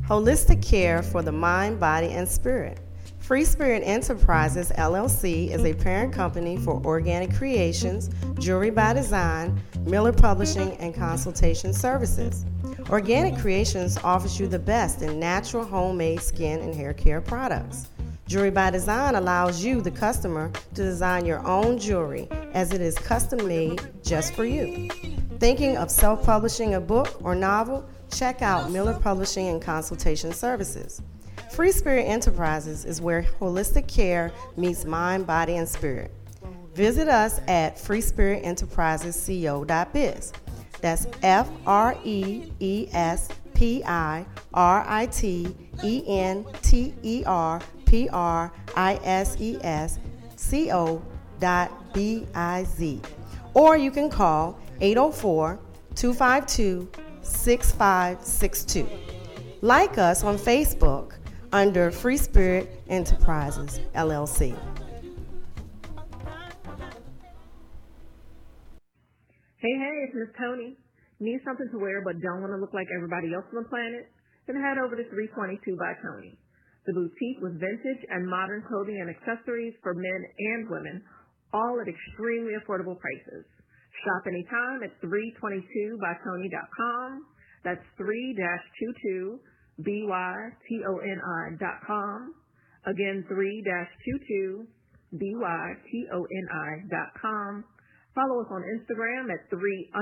Holistic care for the mind, body, and spirit. Free Spirit Enterprises, LLC is a parent company for Organic Creations, Jewelry by Design, Miller Publishing, and Consultation Services. Organic Creations offers you the best in natural, homemade skin and hair care products. Jewelry by Design allows you, the customer, to design your own jewelry as it is custom made just for you. Thinking of self-publishing a book or novel? Check out Miller Publishing and Consultation Services. Free Spirit Enterprises is where holistic care meets mind, body, and spirit. Visit us at freespiritenterprisesco.biz. That's FRESPIRIENTERPRISESCO.biz. Or you can call 804-252-6562. Like us on Facebook under Free Spirit Enterprises, LLC. Hey, it's Miss Tony. Need something to wear but don't want to look like everybody else on the planet? Then head over to 322 by Tony. The boutique with vintage and modern clothing and accessories for men and women, all at extremely affordable prices. Shop anytime at 322bytony.com. That's 3-22bytoni.com. Again, 3-22bytoni.com. Follow us on Instagram at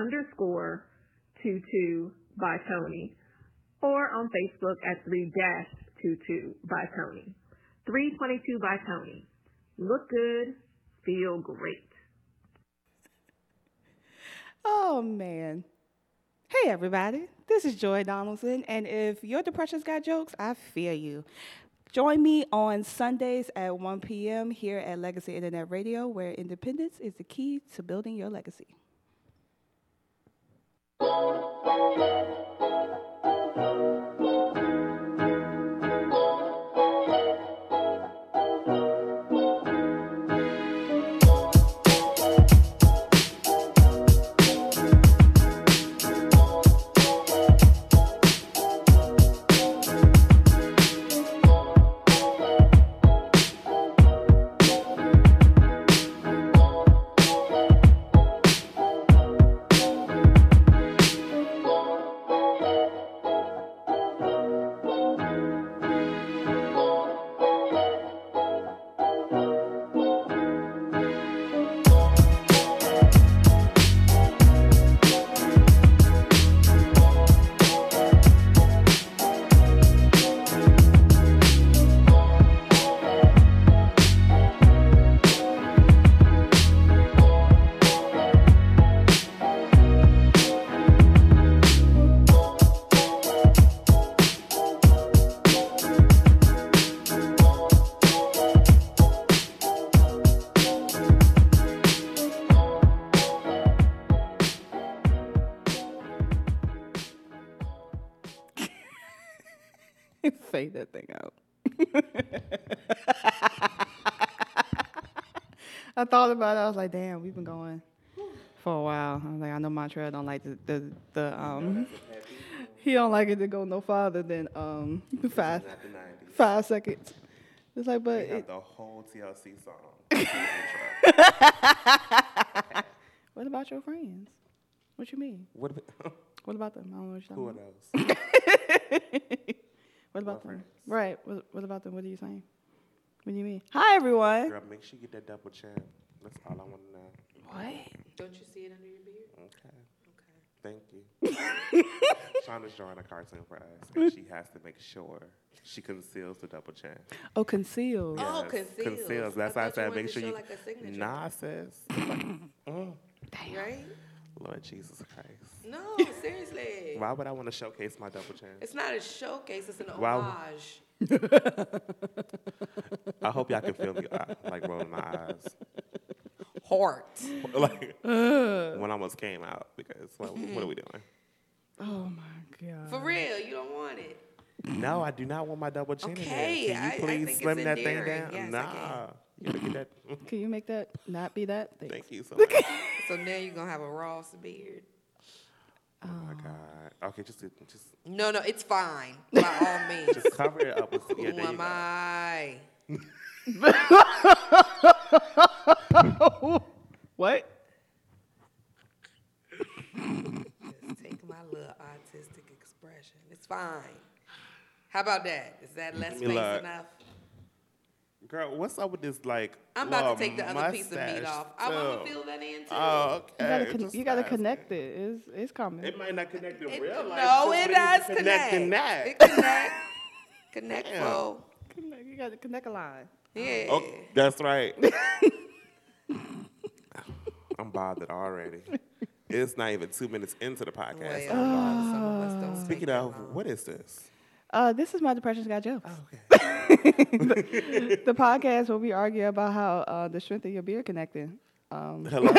3_22bytony or on Facebook at 3-22bytony. 322 by Tony. Look good, feel great. Oh, man. Hey, everybody. This is Joy Donaldson, and if your depression's got jokes, I feel you. Join me on Sundays at 1 p.m. here at Legacy Internet Radio, where independence is the key to building your legacy. Fade that thing out. I thought about it. I was like, damn, we've been going for a while. I was like, I know Montreal don't like he don't like it to go no farther than 5 seconds. It's like, but we have the whole TLC song. What about your friends? What you mean? What about them? I don't know what you're talking about. What about them? Right. What about them? What are you saying? What do you mean? Hi, everyone. Girl, make sure you get that double chin. That's all I want to know. What? Don't you see it under your beard? Okay. Thank you. Shonda's drawing a cartoon for us, and she has to make sure she conceals the double chin. Oh, conceals. Yes, Oh, conceals. Conceals. That's why I said make sure you. Like a signature. Nah, sis. Damn. Right? Lord Jesus Christ. No, seriously. Why would I want to showcase my double chin? It's not a showcase. It's an homage. I hope y'all can feel me like rolling my eyes. Heart. Like one almost came out because what are we doing? Oh my God. For real, you don't want it. No, I do not want my double chin Okay, in there. Can you please think slim it's that thing endearing. down? Yes, Nah. You look at that. Can you make that not be that? Thanks. Thank you so much. So now you're going to have a Ross beard. Oh my God. Okay, just No, it's fine. By all means. just cover it up with yeah, Who there you am go. I? What? Just take my little artistic expression. It's fine. How about that? Is that less Give space me look. enough? Girl, what's up with this like? I'm about little to take the other piece of meat mustache off. I want too? to feel that in too. Oh, okay. You gotta connect it. It's coming. It might not connect in It- real life. no, so it needs does to connect. in that. It connect. Connect, Damn. bro. You gotta connect a line. Yeah. Oh, that's right. I'm bothered already. It's not even 2 minutes into the podcast. Well, I'm bothered. some of us don't take Speaking that of, long. what is this? This is My Depression's Got Jokes. Okay. The podcast where we argue about how the strength of your beer connected. Hello.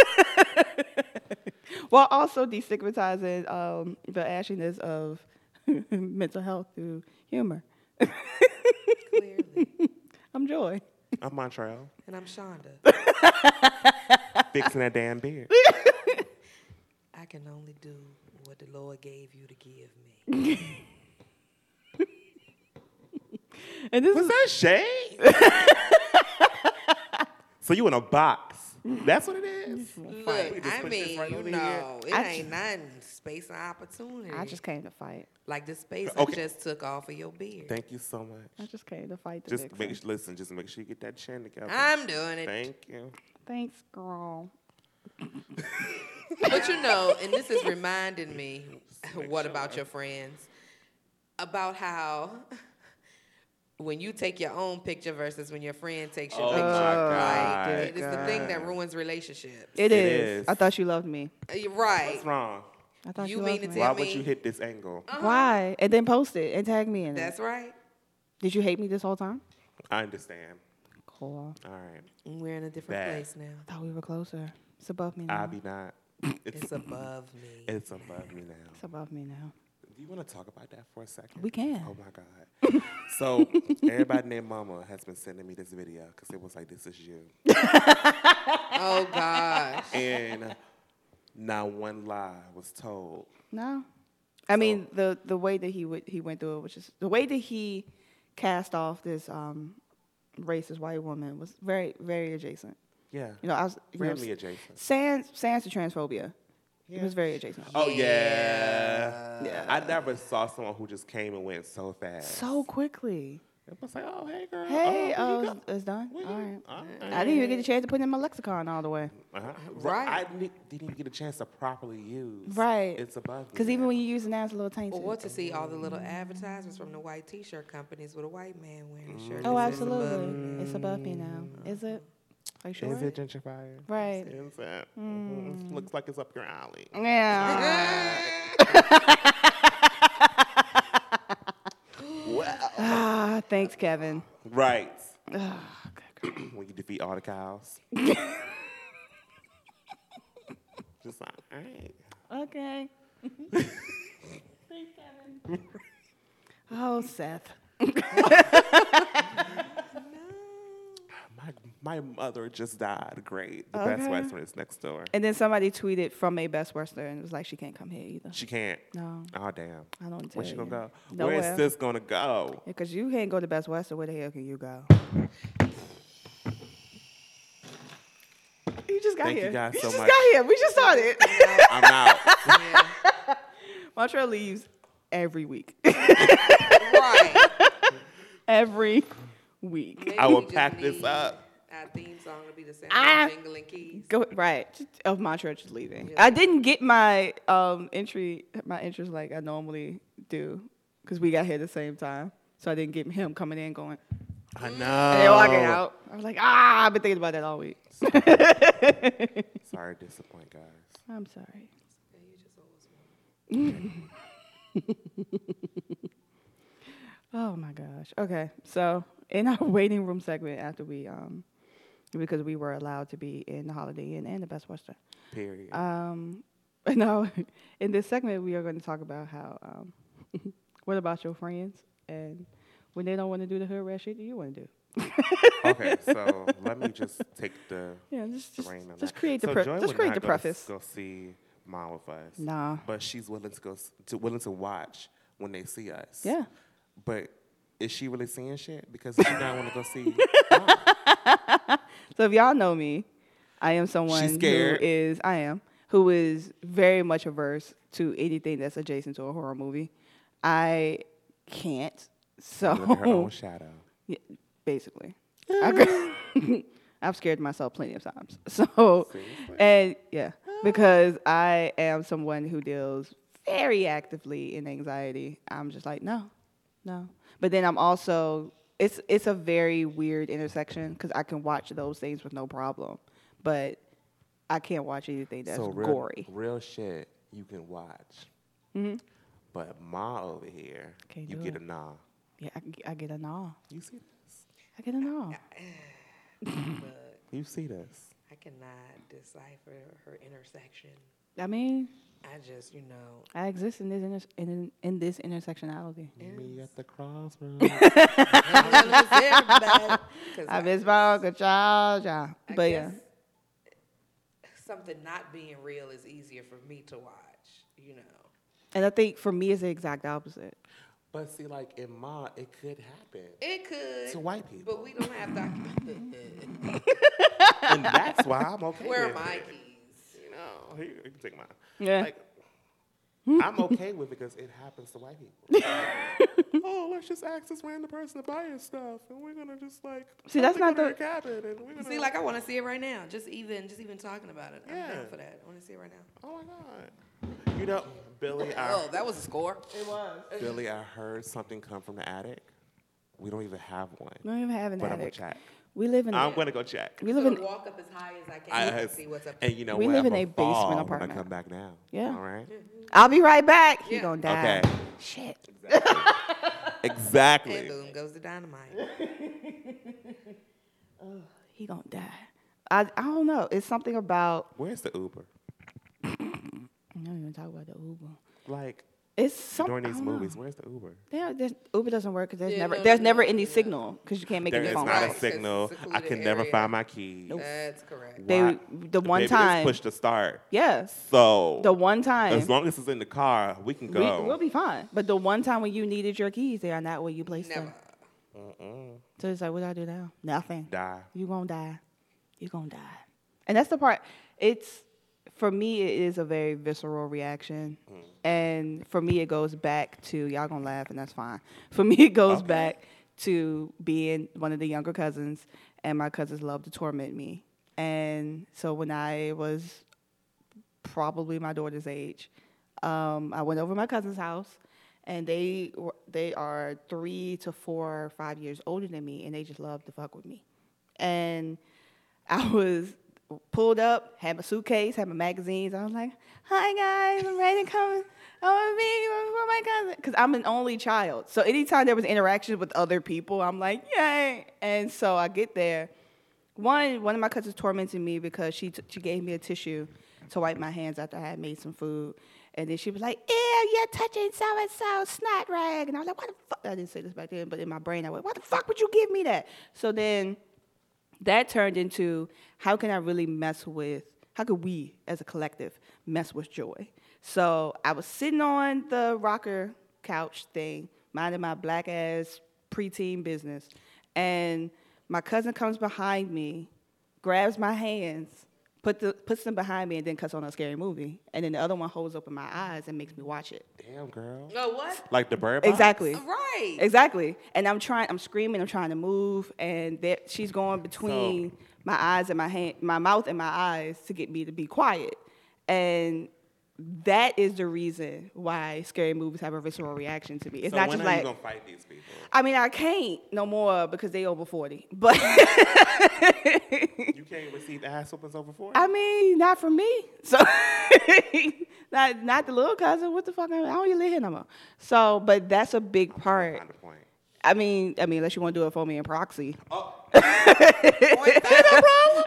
While also destigmatizing the ashiness of mental health through humor. Clearly. I'm Joy. I'm Montreal. And I'm Shonda. Fixing that damn beard. I can only do what the Lord gave you to give me. And this Was is that shade? So you in a box. That's what it is? Look, We just I put this mean, right you over know, it I ain't nothing. Space and opportunity. I just came to fight. like the space Okay. I just took off of your beard. Thank you so much. I just came to fight the Just vixen. just make sure you get that chin together. I'm doing it. Thank you. Thanks, girl. But you know, and this is reminding me, what about your friends? About how when you take your own picture versus when your friend takes your Oh picture. my Right? God. It is the thing that ruins relationships. It It is. is. I thought you loved me. You're right. What's wrong? I thought You you, mean loved to me. tell Why would me- you hit this angle? Why? And then post it and tag me in it. That's right. Did you hate me this whole time? I understand. Cool. All right. We're in a different Bad. place now. I thought we were closer. It's above me now. I be not. It's above me. It's above me now. It's above me now. Do you want to talk about that for a second? We can. Oh my God. So everybody named Mama has been sending me this video because it was like, this is you. Oh gosh. And not one lie was told. No. I mean the way that he went through it, which is the way that he cast off this racist white woman was very, very adjacent. Yeah. You know, I was Family adjacent. sans the transphobia. It was very adjacent. Oh yeah. Yeah. I never saw someone who just came and went so fast. So quickly. It was like, oh hey girl. Hey, oh, here you go. it's done. Where All you- right. all I didn't even get a chance to put it in my lexicon all the way. Uh-huh. Right. I didn't even get a chance to properly use. Right. It's above me. Because even now. when you use it now, it's a little tainted. Or to see all the little advertisements from the white T-shirt companies with a white man wearing a shirt. Oh, that says above absolutely. me. It's above me now. Is it? Are you sure? Is it gentrified? Right. Is it? Mhm. Looks like it's up your alley. Yeah. Ah, thanks, Kevin. Right. Ah, When you defeat all the cows. Just like, all right. okay. Thanks, Kevin. Oh, Seth. My mother just died. Great. The Best Okay. Western is next door. And then somebody tweeted from a Best Western and was like, she can't come here either. She can't. No, Oh, damn. I don't tell Where's she you. going to go? Nowhere. Where is this going to go? Because you can't go to Best Western. Where the hell can you go? You just got Thank you here. guys so just much. got here. We just started. I'm out. Yeah. Montreal leaves every week. Right. Every week. Maybe I we will just pack this need up. Our theme song to be the sound Ah. of jingling keys. Go right of Montreal just leaving. Yeah. I didn't get my interest like I normally do because we got here at the same time. So I didn't get him coming in going I know. and then walking out. I was like, I've been thinking about that all week. Sorry to disappoint, guys. I'm sorry. Yeah, you just always want. Oh my gosh. Okay. So in our waiting room segment after we because we were allowed to be in the Holiday Inn and the Best Western. Period. Now, in this segment, we are going to talk about how, what about your friends? And when they don't want to do the hood rat shit, do you want to do? Okay, so let me just take the Yeah, reign on just that. create the So pre- Joy just would create not the go preface. Go see mom with us. Nah. But she's willing to willing to watch when they see us. Yeah. But is she really seeing shit? Because she not want to go see. Mom. So if y'all know me, I am someone She's scared. who is very much averse to anything that's adjacent to a horror movie. I can't. So Look at her own shadow. yeah, basically, I've scared myself plenty of times. So, and yeah, because I am someone who deals very actively in anxiety. I'm just like, no. But then I'm also, it's a very weird intersection because I can watch those things with no problem, but I can't watch anything that's gory. Real shit you can watch. But Ma over here, Can't you do get it. a nah. Yeah, I get a gnaw. You see this? I get a gnaw. But You see this? I cannot decipher her intersection. I mean, I just, I exist in this in this intersectionality. Me at the crossroads. I miss my Uncle Charles, yeah. I But yeah, guess something not being real is easier for me to watch, and I think for me it's the exact opposite. But see, like in Ma, it could happen It could. to white people. But we don't have to. And that's why I'm okay Where are with my it. keys? Here, you can take mine. Yeah. Like, I'm okay with it because it happens to white people. Oh, let's just ask this random person to buy us stuff, and we're gonna just like See, that's not go to the- their cabin, and we're gonna See, like I want to see it right now. Just even talking about it. I'm Yeah. down for that. I want to see it right now. Oh my God. You know, Billy, Oh, that was a score. Billy, I heard something come from the attic. We don't even have one. We don't even have an But I'm gonna attic. check. We live in. I'm gonna go check. We live I'm in. gonna walk up as high as I can I- to see what's up. And you know We what? live in I'ma a basement fall when apartment. I come back now. Yeah. All right. I'll be right back. He Yeah. gonna die. Okay. Shit. Exactly. And boom goes the dynamite. He gonna die. I don't know. It's something about. Where's the Uber? I don't even talk about the Uber. Like It's something during these movies, where's the Uber? Uber doesn't work because Yeah, there's no, never no, any no. signal because you can't make There any is phone not a calls. signal. It's a I secluded can never area. find my keys. That's correct. They the one Baby, time. Just push to start. Yeah. So The one time. as long as it's in the car, we can go. We'll be fine. But the one time when you needed your keys, they are not where you placed Never. them. So it's like, what do I do now? Nothing. Die. You gonna die. You gonna die. And that's the part. It's for me. It is a very visceral reaction, and for me, it goes back to y'all gonna laugh, and that's fine. For me, it goes Okay. back to being one of the younger cousins, and my cousins loved to torment me. And so when I was probably my daughter's age, I went over to my cousin's house, and they are 3 to 4 or 5 years older than me, and they just love to fuck with me. And I was pulled up, had my suitcase, had my magazines. I was like, "Hi guys, I'm ready to come. Oh, me, for my cousin," because I'm an only child. So anytime there was interaction with other people, I'm like, "Yay!" And so I get there. One of my cousins tormented me because she gave me a tissue to wipe my hands after I had made some food. And then she was like, "Ew, you're touching so-and-so snot rag." And I was like, "What the fuck?" I didn't say this back then, but in my brain, I went, "Why the fuck would you give me that?" So then that turned into, how can we as a collective mess with joy? So I was sitting on the rocker couch thing, minding my black ass preteen business. And my cousin comes behind me, grabs my hands, puts them behind me, and then cuts on a scary movie. And then the other one holds open my eyes and makes me watch it. Damn, girl. Oh, what? Like the Bird Box? Exactly. Right. Exactly. And I'm screaming, I'm trying to move, and she's going between my eyes and my mouth and my eyes to get me to be quiet. And that is the reason why scary movies have a visceral reaction to me. It's So not when just are like, you gonna fight these people? I mean, I can't no more because they over 40. But You can't receive ass whoopings over 40? I mean, not from me. So not the little cousin. What the fuck? I don't even live here no more. So, but that's a big part. Find a point. I mean, unless you want to do it for me in proxy. Oh, Ain't no problem.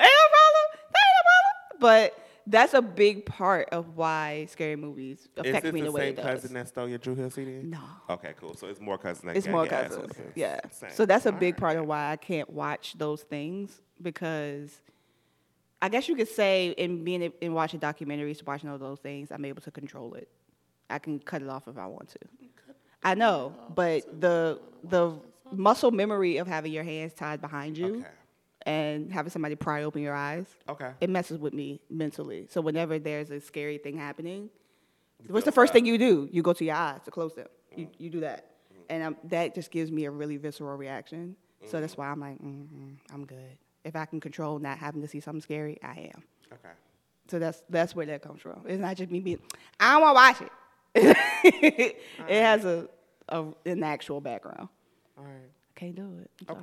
But that's a big part of why scary movies is affect this me the the way same it cousin does. that stole your Drew Hill CD? No. Okay, cool. So it's more cousins. That It's got more your ass cousins. whoopings. Yeah. Same. So that's a All big right. part of why I can't watch those things, because I guess you could say in being in watching documentaries, watching all those things, I'm able to control it. I can cut it off if I want to. I know, but the muscle memory of having your hands tied behind you Okay. and having somebody pry open your eyes, Okay. it messes with me mentally. So whenever there's a scary thing happening, what's feel the first that. thing you do? You go to your eyes to close them. You do that. And that just gives me a really visceral reaction. So that's why I'm like, I'm good. If I can control not having to see something scary, I am. Okay. So that's where that comes from. It's not just me being, I don't want to watch it. It has an actual background. All right. I can't do it. I'm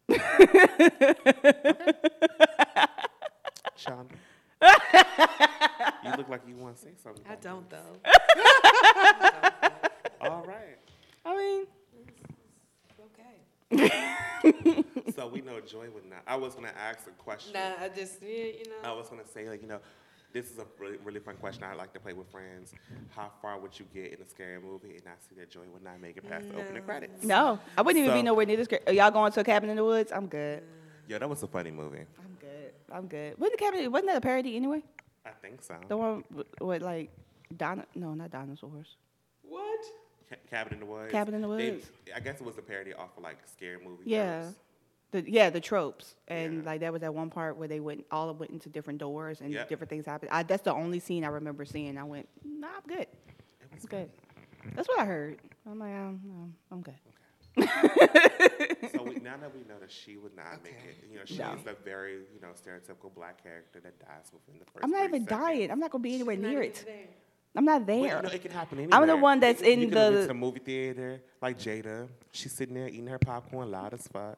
Okay. Shonda. You look like you want to say something. I about don't this. though. All right. I mean, Okay. So we know Joy would not. I was gonna ask a question. Nah, I just you I know. was gonna say, like, this is a really fun question I like to play with friends. How far would you get in a scary movie? And I see that Joy would not make it past the opening credits. no. I wouldn't even be So- nowhere near this. Are y'all going to a cabin in the woods? I'm good. Yeah, that was a funny movie. I'm good. Wasn't that a parody anyway? I think so. The one with like no, not dinosaurs. What? Cabin in the Woods. Cabin in the Woods. I guess it was a parody off of like scary movies. Yeah. The tropes. And Yeah. like that was that one part where they went into different doors and Yep. different things happened. That's the only scene I remember seeing. I went, nah, I'm good. It was I'm good. That's what I heard. I'm like, I'm good. So now that we know that she would not make it, she No. is a very, stereotypical black character that dies within the first. I'm not 30 even seconds. dying. I'm not gonna be anywhere Not near even it. there. I'm not Well, there. it can happen anywhere. I'm the one that's in you could have been the- to the movie theater, like Jada. She's sitting there eating her popcorn loud as fuck.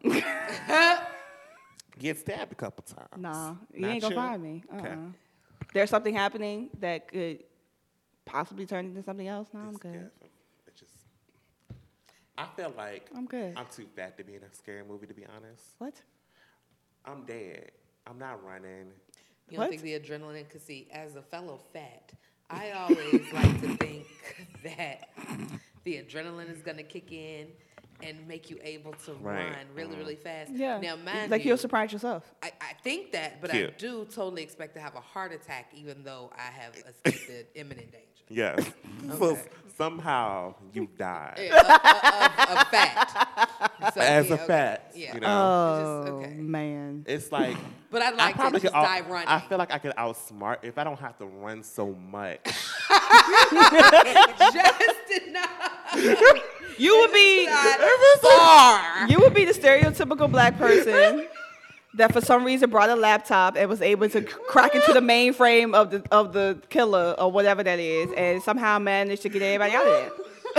Get stabbed a couple times. Nah, you Not ain't gonna you? find me. Okay. There's something happening that could possibly turn into something else. No, I'm It's good. different. It just, I feel like I'm good. I'm too fat to be in a scary movie, to be honest. What? I'm dead. I'm not running. You What? don't think the adrenaline? Because see, as a fellow fat, I always like to think that the adrenaline is gonna kick in and make you able to Right. run really, really fast. Yeah. Now, mind like you, you'll surprise yourself. I think that, but Cute. I do totally expect to have a heart attack, even though I have escaped imminent danger. Yes. So Okay. somehow you died. Of fat. So, As yeah, a okay. fat, Yeah. you know. Oh Just, okay. man. It's like But I'd like to probably just could die running. I feel like I could outsmart if I don't have to run so much. Just did not. You would be Far. you would be the stereotypical black person that for some reason brought a laptop and was able to crack into the mainframe of the killer or whatever that is, and somehow managed to get everybody out of there.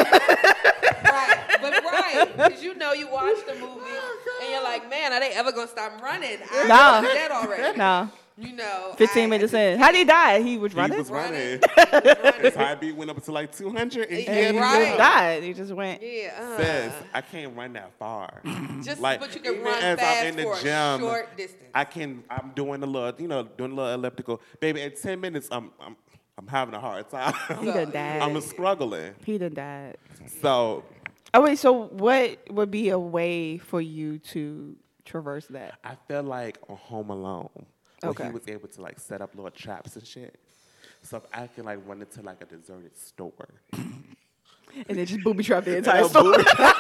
Right, because you watch the movie and you're like, man, are they ever gonna stop running? I'm No. dead already. No, 15 I minutes in. How did he die? He was He running. was running. Running. His heartbeat went up to like 200 and he Yeah, had to right. He go. just died. He just went. Yeah. Says, I can't run that far. Just like, but you can even run as fast I'm in the for gym, a short distance. I'm doing a little, doing a little elliptical. Baby, in 10 minutes, I'm having a hard time. He done died. I'm struggling. He done died. So Oh wait, so what would be a way for you to traverse that? I feel like on Home Alone, where Okay. he was able to like set up little traps and shit. So if I can like run into like a deserted store. And then just booby trap the entire store.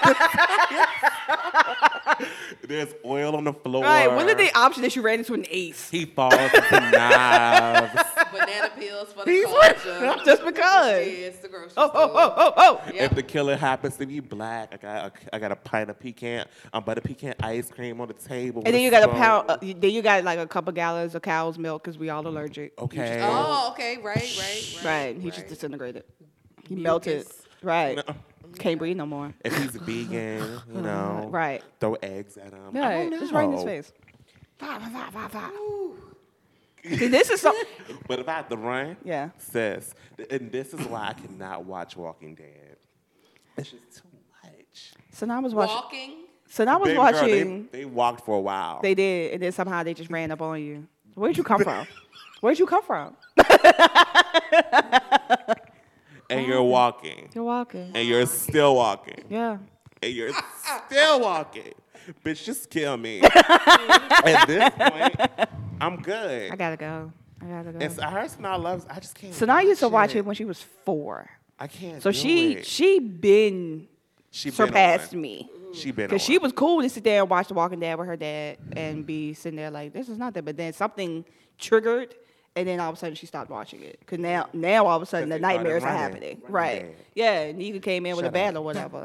There's oil on the floor. Right. What are the options that you ran into an ace? He falls into knives. Banana peels for the culture. Just because. Yeah, it's the grocery Oh, store. oh. Yeah. If the killer happens to be black, I got a pint of butter pecan ice cream on the table. And then with you got a spoon. pound. Then you got like a couple gallons of cow's milk because we all allergic. Okay. Oh, okay, right. Right. He just disintegrated. He melted. Mucus. Right. Can't breathe no more. If he's vegan, Right. throw eggs at him. I Right. don't Just right in his know. face. See, this is something. But if I have to run, Yeah. sis, and this is why I cannot watch Walking Dead. It's just too much. So now I was watching. Walking. So now I was Baby girl, watching. they walked for a while. They did, and then somehow they just ran up on you. Where'd you come from? Where'd you come from? and you're walking. You're walking. And you're still walking. Yeah. And you're still walking. bitch, just kill me. At this point, I'm good. I gotta go. It's I heard Sanaa loves. I just can't. Sanaa used to watch it it when she was 4. I can't. So do she it. been surpassed on. me. She been Because on. she was cool to sit there and watch The Walking Dead with her dad and be sitting there like, this is not that. But then something triggered, and then all of a sudden she stopped watching it. Because now all of a sudden the 'Cause they started nightmares are running. happening. Running Right. dead. Yeah, Nika came in with a Shut bat up. or whatever.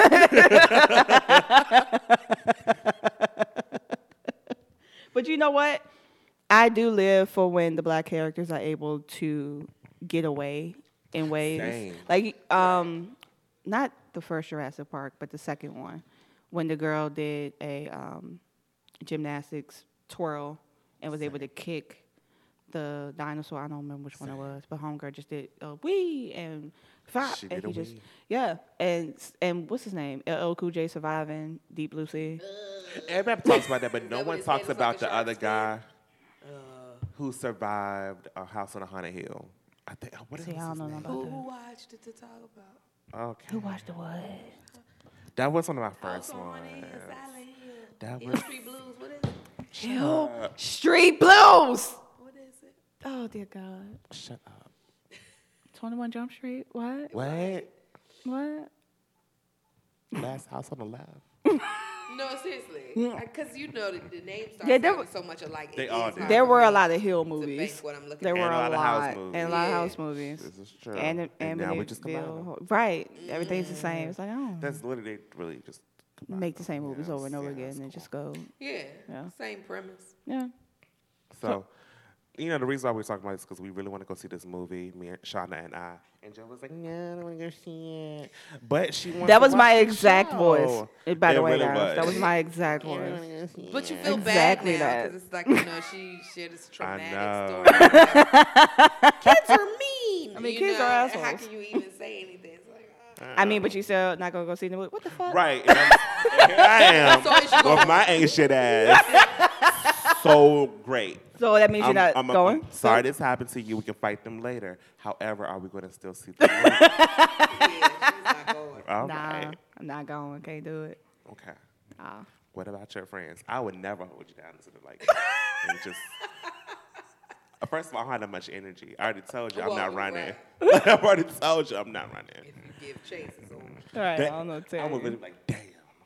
But you know what? I do live for when the black characters are able to get away in ways. Same. Like, not the first Jurassic Park, but the second one, when the girl did a gymnastics twirl and was able to kick the dinosaur. I don't remember which one it was, but homegirl just did a wee and flop, She and did he a just wee. yeah, and what's his name? LL Cool J surviving Deep Blue Sea. Everybody talks about that, but no That one his talks head is like about a the other shark's guy who survived a house on a haunted hill. I think. What is See, I his don't know name? about Who that. watched it to talk about? Okay. Who watched the what? That was one of my first House on ones. Haunted Hill, Silent Hill, That Hill was- Street Blues. What is it? Hill Street Blues. What is it? Oh dear God. Shut up. 21 Jump Street. What? What? What? Last house on the left. No, seriously. Because you know the names start Yeah, there sounding were- so much alike. They it all is do. hard There for were a me lot of Hill to movies. think what I'm looking There at. were And a a lot of house lot. movies. And a lot of Yeah. house movies. This is true. And now we just combine them. Right. Everything's the same. It's like, oh. That's literally really just combine Make the them. same movies Yes, over and over yeah, again that's and just go. Yeah, Yeah. same premise. Yeah. So, you know, the reason why we're talking about this is because we really want to go see this movie, me and Shauna and I. And Joe was like, no, I don't want to go see it. But she wants That to was my watch the exact show. voice. By the It way, really guys, that was was. my exact I don't voice. wanna go see But you it. feel Exactly bad now that. because it's like, you know, she shared this traumatic know. story. Kids are mean. I mean, you kids know, are How assholes. can you even say anything? It's like, I mean, but you still not gonna go see the movie. What the fuck? Right. And here I am So is she with my ancient ass. So great. So that means you're not going. I'm sorry this happened to you. We can fight them later. However, are we going to still see the movie? yeah, she's not going. All Nah, right. I'm not going. Can't do it. Okay. Nah. What about your friends? I would never hold you down to the like and just. First of all, I don't have that much energy. I already told you I'm not Whoa, running. right. I've already told you I'm not running. If you give chase, it's over. All right. That- I don't know what to I tell would you. really be like, damn.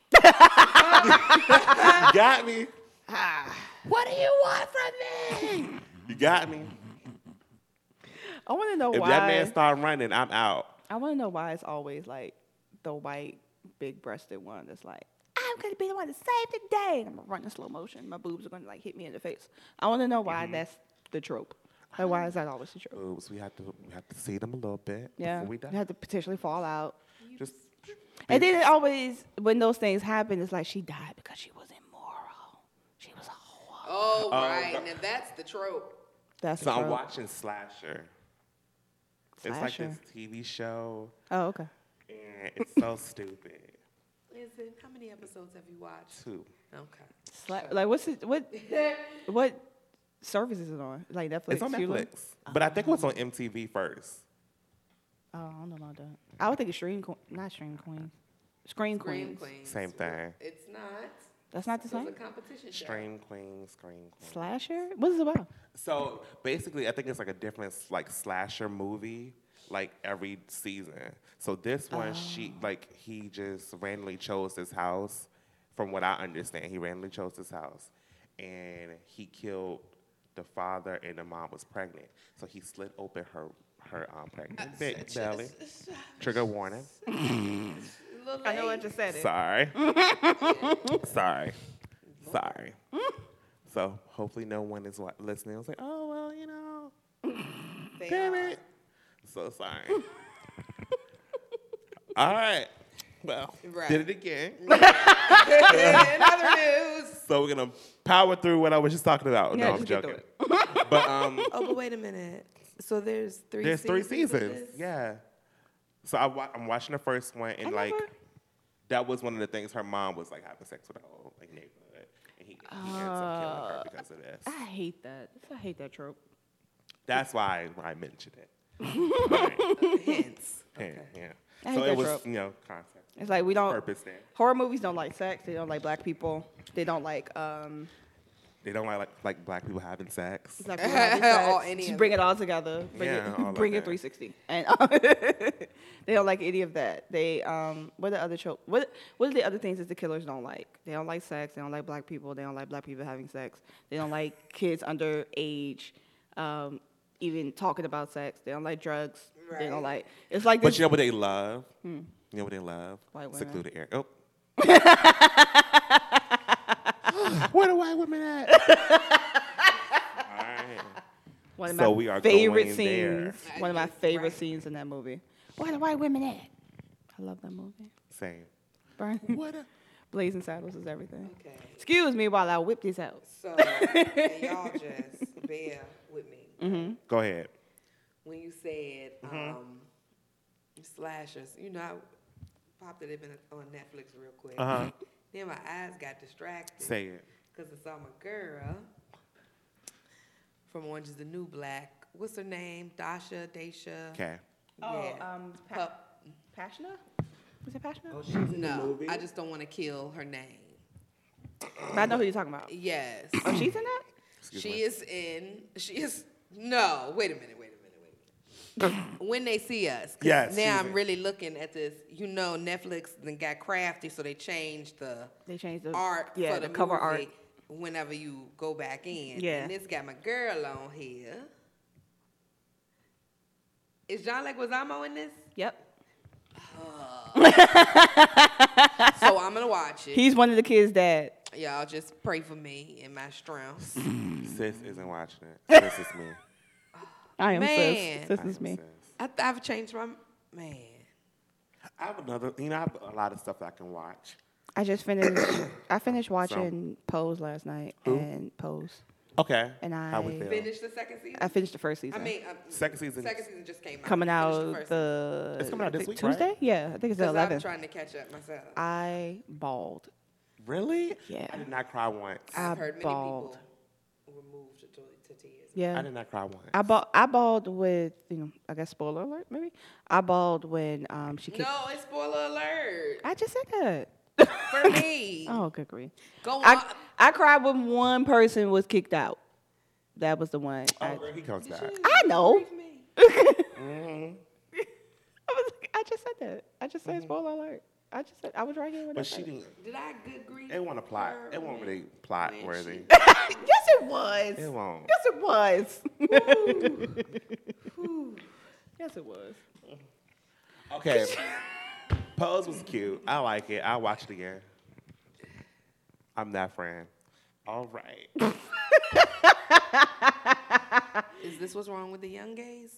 You got me. What do you want from me? You got me. I want to know If why. that man start running, I'm out. I want to know why it's always like the white, big-breasted one that's like, I'm gonna be the one to save the day. And I'm gonna run in slow motion. My boobs are gonna like hit me in the face. I want to know why that's the trope. Like, why is that always the trope? Oops, we have to see them a little bit Yeah, before we you die. have to potentially fall out. Just And then it always, when those things happen, it's like she died because she was immoral. She was a whore. Oh, Oh, right. God. Now that's the trope. That's so the I'm trope. watching Slasher. It's like Slasher. this TV show, Oh, okay. and it's so stupid. Is it? How many episodes have you watched? 2. Okay. Like, what's it? What service is it on? Like Netflix? It's on Hulu? Netflix, but I think it was on MTV first. Oh, I don't know about that. I would think it's not Stream Queen. Scream Scream Queens. Queens. Same thing. It's not. That's not the It's a same. competition show. Stream Queen, Scream Queen. Slasher? What is it about? So basically, I think it's like a different like slasher movie, like every season. So this one, he just randomly chose this house. From what I understand, he randomly chose this house, and he killed the father, and the mom was pregnant. So he slit open her pregnant big belly. Trigger warning. I know what you said. Sorry. Sorry. Sorry. So hopefully no one is listening. I was like, oh, well, you know, They damn are. it. So sorry. All right. Well, Right. did it again. In other news. So we're going to power through what I was just talking about. Yeah, No, I'm just get through joking. But Oh, but wait a minute. So there's three there's 3 seasons of seasons. this? Yeah. So I'm watching the first one, and like, that was one of the things her mom was like having sex with the whole like neighborhood, and he ends up killing her because of this. I hate that. I hate that trope. That's why I mentioned it. Right. Hints. Yeah, Okay. yeah. I hate So that it was, trope. concept. It's like we don't. Purpose there. Horror movies don't like sex. They don't like black people. They don't like They don't like black people having sex. black people having sex. Or any Just of bring it all together. Bring it that. 360. And they don't like any of that. They what are the other trope? What are the other things that the killers don't like? They don't like sex. They don't like black people. They don't like black people having sex. They don't like kids under age. Even talking about sex. They don't like drugs. They don't like. It's like this. But you know what they love? You know what they love? White women. Secluded air. Oh. Where the white women at? All right. One of So my we are favorite going scenes. there. One of my favorite Right. scenes in that movie. Where the white women at? I love that movie. Same. Burn. What a Blazing Saddles is everything. Okay. Excuse me while I whip this out. So, and y'all just bear with me. Go ahead. When you said slashers, I popped it up on Netflix real quick. Uh-huh. Then my eyes got distracted. Say it. Because I saw my girl from Orange is the New Black. What's her name? Daisha. Okay. Yeah. Passionate? Was it Passionate? She's in No, I just don't want to kill her name. But I know who you're talking about. Yes. Oh, she's in that? No, wait a minute. When they see us. 'Cause Yes, now she's I'm in. really looking at this. Netflix then got crafty, so they changed the They changed the art yeah, for the cover movie art. whenever you go back in. Yeah. And this got my girl on here. Is John Leguizamo in this? Yep. So I'm gonna watch it. He's one of the kids' dad. Y'all just pray for me and my strength. Sis isn't watching it. This is me. I am Man. sis. This is me. I've changed my man. I have another. I have a lot of stuff that I can watch. I just finished watching Pose last night. Who? And Pose. Okay. And How we feel? Finish the second season. I finished the first season. Second season. Second season just came out. coming Finished out first the It's coming out I this think week, right? Tuesday? Yeah, I think it's the season. 'Cause I'm 11th. trying to catch up myself. I bawled. Really? Yeah. I did not cry once. I've heard many bawled. people were moved to tears. Yeah. I did not cry once. I bawled with, I guess spoiler alert maybe. I bawled when she kicked. No, it's spoiler alert I just said that. for me. Oh, good grief. Go on. I cried when one person was kicked out. That was the one. Oh, girl, he comes back. I know. Grieve me. I just said that. I just said spoiler alert. I was right here with But that. she didn't. Did I good grief? It wasn't a plot. her It wasn't when- really plot when worthy. Yes, it was. It won't. Yes, it was. Yes, it was. Okay. Pose was cute. I like it. I'll watch it again. I'm that friend. All right. Is this what's wrong with the young gays?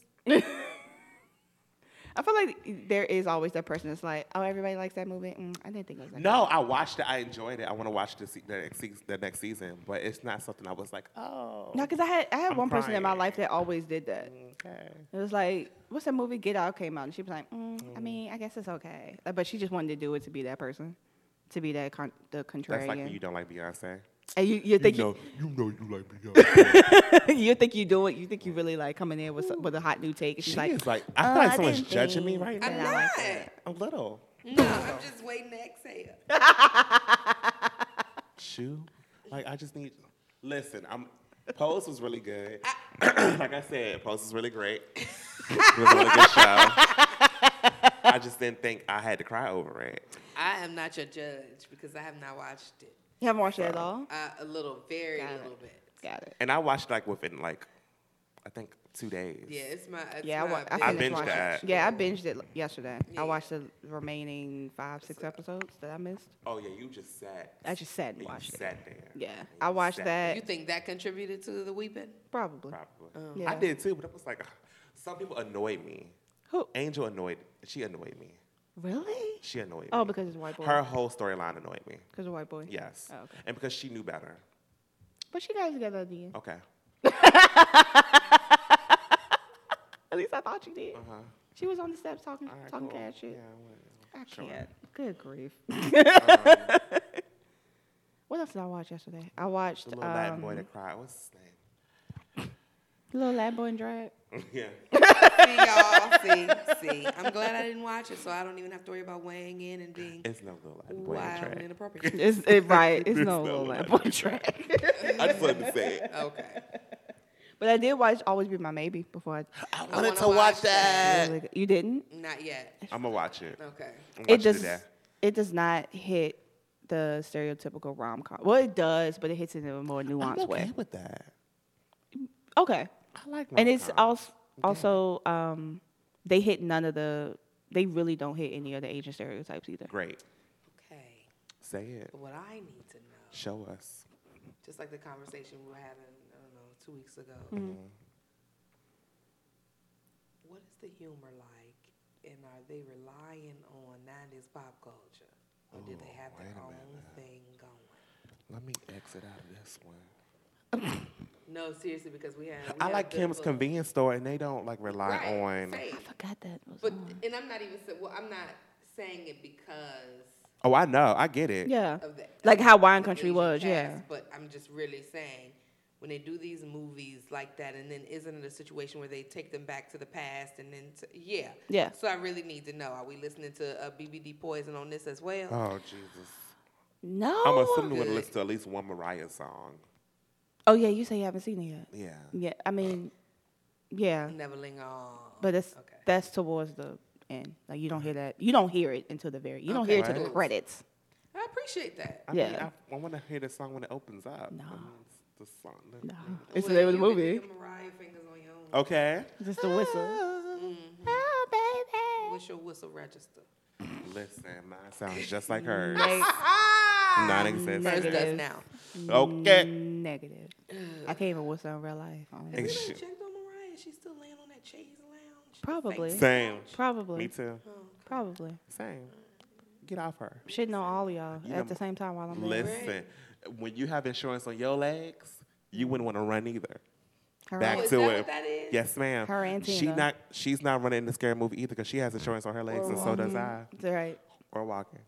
I feel like there is always that person that's like, oh, everybody likes that movie. I didn't think it was that No, I watched it. I enjoyed it. I want to watch the next season, but it's not something I was like, oh. No, because I had I'm one person in my crying. life that always did that. Okay. It was like, what's that movie? Get Out came out, and she was like, I mean, I guess it's okay. But she just wanted to do it to be that person, to be that the contrarian. That's like when you don't like Beyonce. And you think you like Beyonce. you think you do it. You think you really like coming in with a hot new take. And she's She like, is like, I feel like I someone's didn't judging me think right I'm now. that I like not. that. A little. No, I'm just waiting to exhale. Shoe. Like, I just need. Listen, Pose was really good. Like I said, Pose was really great. It was a really good show. I just didn't think I had to cry over it. I am not your judge because I have not watched it. You haven't watched it at all? A little, very Got it. little bit. Got it. And I watched like within I think 2 days. Yeah, it's my. Yeah, I finished binged watching that. it. Yeah, I binged it yesterday. Yeah. I watched the remaining 5-6 episodes that I missed. Oh yeah, you just sat. I just sat and You watched it. sat there. Yeah, And I you watched sat that. You think that contributed to the weeping? Probably. Probably. Yeah. I did too, but it was like some people annoyed me. Who? Angel annoyed. She annoyed me. Really? She annoyed me. Oh, because it's a white boy. Her whole storyline annoyed me. Because a white boy. Yes. Oh, okay. And because she knew better. But she got it together at the end. Okay. At least I thought she did. Uh-huh. She was on the steps talking All right, talking cool. cash shit. Yeah, I sure. can't. Good grief. Um, What else did I watch yesterday? I watched the little Latin boy that cried. What's his name? Little Lad Boy in Drag. Yeah. See, y'all. See. I'm glad I didn't watch it, so I don't even have to worry about weighing in and being It's no little boy wild track. and inappropriate. Right. It's no little boy track. I just wanted to say it. Okay. But I did watch Always Be My Maybe before. I wanna wanted to watch watch that. Really, you didn't? Not yet. I'm gonna watch it. Okay. I'm It watching does. today. It does not hit the stereotypical rom com. Well, it does, but it hits it in a more I'm nuanced okay way. with that. Okay. I like And it's rom-coms. also they hit none of the. They really don't hit any of the Asian stereotypes either. Great. Okay. Say it. What I need to know, Show us. just like the conversation we were having, I don't know, 2 weeks ago. What is the humor like, and are they relying on 90s pop culture, or do they have their wait a own minute. thing going? Let me exit out of this one. No, seriously, because we had. I like Kim's Convenience Store, and they don't like rely on. Same. I forgot that. Was But on. and I'm not even I'm not saying it because Oh, I know. I get it. Yeah. of that. Like how Wine the Country Asian was, cast, yeah. But I'm just really saying, when they do these movies like that, and then isn't it a situation where they take them back to the past, and then yeah. Yeah. So I really need to know: are we listening to BBD Poison on this as well? Oh Jesus. No. I'm assuming we're Good. gonna listen to at least one Mariah song. Oh yeah, you say you haven't seen it yet. Yeah. Yeah, I mean, yeah, Neverling on. but okay. that's towards the end. Like you don't hear that. You don't hear it until the very. You don't hear it till the Right. credits. I appreciate that. I mean, Yeah. I want to hear the song when it opens up. No. I mean, it's the song. No, Well, it's the name of the you can movie. do your Mariah fingers on your own. Okay. Just the whistle. Oh baby. What's your whistle register? Listen, mine sounds just like hers. Neg- Non-existent. Hers Negative. does now. Okay. Negative. I can't even whistle in real life. Hey, We sh- done checked on Mariah. She's still laying on that chaise lounge. Probably. Same. Probably. Me too. Probably. Same. Get off her. Shitting on all of y'all You at know, the same time while I'm there. Listen, when you have insurance on your legs, you wouldn't want to run either. Her Back Oh, is to that it. what that is? Yes, ma'am. Her and Tina. She's not running in the scary movie either because she has insurance on her legs, and so does I. That's right. Or walking.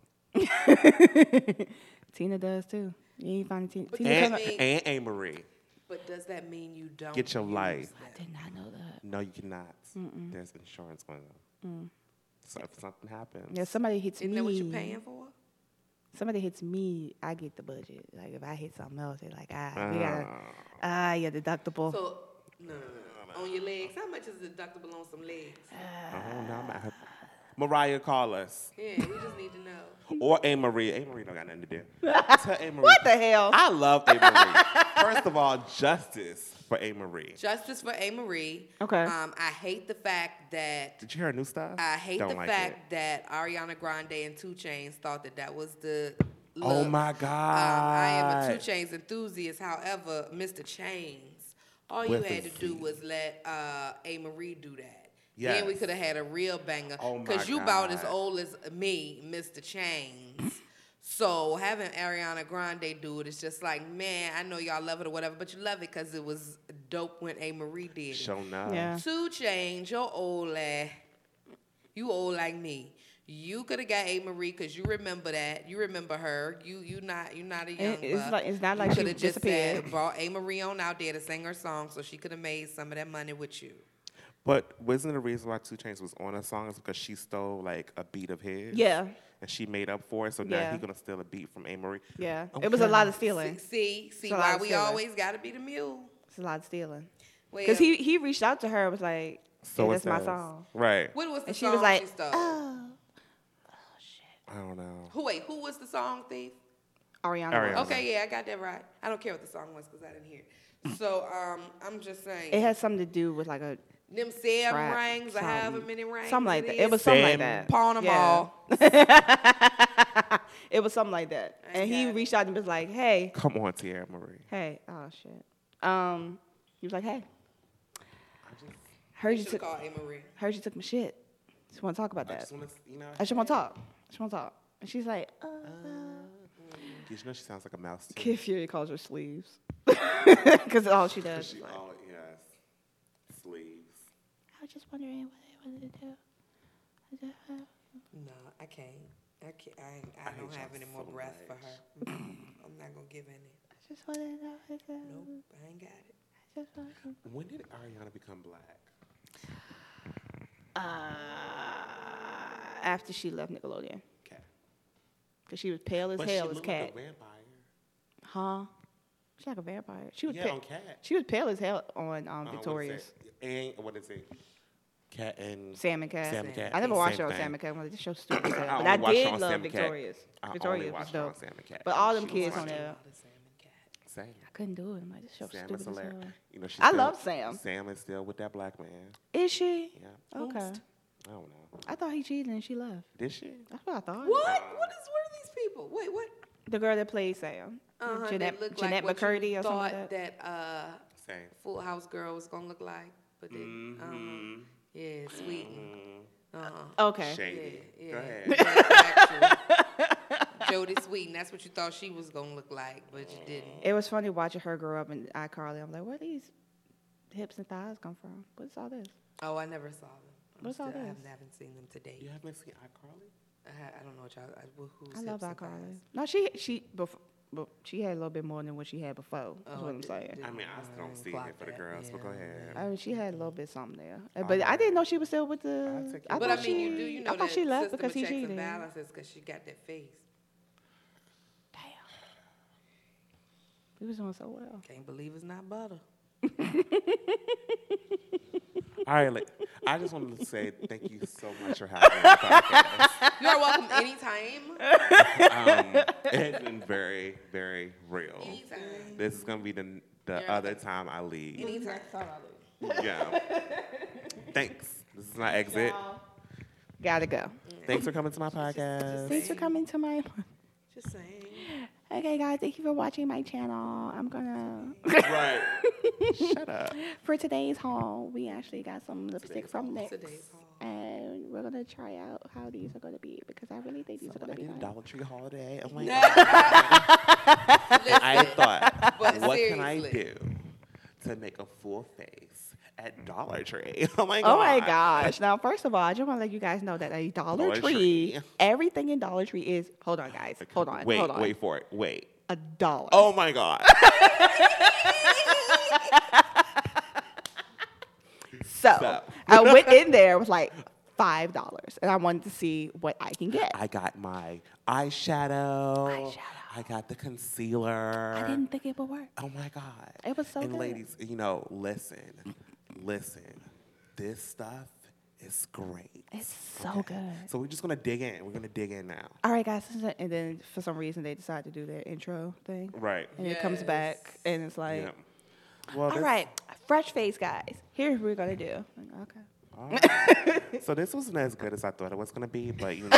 Tina does too. You ain't finding Tina. But Tina that And come- mean- and A. Marie. But does that mean you don't Get your use life. them? I did not know that. No, you cannot. There's insurance on them. So if something happens, Yeah, somebody hits Isn't me. that what you're paying for? Somebody hits me, I get the budget. Like if I hit something else, they're like, we gotta, your deductible. So no. On your legs, how much is the deductible on some legs? oh no, I'm not. Mariah, call us. Yeah, we just need to know. Or A. Marie. A. Marie don't got nothing to do. Tell A. Marie. What the hell? I love A. Marie. First of all, justice for A. Marie. Justice for A. Marie. Okay. I hate the fact that Did you hear her new stuff? I hate Don't the like fact that Ariana Grande and 2 Chainz thought that was the look. Oh my God. I am a 2 Chainz enthusiast. However, Mr. Chainz, all you With had a to do Z. was let A. Marie do that. Yes. Then we could have had a real banger. Oh my Because you about as God. old as me, Mr. Chainz. So having Ariana Grande do it, it's just like, man, I know y'all love it or whatever, but you love it because it was dope when A. Marie did it. Show now. Yeah. 2 Chainz, you're old, you old like me. You could have got A. Marie because you remember that. You remember her. You're not a young buck. It's not like she could have just disappeared. said, brought A. Marie on out there to sing her song so she could have made some of that money with you. But wasn't the reason why 2 Chainz was on a song is because she stole like a beat of his? Yeah. And she made up for it, so now Yeah. he's gonna steal a beat from A. Marie. Yeah. It was a lot of See stealing. see a lot why of we stealing. always got to be the mule. It's a lot of stealing. Well, Because he reached out to her and was like, So yeah, it that's my says. song. Right. what was the And she song was like, she stole? I don't know. Who was the song thief? Ariana. Ariana. was. Okay, yeah, I got that right. I don't care what the song was because I didn't hear it. So I'm just saying. It had something to do with like a Them 7 trap, rings or however something. many rings. Something like that. is. It was something like Sam that. Pawn them Yeah. all. It was something like that. I And he got it. reached out and was like, hey, Come on, Tierra Marie. oh shit. He was like, hey, heard you Should have took called A. Marie. heard you took my shit. Just want to talk about I that. just wanna, you know. I just want to talk. Just want to talk. And she's like, You know she sounds like a mouse too. Kid Fury calls her sleeves. Because all she does. She is like, all yes. Sleeves. I was just wondering what they wanted to do. No, I can't. I I don't hate have y'all any more so breath for much. her. I'm not gonna give any. I just wanted to know what to Nope, I ain't got it. I just wanted to When did Ariana become black? After she left Nickelodeon. Cat. Because she was pale as But hell she as looked Cat. like a vampire. Huh? She's like a vampire. She was Yeah, pale. on Cat. She was pale as hell on What is Victorious. it? And what is it? Cat and Sam and Cat. Sam and Cat. I never watched it Same on thing. Sam and Cat. Well, this show stupid as hell. I But I only watched it did on love Sam and Cat. Victorious. I Victorious only was watched it on dope. Sam and Cat. But all She them was kids on funny. there, Same. I couldn't do it. I'm like, this show Sam stupid is as hell. hilarious. You know, she's I still- love Sam. Sam is still with that black man. Is she? Yeah. Okay. I don't know. I thought he cheated and she left. Did she? That's what I thought. What? What are these people? Wait, what? The girl that played Sam. They Jeanette, look Jeanette like what McCurdy you or something like thought that. that Same. Full House girl was gonna look like, but didn't. Mm-hmm. Yeah, sweet. Okay. Shady. Yeah, Go yeah. ahead. Jodie Sweetin, that's what you thought she was gonna look like, but you didn't. It was funny watching her grow up in iCarly. I'm like, where these hips and thighs come from? What's all this? Oh, I never saw them. What's all I this? haven't seen them today. You haven't seen iCarly? I don't know what y'all. Who's I love hips and iCarly. thighs? No, she had a little bit more than what she had before. That's what I'm saying. I mean, I still don't see it for the girls, but go ahead. I mean, she had a little bit something there, but I didn't know she was still with the. I'll take I it. But thought I mean, she, you know I thought that she left system because of he checks and cheated. balances because she got that face. Damn, he was doing so well. Can't believe it's not butter. All right, like, I just wanted to say thank you so much for having me on the podcast. You're welcome anytime. It has been very, very real. Anytime. This is gonna be the Yeah. other time I leave. Anytime. Yeah. Thanks. This is my exit. Gotta go. Thanks for coming to my podcast. Thanks for coming to my. Just saying. Okay, guys, thank you for watching my channel. I'm gonna. Right. Shut up. For today's haul, we actually got some lipstick from NYX. Today's haul. And we're gonna try out how these are gonna be because I really think these are gonna I be did a nice. Dollar Tree holiday. Oh my Listen, God. I thought, but what can I seriously. do to make a full face at Dollar Tree? Oh my God. Oh my gosh. Now, first of all, I just want to let you guys know that a Dollar Dollar Tree, Tree. everything in Dollar Tree is, hold on, guys. Hold on. Wait, hold on. wait for it. Wait. $1. Oh my God. So, I went in there with like $5 and I wanted to see what I can get. I got my eyeshadow. I got the concealer. I didn't think it would work. Oh my God. It was so and good. ladies, listen. This stuff is great. It's so good. So we're just gonna dig in. We're gonna dig in now. All right, guys. And then for some reason, they decided to do their intro thing. Right. And it comes back and it's like, Yeah. Well, all right, fresh face, guys. Here's what we're going to do. Okay. all right. So this wasn't as good as I thought it was gonna be, but It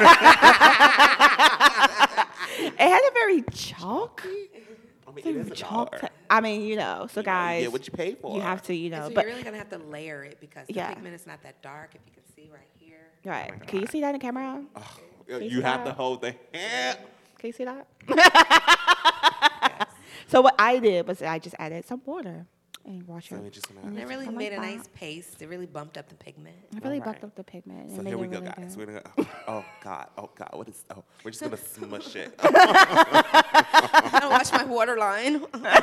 had a very chalk. I mean, it is a Chalk. dollar. I mean, so guys, You get what you pay for. you have to, And so but you're really gonna have to layer it because the Yeah. pigment is not that dark. If you can see right here. right. Can you see that in the camera? You have to hold the hand. Can you see that? So what I did was I just added some water and wash So it. we just gonna- And it really I like made a that. nice paste. It really bumped up the pigment. I really Alright. bucked up the pigment. So and made here we it go, really guys. good. We're gonna. Oh God. What is? Oh, we're just gonna smush it. I watch my waterline.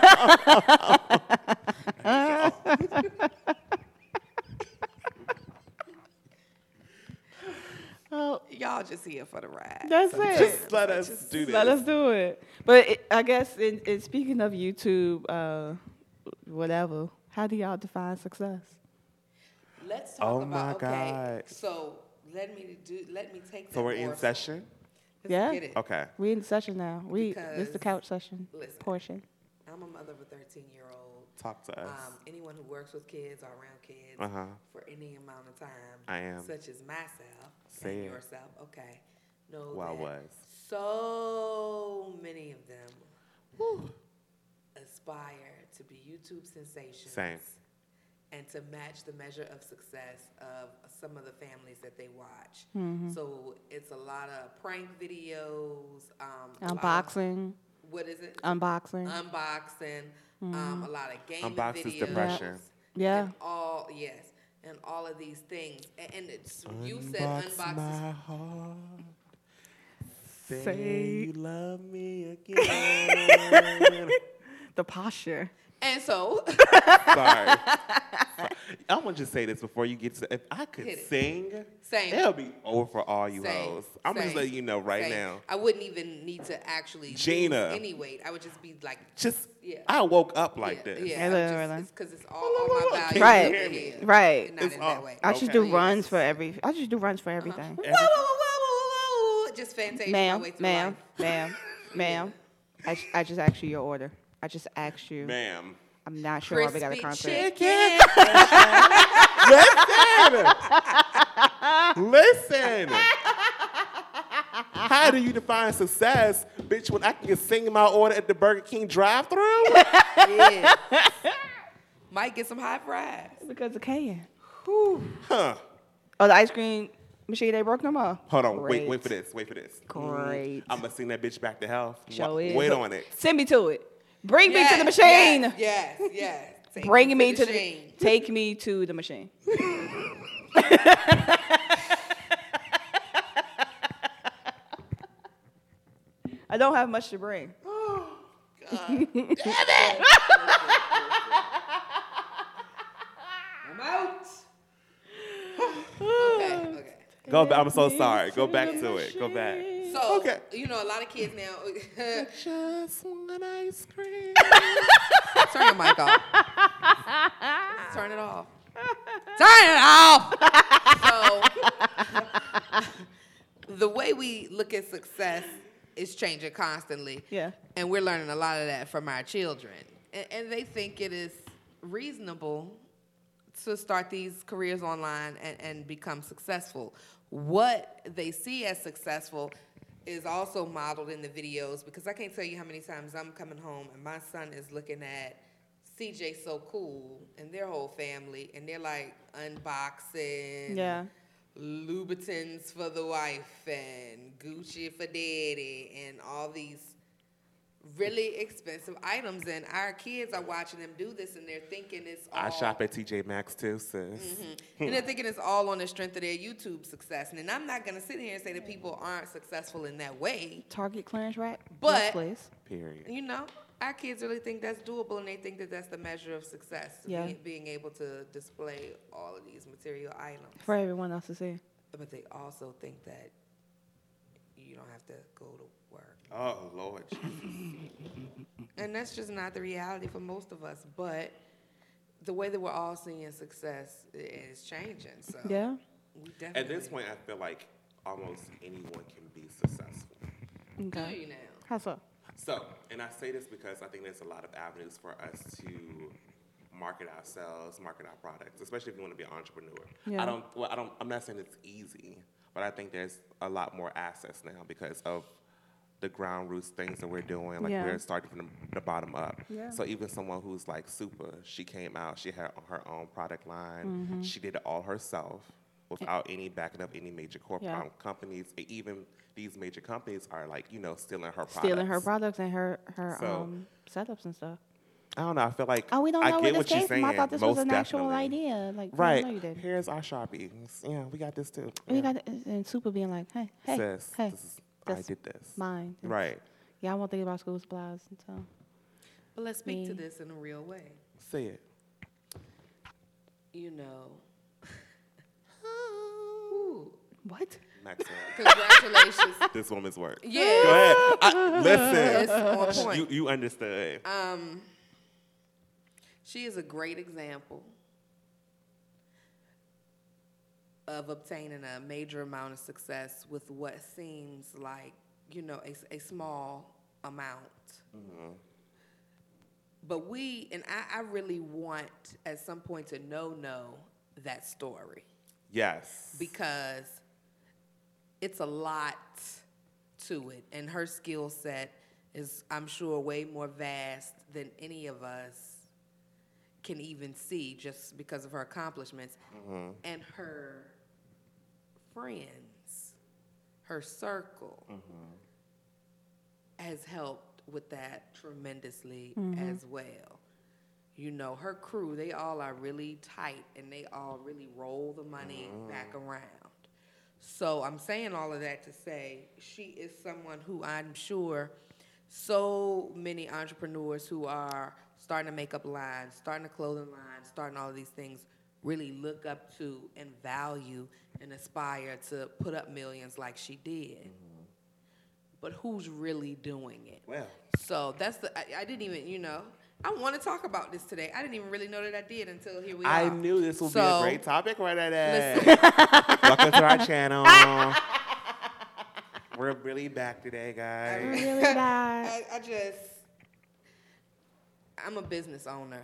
Oh, Y'all just here for the ride. that's it. Just let us do this. Let us do it. But I guess in speaking of YouTube, whatever, how do y'all define success? Let's talk Oh about. my Okay, God. so let me take. So that we're in more- session. Let's Yeah. get it. Okay. We in session now. This is the Because- couch session Listen. portion. I'm a mother of a 13-year-old. Talk to us. Anyone who works with kids or around kids Uh-huh. for any amount of time, I am. such as myself Say and it. yourself, okay, know Well, that was. so many of them aspire to be YouTube sensations. Same. And to match the measure of success of some of the families that they watch. Mm-hmm. So it's a lot of prank videos. A lot of- Unboxing. what is it? Unboxing. Unboxing. A lot of gaming Unbox is videos. depression. Yeah. And and all of these things. And it's you said Unbox unbox my is heart. Say- Say you love me again. The posture. And so, Sorry. I want to just say this before you get to. If I could Hit it. sing, Same. it'll be over for all you Same. hoes. I'm just Same. letting you know right Same. now. I wouldn't even need to actually Gina. lose any weight. I would just be like, Just, yeah. I woke up like yeah, this. Yeah, Really. it's because it's all my values Right. over here. Right. Not It's in all- that way. I just Okay. do runs for every. I just do runs for everything. Whoa, whoa, whoa, whoa, whoa. Just fantasia my Ma'am, way through ma'am, life. ma'am. I just asked you your order. I just asked you. Ma'am. I'm not sure why we got a Crispy concert. chicken. Listen. How do you define success, bitch, when I can get sing my order at the Burger King drive-thru? Yeah. Might get some hot fries. Because it can. Huh. Oh, the ice cream machine, they broke them off. Hold on. Great. Wait for this. Wait for this. Great. I'm going to sing that bitch back to health. Show is. Wait on it. Send me to it. Bring me to the Yes, machine. Yes. Take Bring me to machine. the. Take me to the machine. I don't have much to bring. I'm out. Okay. Go back. I'm so sorry. Go back to it. Go back. So, Okay. you know, a lot of kids now. Just want ice cream. Turn your mic off. Turn it off. Turn it off. So, the way we look at success is changing constantly. Yeah. And we're learning a lot of that from our children. And they think it is reasonable to start these careers online and become successful. What they see as successful is also modeled in the videos, because I can't tell you how many times I'm coming home and my son is looking at CJ So Cool and their whole family, and they're like unboxing Yeah. Louboutins for the wife and Gucci for daddy and all these really expensive items, and our kids are watching them do this, and they're thinking it's all. I shop at TJ Maxx too, sis. And they're thinking it's all on the strength of their YouTube success. And then I'm not gonna sit here and say that people aren't successful in that way, Target clearance rack. But- Yes, please. Period. you know. Our kids really think that's doable, and they think that that's the measure of success. Yeah. Being able to display all of these material items. For everyone else to see. But they also think that you don't have to go to work. Oh, Lord. And that's just not the reality for most of us. But the way that we're all seeing success is changing. So Yeah. we definitely. At this point, I feel like almost anyone can be successful. do Okay. you now? How so? So, and I say this because I think there's a lot of avenues for us to market ourselves, market our products, especially if you want to be an entrepreneur. Yeah. I'm not saying it's easy, but I think there's a lot more access now because of the ground roots things that we're doing. Like Yeah. we're starting from the bottom up. Yeah. So even someone who's like super, she came out, she had her own product line. Mm-hmm. She did it all herself without any backing up any major corporate Yeah. companies. Even these major companies are like, stealing her products. Stealing her products and her So- setups and stuff. I don't know. I feel like Oh, we don't know I where get this what you're came saying. from. I thought this was most an actual definitely. idea. Like, I Right. know you did. Here's our Sharpie. Yeah, we got this too. And, Yeah. you got and Super being like, hey, Sis, hey, I that's did this. mine. Right. Yeah, I won't think about school supplies until. But let's speak to Me. this in a real way. Say it. You know. Ooh, What? Maxwell. congratulations. This woman's work. Yeah. Go ahead. It's on Listen. point. You understood. She is a great example of obtaining a major amount of success with what seems like, a small amount. But I really want at some point to know that story, Yes. because it's a lot to it. And her skill set is, I'm sure, way more vast than any of us can even see, just because of her accomplishments. And her friends, her circle, has helped with that tremendously as well. Her crew, they all are really tight, and they all really roll the money back around. So I'm saying all of that to say she is someone who I'm sure so many entrepreneurs who are starting a makeup line, starting a clothing line, starting all of these things, really look up to and value and aspire to put up millions like she did. But who's really doing it? Well. So that's I didn't even, I want to talk about this today. I didn't even really know that I did until here we are. I knew this would be a great topic right at Listen. Welcome to our channel. We're really back today, guys. Really bad. I'm a business owner.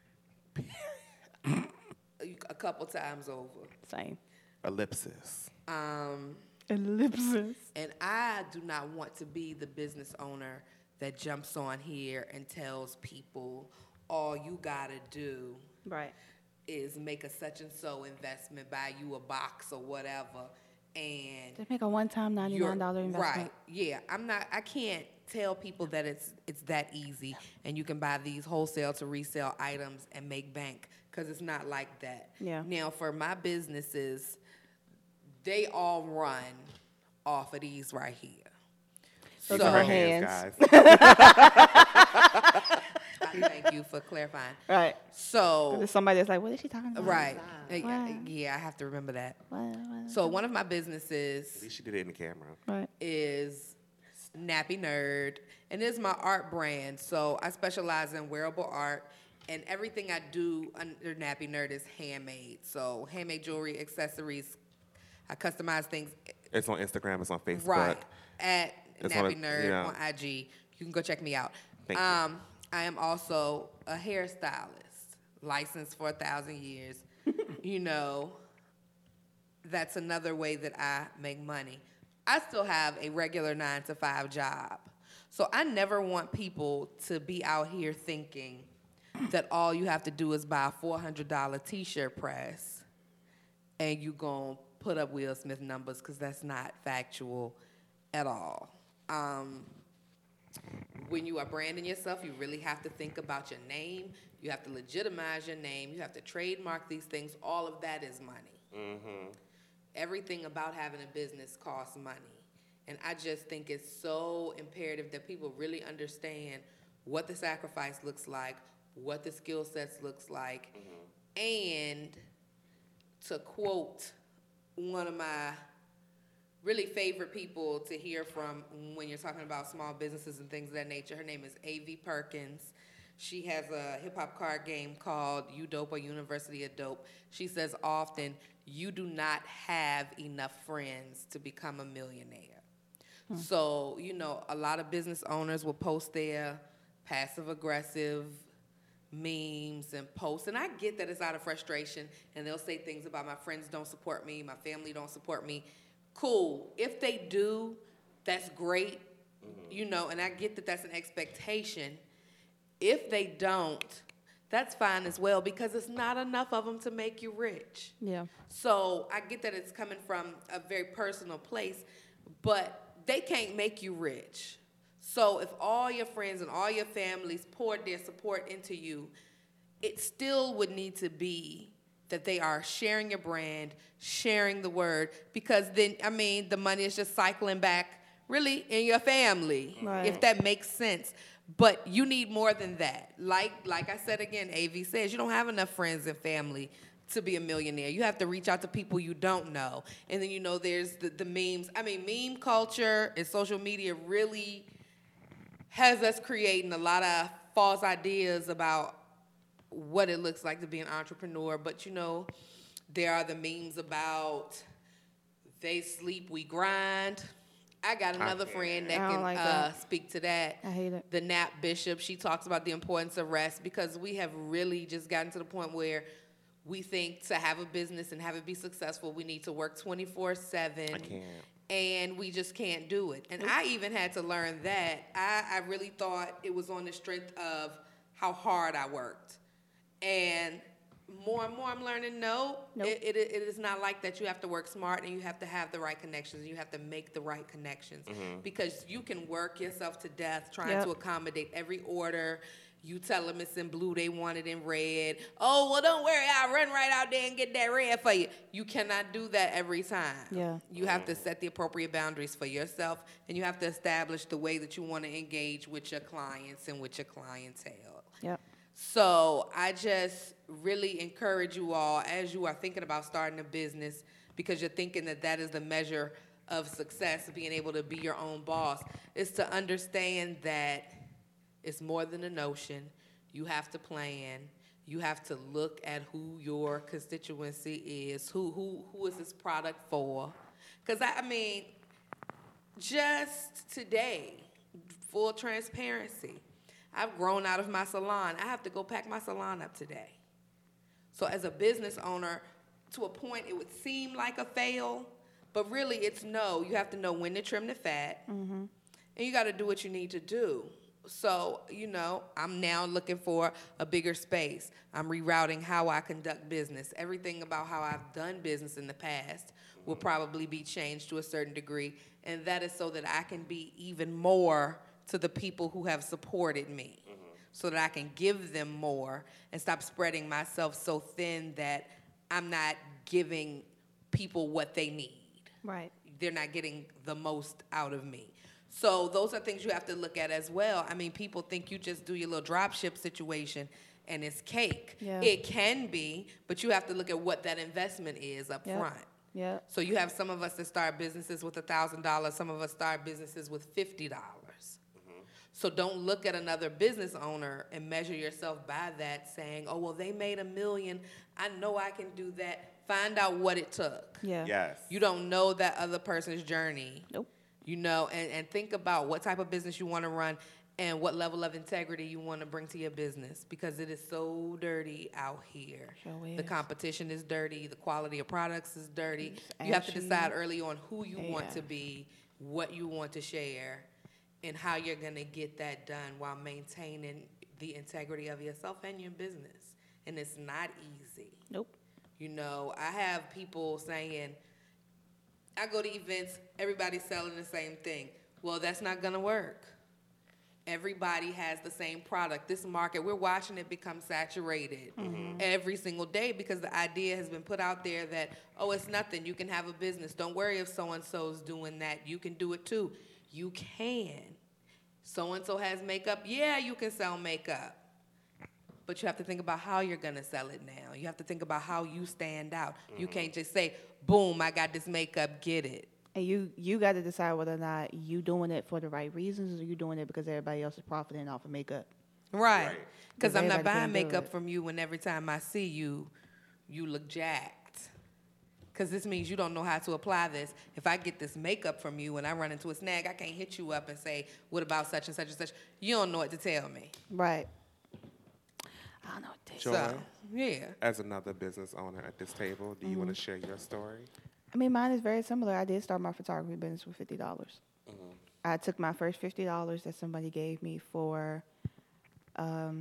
A couple times over. Same. Ellipsis. Ellipsis. And I do not want to be the business owner that jumps on here and tells people all you gotta do is make a such and so investment, buy you a box or whatever, and Just make a one-time $99 investment. right. Yeah, I can't tell people that it's that easy and you can buy these wholesale to resale items and make bank, because it's not like that. Yeah. Now for my businesses, they all run off of these right here. Those So- are her hands. guys. Thank you for clarifying. Right. So, There's somebody that's like, what is she talking about? right. Wow. Yeah, I have to remember that. What? So one of my At businesses least she did it in the camera. Right. is Nappy Nerd, and it's my art brand. So I specialize in wearable art, and everything I do under Nappy Nerd is handmade. So handmade jewelry, accessories. I customize things. It's on Instagram. It's on Facebook. Right. At It's Nappy on Nerd yeah. on IG. You can go check me out. Thank you. I am also a hairstylist, licensed for 1,000 years. That's another way that I make money. I still have a regular 9-to-5 job. So I never want people to be out here thinking that all you have to do is buy a $400 t-shirt press and you going to put up Will Smith numbers, because that's not factual at all. When you are branding yourself, you really have to think about your name. You have to legitimize your name. You have to trademark these things. All of that is money. Mm-hmm. Everything about having a business costs money. And I just think it's so imperative that people really understand what the sacrifice looks like, what the skill sets looks like, and to quote one of my really favorite people to hear from when you're talking about small businesses and things of that nature. Her name is A.V. Perkins. She has a hip-hop card game called You Dope or University of Dope. She says often, you do not have enough friends to become a millionaire. So, a lot of business owners will post their passive-aggressive memes and posts, and I get that it's out of frustration, and they'll say things about my friends don't support me, my family don't support me. Cool. If they do, that's great, and I get that that's an expectation. If they don't, that's fine as well, because it's not enough of them to make you rich. Yeah. So I get that it's coming from a very personal place, but they can't make you rich. So if all your friends and all your families poured their support into you, it still would need to be that they are sharing your brand, sharing the word, because then, the money is just cycling back really in your family, Right. if that makes sense. But you need more than that. Like I said again, AV says, you don't have enough friends and family to be a millionaire. You have to reach out to people you don't know. And then, there's the memes. Meme culture and social media really has us creating a lot of false ideas about what it looks like to be an entrepreneur. But, there are the memes about they sleep, we grind. I got another friend that I don't can like that. speak to that. I hate it. The Nap Bishop, she talks about the importance of rest, because we have really just gotten to the point where we think to have a business and have it be successful, we need to work 24/7. I can't. And we just can't do it. And I even had to learn that. I really thought it was on the strength of how hard I worked. And more and more I'm learning, Nope. it is not like that. You have to work smart, and you have to have the right connections. You have to make the right connections, because you can work yourself to death trying Yep. to accommodate every order. You tell them it's in blue, they want it in red. Oh, well, don't worry, I'll run right out there and get that red for you. You cannot do that every time. Yeah. You have to set the appropriate boundaries for yourself, and you have to establish the way that you want to engage with your clients and with your clientele. Yep. So I just really encourage you all as you are thinking about starting a business, because you're thinking that that is the measure of success, being able to be your own boss, is to understand that it's more than a notion. You have to plan. You have to look at who your constituency is, who is this product for. Because, I mean, just today, full transparency, I've grown out of my salon. I have to go pack my salon up today. So as a business owner, to a point, it would seem like a fail, but really it's no. You have to know when to trim the fat, and you got to do what you need to do. So, you know, I'm now looking for a bigger space. I'm rerouting how I conduct business. Everything about how I've done business in the past will probably be changed to a certain degree, and that is so that I can be even more to the people who have supported me, so that I can give them more and stop spreading myself so thin that I'm not giving people what they need. Right. They're not getting the most out of me. So those are things you have to look at as well. I mean, people think you just do your little drop ship situation and it's cake. Yeah. It can be, but you have to look at what that investment is up front. Yeah. So you have some of us that start businesses with $1,000. Some of us start businesses with $50. So don't look at another business owner and measure yourself by that, saying, oh, well, they made $1 million. I know I can do that. Find out what it took. Yeah. Yes. You don't know that other person's journey. Nope. You know, and think about what type of business you want to run and what level of integrity you want to bring to your business, because it is so dirty out here. Sure The is. competition is dirty. The quality of products is dirty. It's You have to ashy. decide early on who you want Yeah. to be, what you want to share, and how you're going to get that done while maintaining the integrity of yourself and your business. And it's not easy. Nope. You know, I have people saying, I go to events, everybody's selling the same thing. Well, that's not going to work. Everybody has the same product. This market, we're watching it become saturated every single day, because the idea has been put out there that, oh, it's nothing. You can have a business. Don't worry if so-and-so's doing that. You can do it too. You can. So-and-so has makeup. Yeah, you can sell makeup. But you have to think about how you're going to sell it now. You have to think about how you stand out. You can't just say, boom, I got this makeup, get it. And you got to decide whether or not you doing it for the right reasons, or you doing it because everybody else is profiting off of makeup. Right. Right. Because I'm not Everybody buying can't do makeup it. from you when every time I see you, you look jacked. Because this means you don't know how to apply this. If I get this makeup from you and I run into a snag, I can't hit you up and say, what about such and such and such? You don't know what to tell me. Right. I don't know what this. Joy, So, yeah. as another business owner at this table, do you want to share your story? I mean, mine is very similar. I did start my photography business with $50. I took my first $50 that somebody gave me for a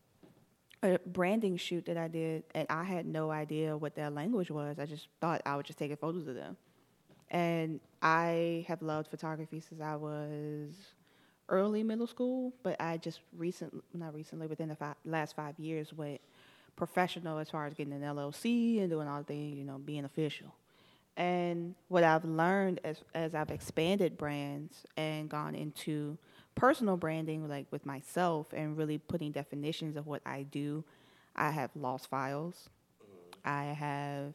branding shoot that I did, and I had no idea what their language was. I just thought I was just taking photos of them. And I have loved photography since I was early middle school, but I just not recently, within the last 5 years, went professional as far as getting an LLC and doing all the things, you know, being official. And what I've learned as I've expanded brands and gone into personal branding, like with myself, and really putting definitions of what I do, I have lost files. I have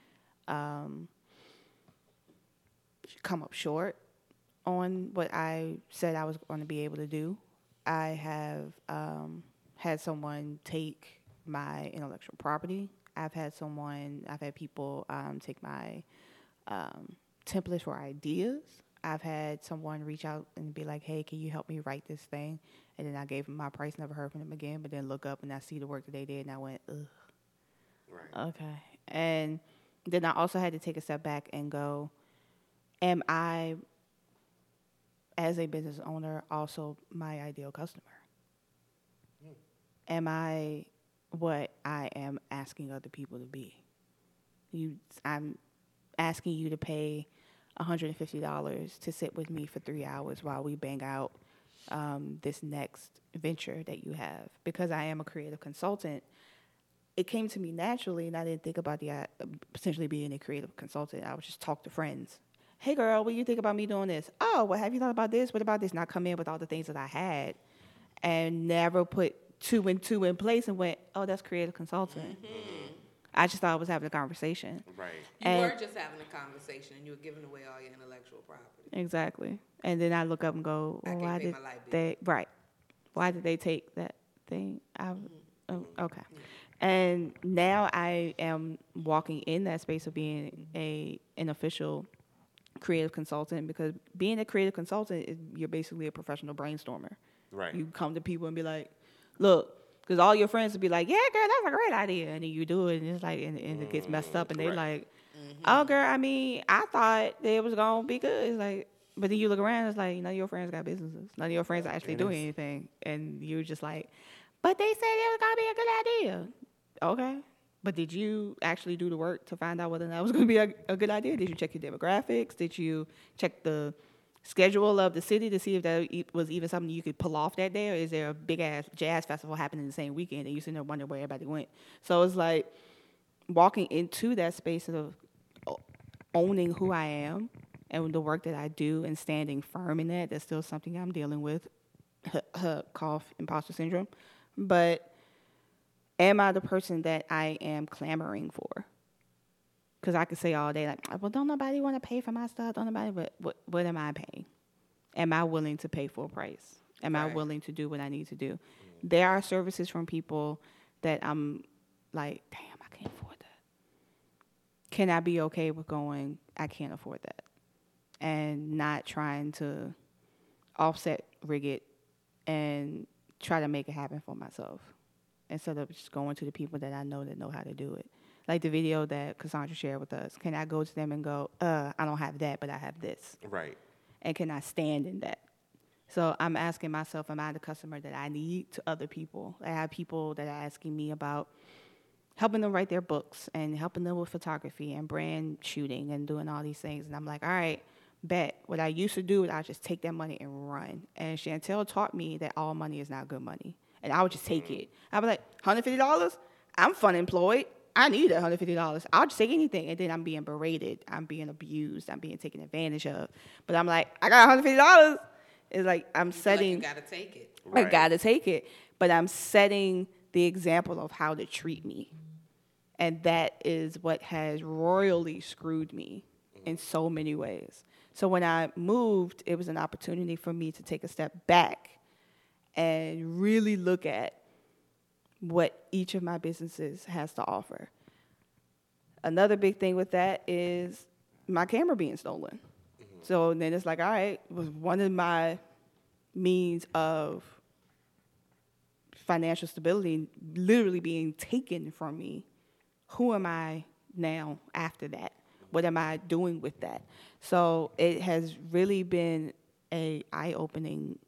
come up short on what I said I was going to be able to do. I have had someone take my intellectual property. I've had people take my templates for ideas. I've had someone reach out and be like, hey, can you help me write this thing? And then I gave them my price, never heard from them again, but then look up and I see the work that they did, and I went, ugh. Right. Okay. And then I also had to take a step back and go, am I, as a business owner, also my ideal customer? Am I what I am asking other people to be? I'm asking you to pay $150 to sit with me for 3 hours while we bang out this next venture that you have. Because I am a creative consultant, it came to me naturally, and I didn't think about potentially being a creative consultant. I would just talk to friends. Hey, girl, what do you think about me doing this? Oh, well, have you thought about this? What about this? And I come in with all the things that I had and never put two and two in place and went, oh, that's creative consulting. I just thought I was having a conversation. Right. You were just having a conversation and you were giving away all your intellectual property. Exactly. And then I look up and go, well, why did why did they take that thing? Okay. And now I am walking in that space of being an official creative consultant, because being a creative consultant, you're basically a professional brainstormer. Right. You come to people and be like, look, because all your friends will be like, yeah, girl, that's a great idea. And then you do it, and it's like, and it gets messed up, and they're like, oh, girl, I mean, I thought that it was going to be good. It's like, but then you look around, it's like, none of your friends got businesses. None of your friends are actually doing anything. And you're just like, but they said it was going to be a good idea. Okay. But did you actually do the work to find out whether that was going to be a good idea? Did you check your demographics? Did you check the schedule of the city to see if that was even something you could pull off that day? Or is there a big-ass jazz festival happening the same weekend and you sitting there wondering where everybody went? So it's like walking into that space of owning who I am and the work that I do and standing firm in that. That's still something I'm dealing with, cough, imposter syndrome. But am I the person that I am clamoring for? Because I could say all day, like, well, don't nobody want to pay for my stuff. Don't nobody, but what am I paying? Am I willing to pay full price? Am I willing to do what I need to do? There are services from people that I'm like, damn, I can't afford that. Can I be okay with going, I can't afford that? And not trying to offset rig it and try to make it happen for myself, instead of just going to the people that I know that know how to do it. Like the video that Cassandra shared with us. Can I go to them and go, I don't have that, but I have this? Right. And can I stand in that? So I'm asking myself, am I the customer that I need to other people? I have people that are asking me about helping them write their books and helping them with photography and brand shooting and doing all these things. And I'm like, all right, bet. What I used to do is I just take that money and run. And Chantel taught me that all money is not good money. And I would just take it. I'd be like, $150? I'm fun employed. I need that $150. I'll just take anything. And then I'm being berated. I'm being abused. I'm being taken advantage of. But I'm like, I got $150. It's like I'm setting. You gotta take it. I gotta take it. But I'm setting the example of how to treat me. And that is what has royally screwed me in so many ways. So when I moved, it was an opportunity for me to take a step back and really look at what each of my businesses has to offer. Another big thing with that is my camera being stolen. So then it's like, all right, was one of my means of financial stability literally being taken from me. Who am I now after that? What am I doing with that? So it has really been a eye-opening,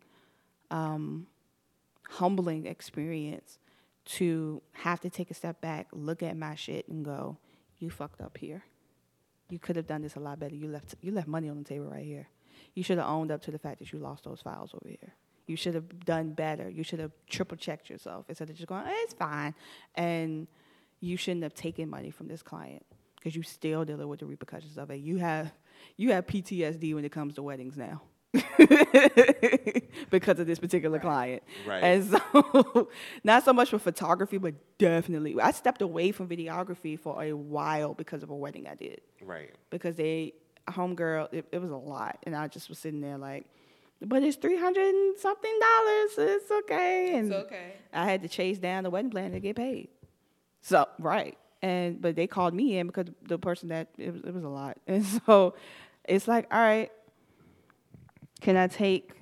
humbling experience to have to take a step back, look at my shit, and go, you fucked up here. You could have done this a lot better. You left money on the table right here. You should have owned up to the fact that you lost those files over here. You should have done better. You should have triple-checked yourself instead of just going, it's fine. And you shouldn't have taken money from this client because you still dealing with the repercussions of it. You have PTSD when it comes to weddings now. Because of this particular client. Right. And so not so much for photography, but definitely I stepped away from videography for a while because of a wedding I did. Right. Because homegirl, it was a lot. And I just was sitting there like, but it's $300 and something. It's okay. And it's okay. I had to chase down the wedding planner to get paid. So, right. But they called me in because the person that, it was a lot. And so it's like, all right, can I take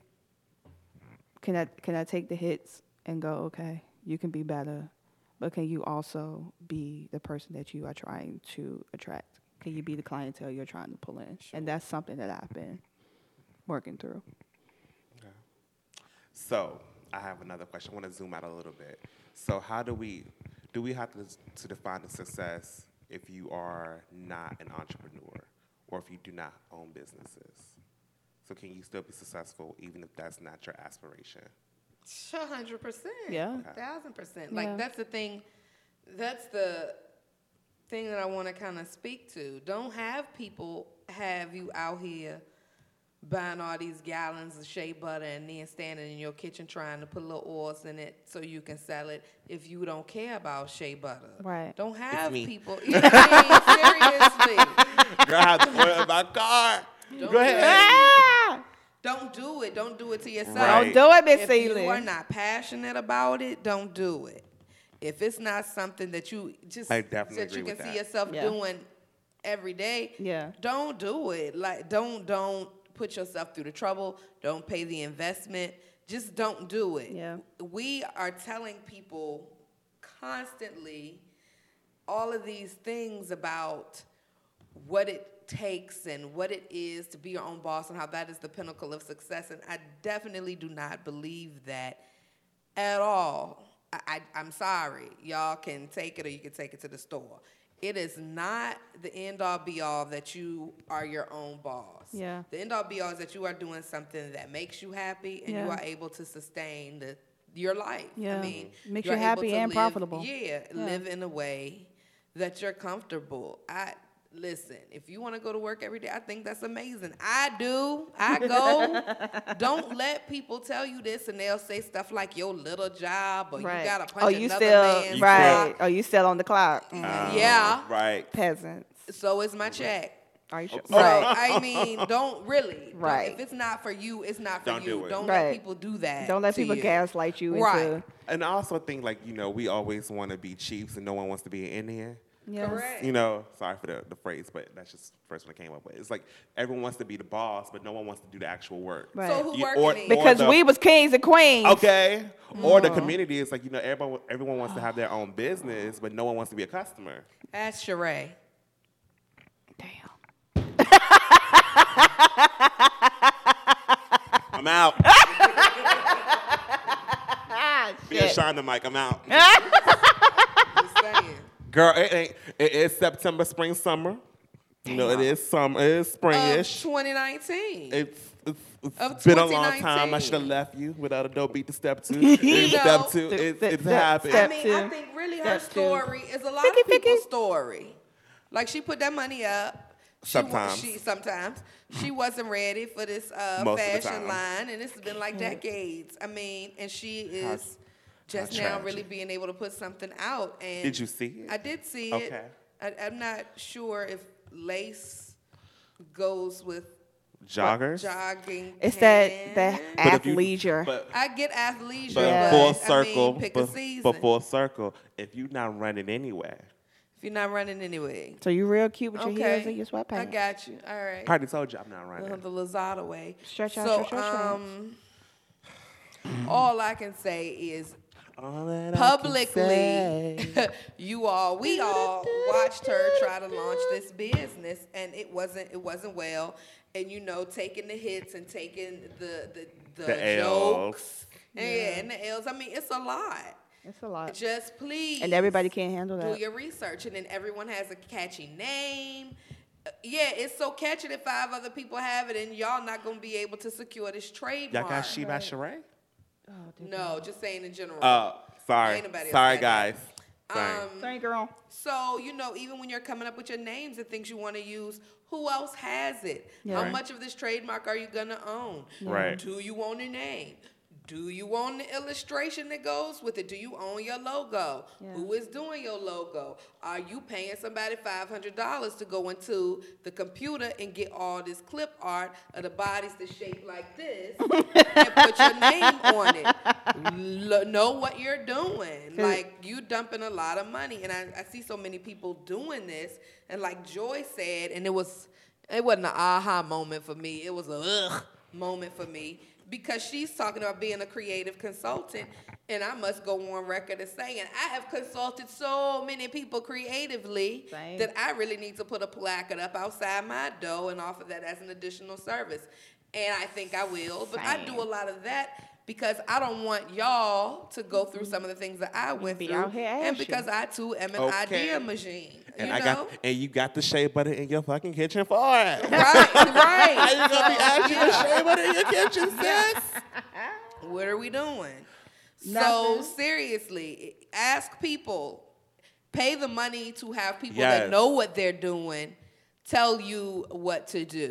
the hits and go, okay, you can be better, but can you also be the person that you are trying to attract? Can you be the clientele you're trying to pull in? Sure. And that's something that I've been working through. Okay. So I have another question. I want to zoom out a little bit. So how do we have to define the success if you are not an entrepreneur or if you do not own businesses? So can you still be successful even if that's not your aspiration? 100%. Yeah. 1,000%. Like that's the thing. That's the thing that I want to kind of speak to. Don't have people have you out here buying all these gallons of shea butter and then standing in your kitchen trying to put little oils in it so you can sell it if you don't care about shea butter. Right. Don't have me. people. You know what I mean? Seriously. Girl, I have to put it in my car. Don't Go ahead. Ah! Don't do it. Don't do it to yourself. Right. Don't do it, Miss If you Seeley. are not passionate about it, don't do it. If it's not something that you just I definitely that you agree can with see that. yourself Yeah. doing every day, Yeah. don't do it. Like don't put yourself through the trouble. Don't pay the investment. Just don't do it. Yeah. We are telling people constantly all of these things about what it takes and what it is to be your own boss and how that is the pinnacle of success. And I definitely do not believe that at all. I'm sorry. Y'all can take it or you can take it to the store. It is not the end-all be-all that you are your own boss. Yeah. The end-all be-all is that you are doing something that makes you happy and you Yeah. are able to sustain your life. Yeah. I mean, Makes you're you happy able to and live- profitable. Yeah, live in a way that you're comfortable. Listen, if you want to go to work every day, I think that's amazing. I do. I go. Don't let people tell you this and they'll say stuff like your little job or Right. you got to punch Oh, you another still man's right. clock. Oh, you still on the clock. Yeah. Right. Peasants. So is my check. Are you sure? So, Right. I mean, don't really. Right. If it's not for you, it's not for Don't you. do it. Don't Right. let people do that. Don't let to people you. gaslight you Right. into. And I also think, like, we always want to be chiefs and no one wants to be an Indian. Yes. Correct. Sorry for the phrase, but that's just the first one I came up with. It's like everyone wants to be the boss, but no one wants to do the actual work. Right. So who You- working or- it? Because the- we was kings and queens. Okay. Or the community is like, everyone wants to have their own business, but no one wants to be a customer. Ask Sheree. Damn. I'm out. Ah, Be a shine the mic. I'm out. Just saying. Girl, it is September, spring, summer. It is summer. It is Of springish. 2019. It's Of been a long time. I 2019. should have left you without a dope beat to step two. You Step know, two. It's step- happened. step- I mean, two. I think really her Step two. story is a lot Picky, of people's picky. story. Like she put that money up. Sometimes. She wasn't ready for this Most of the fashion time. line, and this has been like decades. I mean, and she is just how now tragic. really being able to put something out. And Did you see it? I did see Okay. it. I'm not sure if lace goes with Joggers. jogging. It's that pants. But if you- athleisure. But, I get athleisure, but Yeah. full I circle. mean, pick a season. But full circle. If you're not running anywhere, If you're not running anyway. So you real cute with your heels Okay, and your sweatpants. I got you. All right. I already told you I'm not running. The Lazada way. Stretch out, so, stretch out, all I can say is All that I can publicly, say. we all watched her try to launch this business, and it wasn't well. And taking the hits and taking the L's. jokes, and the L's. I mean, it's a lot. It's a lot. Just please. And everybody can't handle Do that. your research, and then everyone has a catchy name. Yeah, it's so catchy that 5 other people have it, and y'all not gonna be able to secure this trademark. Y'all got She by Sheree? No, just saying in general. Sorry. Ain't nobody else Sorry, got guys. that. Sorry. Sorry, girl. So, even when you're coming up with your names and things you want to use, who else has it? Yeah. How Right. much of this trademark are you going to own? Right. Do you own a name? Do you own the illustration that goes with it? Do you own your logo? Yeah. Who is doing your logo? Are you paying somebody $500 to go into the computer and get all this clip art of the bodies that's shaped like this and put your name on it? Know what you're doing. Like, you dumping a lot of money. And I see so many people doing this. And like Joy said, and it wasn't an aha moment for me. It was a ugh moment for me. Because she's talking about being a creative consultant, and I must go on record as saying I have consulted so many people creatively Same. that I really need to put a placard up outside my door and offer that as an additional service. And I think I will, but I do a lot of that because I don't want y'all to go through some of the things that I went Be through, out here and ashy. because I too am an Okay. idea machine. And you you got the shea butter in your fucking kitchen for it. right. How you gonna be asking Yeah. for shea butter in your kitchen, sis? What are we doing? So Nothing. seriously, ask people. Pay the money to have people Yes. that know what they're doing tell you what to do.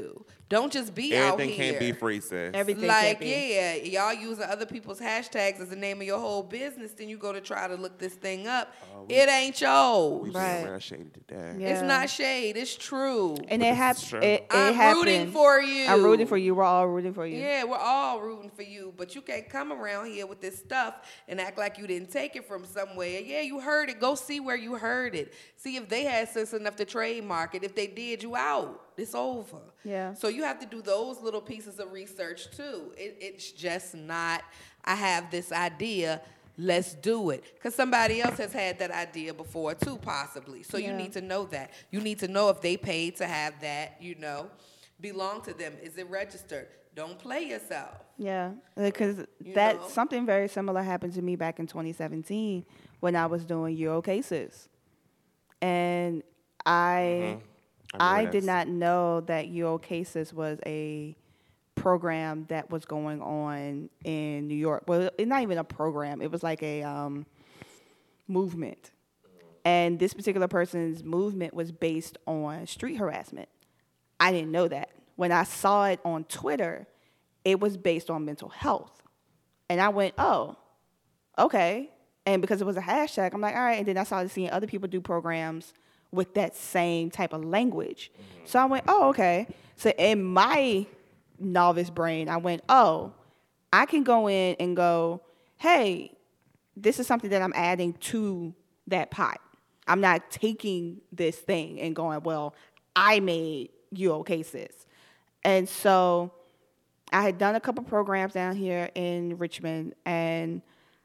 Don't just be out Everything here. can't be free, sis. Everything Like, can't be. y'all using other people's hashtags as the name of your whole business, then you go to try to look this thing up. It ain't yours. We Right. being real shady today. Yeah. It's not shade. It's true. And it It's true. happened. I'm rooting for you. I'm rooting for you. We're all rooting for you. Yeah, we're all rooting for you, but you can't come around here with this stuff and act like you didn't take it from somewhere. Yeah, you heard it. Go see where you heard it. See if they had sense enough to trademark it. If they did, you out. It's over. Yeah. So you have to do those little pieces of research too. It's just not, I have this idea, let's do it. Because somebody else has had that idea before too, possibly. So you Yeah. need to know that. You need to know if they paid to have that, belong to them. Is it registered? Don't play yourself. Yeah, because You that know? something very similar happened to me back in 2017 when I was doing Euro cases, and I did not know that Euro cases was a program that was going on in New York. Well, it's not even a program; it was like a movement, and this particular person's movement was based on street harassment. I didn't know that. When I saw it on Twitter, it was based on mental health. And I went, oh, okay. And because it was a hashtag, I'm like, all right. And then I started seeing other people do programs with that same type of language. So I went, oh, okay. So in my novice brain, I went, oh, I can go in and go, hey, this is something that I'm adding to that pot. I'm not taking this thing and going, well, I made Euro cases. And so I had done a couple programs down here in Richmond, and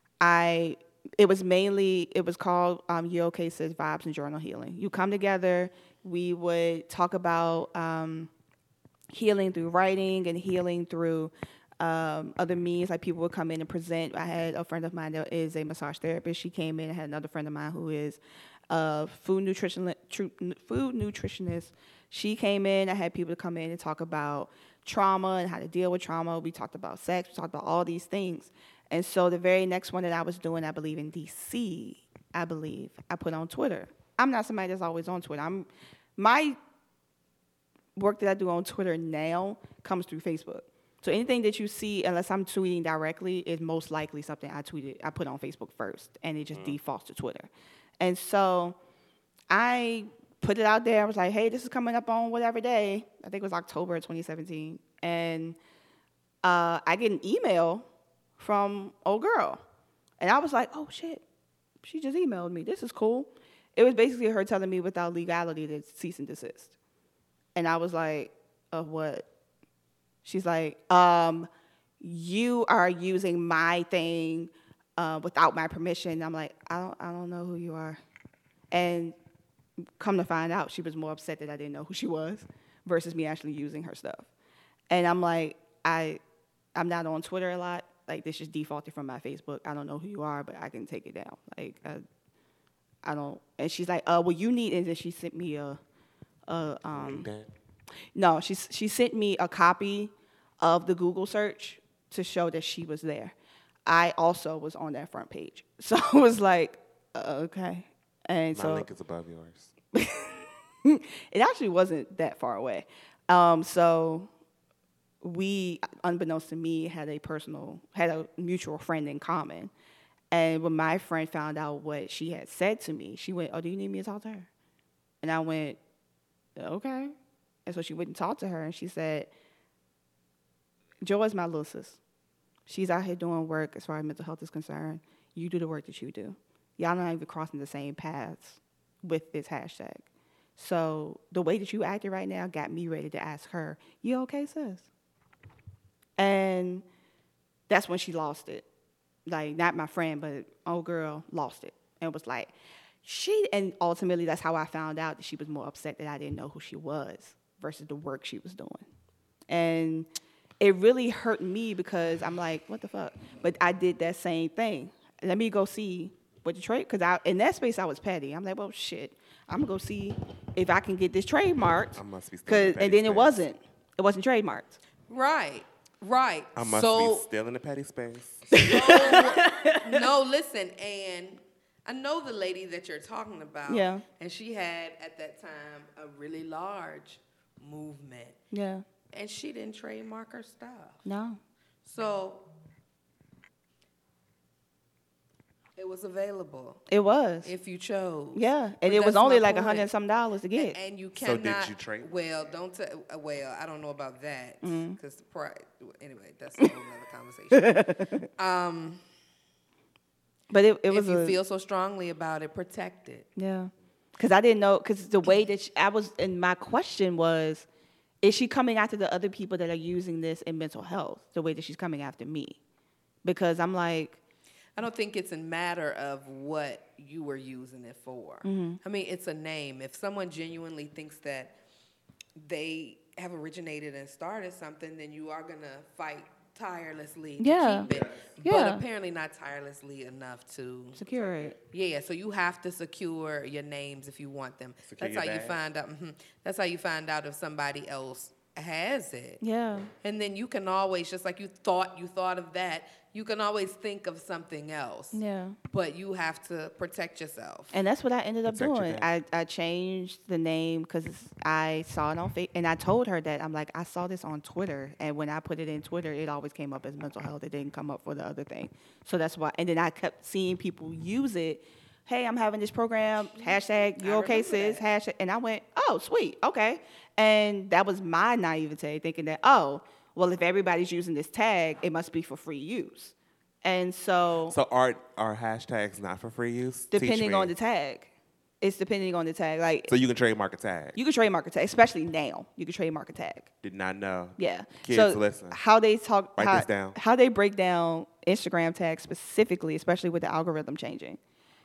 it was called Euro Cases, Vibes, and Journal Healing. You come together, we would talk about healing through writing and healing through other means, like people would come in and present. I had a friend of mine that is a massage therapist. She came in. I had another friend of mine who is a food nutritionist. She came in. I had people come in and talk about trauma and how to deal with trauma. We talked about sex. We talked about all these things. And so the very next one that I was doing, I believe in DC, I put on Twitter. I'm not somebody that's always on Twitter. My work that I do on Twitter now comes through Facebook. So anything that you see, unless I'm tweeting directly, is most likely something I put on Facebook first, and it just defaults to Twitter. And so I put it out there. I was like, hey, this is coming up on whatever day. I think it was October 2017. And I get an email from old girl. And I was like, oh, shit. She just emailed me. This is cool. It was basically her telling me without legality to cease and desist. And I was like, of what? She's like, you are using my thing without my permission. I'm like, I don't know who you are. And come to find out, she was more upset that I didn't know who she was versus me actually using her stuff. And I'm like, I'm not on Twitter a lot. Like, this just defaulted from my Facebook. I don't know who you are, but I can take it down. Like, I don't. And she's like, well, you need, and then she sent me no, she sent me a copy of the Google search to show that she was there. I also was on that front page. So I was like, okay. And My so link is above yours. it actually wasn't that far away. So we, unbeknownst to me, had a mutual friend in common. And when my friend found out what she had said to me, she went, oh, do you need me to talk to her? And I went, okay. And so she went and talked to her, and she said, Joy is my little sis. She's out here doing work as far as mental health is concerned. You do the work that you do. Y'all not even crossing the same paths with this hashtag. So the way that you acted right now got me ready to ask her, you okay, sis? And that's when she lost it. Like, not my friend, but old girl lost it. And was like, and ultimately that's how I found out that she was more upset that I didn't know who she was versus the work she was doing. And it really hurt me because I'm like, what the fuck? But I did that same thing. Let me go see what the trade, because in that space I was petty. I'm like, well, shit, I'm gonna go see if I can get this trademarked. I must be still in the petty and then space. it wasn't trademarked. Right. I must be still in the petty space. No, listen, and I know the lady that you're talking about. Yeah. And she had, at that time, a really large movement. Yeah. And she didn't trademark her stuff. No. So it was available It was. if you chose. Yeah. And But it was that's only my like point. $100 and some to get. And you So cannot. did you trade? Well, don't. Well, I don't know about that Mm-hmm. because anyway, that's a whole other conversation. But it If was you feel so strongly about it, protect it. Yeah. Because I didn't know, because the way that I was, and my question was, is she coming after the other people that are using this in mental health the way that she's coming after me? Because I'm like, I don't think it's a matter of what you were using it for. Mm-hmm. I mean, it's a name. If someone genuinely thinks that they have originated and started something, then you are going to fight tirelessly to Yeah. keep it. Yeah. But apparently not tirelessly enough to... secure it. Yeah, so you have to secure your names if you want them. Secure That's your how you bag. find out. That's how you find out if somebody else has it. Yeah. And then you can always, just like you thought of that, you can always think of something else. Yeah. But you have to protect yourself. And that's what I ended up Protect your doing. back. I changed the name because I saw it on Facebook, and I told her that I'm like, I saw this on Twitter, and when I put it in Twitter, it always came up as mental health. It didn't come up for the other thing. So that's why. And then I kept seeing people use it. Hey, I'm having this program. Hashtag you I okay, remember sis? that. Hashtag, and I went, oh, sweet, okay. And that was my naivete, thinking that, oh, well, if everybody's using this tag, it must be for free use. And so So are hashtags not for free use? Teach depending me. on the tag. It's depending on the tag. Like, So you can trademark a tag. you can trademark a tag, especially now. You can trademark a tag. Did not know. Yeah. Kids, so listen. how they talk, Write this down. how they break down Instagram tags specifically, especially with the algorithm changing.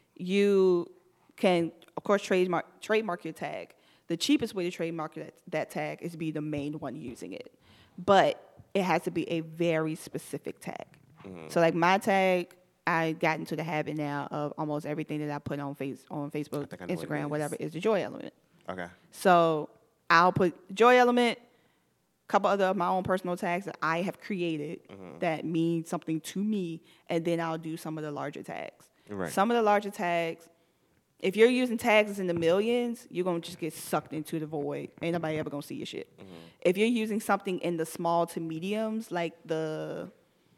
You can, of course, trademark your tag. The cheapest way to trademark that tag is to be the main one using it, but it has to be a very specific tag. Mm-hmm. So, like my tag, I got into the habit now of almost everything that I put on Facebook, think I know what it Instagram, is. whatever, is the joy element. Okay. So I'll put joy element, a couple other of my own personal tags that I have created that mean something to me, and then I'll do some of the larger tags. Right. Some of the larger tags, if you're using tags that's in the millions, you're gonna just get sucked into the void. Ain't nobody ever gonna see your shit. If you're using something in the small to mediums, like the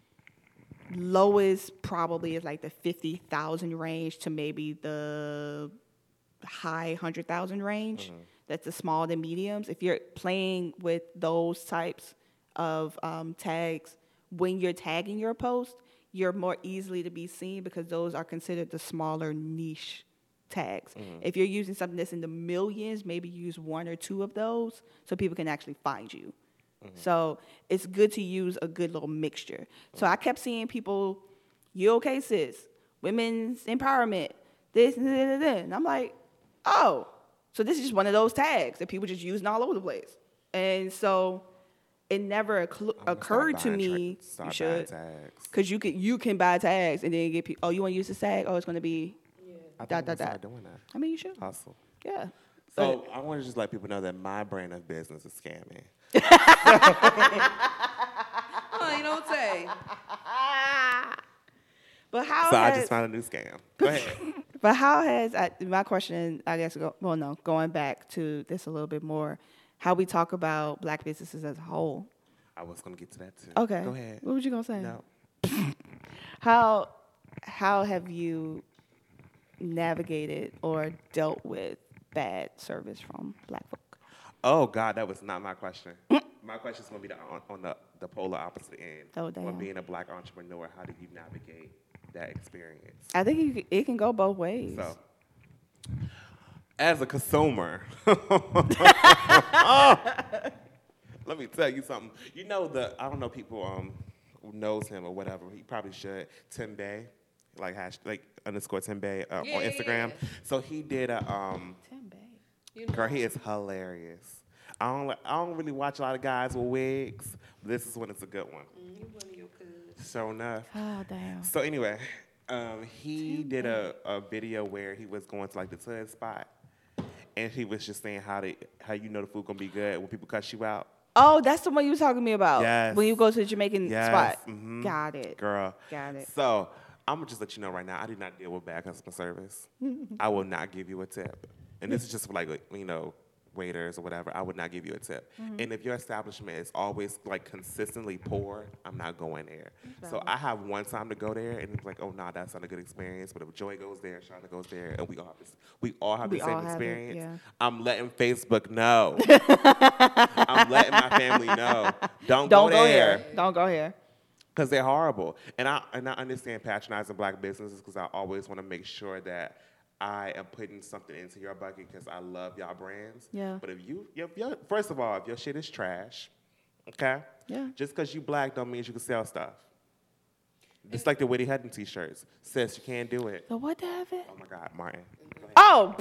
lowest probably is like the 50,000 range to maybe the high 100,000 range. That's the small to mediums. If you're playing with those types of tags, when you're tagging your post, you're more easily to be seen because those are considered the smaller niche tags. If you're using something that's in the millions, maybe use one or two of those so people can actually find you. So it's good to use a good little mixture. So I kept seeing people, you okay, sis? Women's empowerment, this and that, and I'm like, oh, so this is just one of those tags that people just using all over the place. And so it never occurred to me, you should, because you can buy tags and then get people, oh, you want to use this tag? Oh, it's going to be I dot, think dot, I'm dot. doing that. I mean, you should. Hustle. Yeah. So I want to just let people know that my brand of business is scamming. Oh, you don't say. But how So I has, just found a new scam. Go ahead. but how has, my question, I guess, going back to this a little bit more, how we talk about black businesses as a whole. I was going to get to that too. Okay. Go ahead. What was you going to say? No. How have you navigated or dealt with bad service from black folk? Oh, God, that was not my question. My question is going to be on the polar opposite end. Oh, damn. When being a black entrepreneur, how do you navigate that experience? I think it can go both ways. So, as a consumer, let me tell you something. You know I don't know people who knows him or whatever. He probably should. Tim Bay, like _ Tim Bay on Instagram. Yeah. So he did a Tim Bay. You know, girl. He is hilarious. I don't really watch a lot of guys with wigs. But this is when it's a good one. you one of your cousins. Sure enough. Oh, damn. So anyway, he did a video where he was going to like the Tud spot, and he was just saying how you know the food gonna be good when people cuss you out. Oh, that's the one you were talking to me about. Yes. When you go to the Jamaican Yes. spot. Mhm. Got it. Girl. Got it. So I'm gonna just let you know right now, I did not deal with bad customer service. I will not give you a tip, and this is just for like waiters or whatever, I would not give you a tip. And if your establishment is always like consistently poor, I'm not going there. So I have one time to go there, and it's like, oh nah, that's not a good experience. But if Joy goes there, Shonda goes there, and we all have the same experience, I'm letting Facebook know. I'm letting my family know. Don't go there. Don't go here. Because they're horrible. And I understand patronizing black businesses because I always want to make sure that I am putting something into your bucket because I love y'all brands. Yeah. But if first of all, if your shit is trash, okay? Yeah. Just because you black don't mean you can sell stuff. It's like the Whitney Hutton t-shirts. Sis, you can't do it. So what the heck? Oh my God, Martin. Oh!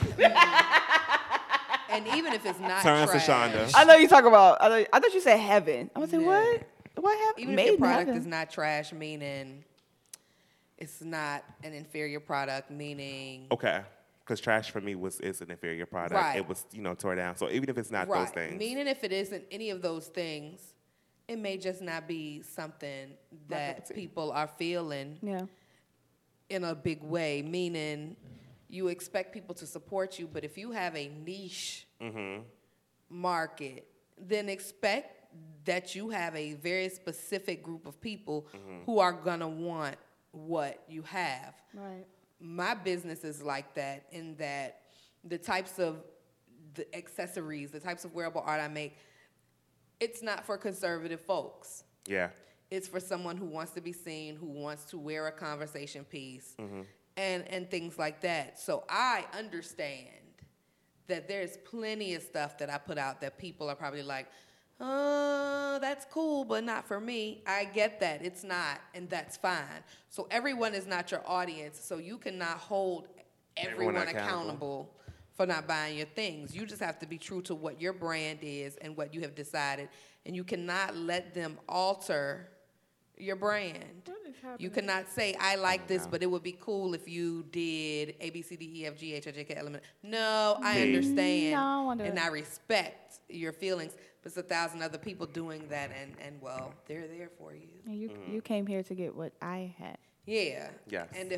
And even if it's not Turns to trash, Shonda. I know you talk about, I thought you said heaven. I was like, Yeah. what? What happened? even if your product is not trash, meaning it's not an inferior product, meaning Okay. Because trash for me is an inferior product. Right. It was, tore down. So even if it's not those things. Meaning if it isn't any of those things, it may just not be something that people are feeling in a big way. Meaning you expect people to support you, but if you have a niche market, then expect that you have a very specific group of people who are gonna want what you have. Right. My business is like that in that the types of the accessories, the types of wearable art I make, it's not for conservative folks. Yeah. It's for someone who wants to be seen, who wants to wear a conversation piece, and things like that. So I understand that there's plenty of stuff that I put out that people are probably like, oh, that's cool, but not for me. I get that. It's not, and that's fine. So everyone is not your audience, so you cannot hold everyone accountable for not buying your things. You just have to be true to what your brand is and what you have decided, and you cannot let them alter your brand. You cannot say, I like this, but it would be cool if you did A, B, C, D, E, F, G, H, I, J, K, L, M, N. No, I understand, and I respect your feelings. But there's 1,000 other people doing that, and well, they're there for you. And you came here to get what I had. Yeah. Yes. And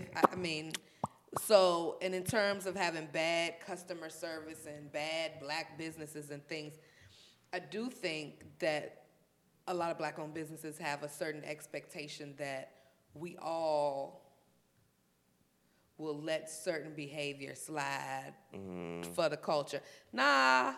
and in terms of having bad customer service and bad black businesses and things, I do think that a lot of black-owned businesses have a certain expectation that we all will let certain behavior slide for the culture. Nah,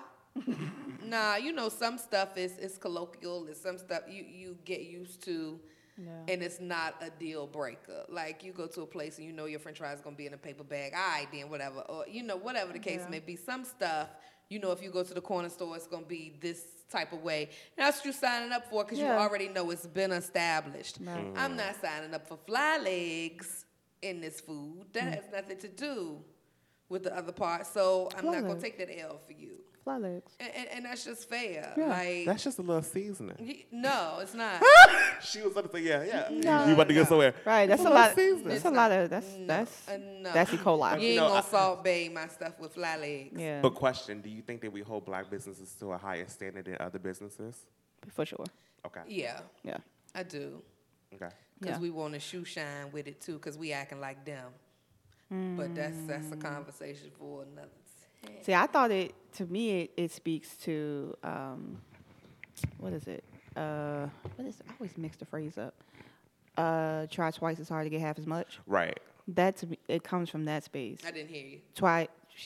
some stuff is colloquial. It's some stuff you get used to, and it's not a deal breaker. Like you go to a place and your French fries is gonna be in a paper bag. All right, then whatever, or whatever the case may be. Some stuff, if you go to the corner store, it's gonna be this type of way. And that's what you're signing up for because you already know it's been established. I'm not signing up for fly legs in this food. That has nothing to do with the other part. So I'm not gonna take that L for you. Fly legs. And that's just fair. Yeah. Like That's just a little seasoning. no, it's not. She was about to say, yeah. No. You about to get somewhere. Right. That's a little lot. seasoning. That's a lot of that's E. coli. You ain't gonna Salt Bay my stuff with fly legs. Yeah. But question, do you think that we hold black businesses to a higher standard than other businesses? For sure. Okay. Yeah, Yeah. I do. Okay. Because Yeah. we want to shoe shine with it too, because we acting like them. But that's a conversation for another time. See, I thought it speaks to what is it? I always mix the phrase up. Try twice as hard to get half as much. Right. It comes from that space. I didn't hear you. Try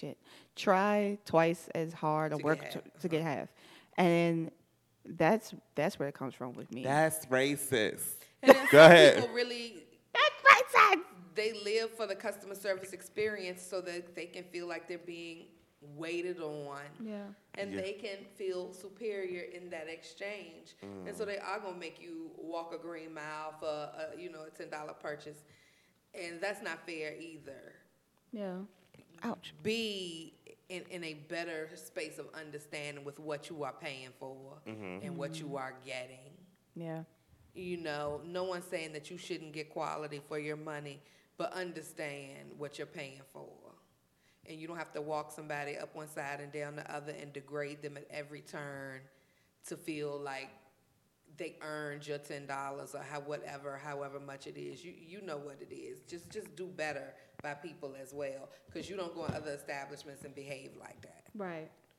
twice as hard or work to get half, and that's where it comes from with me. That's racist. And then Go some ahead. people really, That's racist. they live for the customer service experience so that they can feel like they're being waited on. Yeah. And Yeah. they can feel superior in that exchange. And so they are going to make you walk a green mile for a $10 purchase. And that's not fair either. Yeah. Ouch. Be in a better space of understanding with what you are paying for and what you are getting. Yeah. No one's saying that you shouldn't get quality for your money, but understand what you're paying for. And you don't have to walk somebody up one side and down the other and degrade them at every turn to feel like they earned your $10 or however much it is. You know what it is. Just do better by people as well, because you don't go in other establishments and behave like that. Right.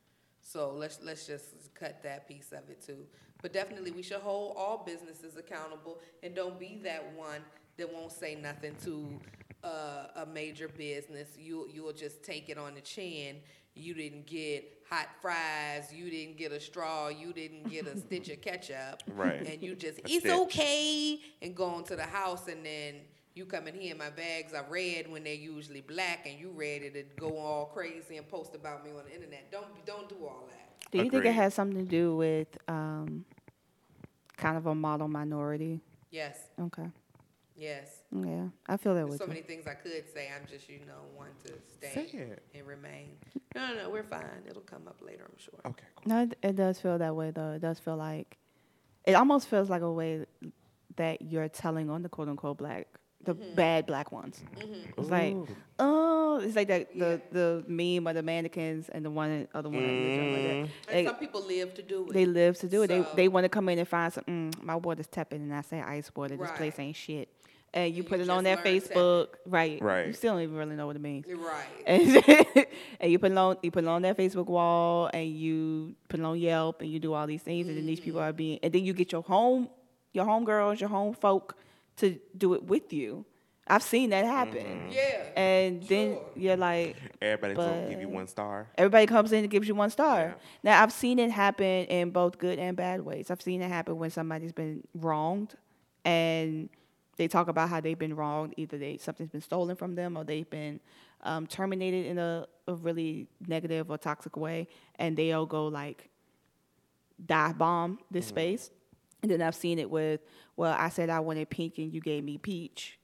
So let's just cut that piece of it too. But definitely we should hold all businesses accountable and don't be that one that won't say nothing to a major business. You'll just take it on the chin. You didn't get hot fries. You didn't get a straw. You didn't get a stitch of ketchup. Right. And you just, A it's stitch. okay, and go into the house, and then you come in here and my bags are red when they're usually black, and you ready to go all crazy and post about me on the internet. Don't do all that. Do you think Agreed. it has something to do with kind of a model minority? Yes, Okay. yes. Yeah, I feel that There's way so too. many things I could say. I'm just, one to Say stay it. and remain. No, we're fine. It'll come up later, I'm sure. Okay, cool. No, it does feel that way though. It does feel like, it almost feels like a way that you're telling on the quote unquote the bad black ones. It's like, Ooh. oh, it's like that Yeah. the meme of the mannequins and the other one. And They, some people live to do it. they live to do it. So- They want to come in and find some. My water's tepid, and I say ice water. This Right. place ain't shit. And you And put you it on their just learned Facebook, right? Right. You still don't even really know what it means. You're right. And you put it on their Facebook wall, and you put it on Yelp, and you do all these things, and then these people are being, and then you get your home girls, your home folk to do it with you. I've seen that happen. Yeah. And then Sure. you're like, Everybody's gonna give you But- 1 star. everybody comes in and gives you 1 star. Yeah. Now, I've seen it happen in both good and bad ways. I've seen it happen when somebody's been wronged, and they talk about how they've been wronged. Either something's been stolen from them, or they've been terminated in a really negative or toxic way, and they'll go like dive bomb this space. And then I've seen it with, well, I said I wanted pink and you gave me peach,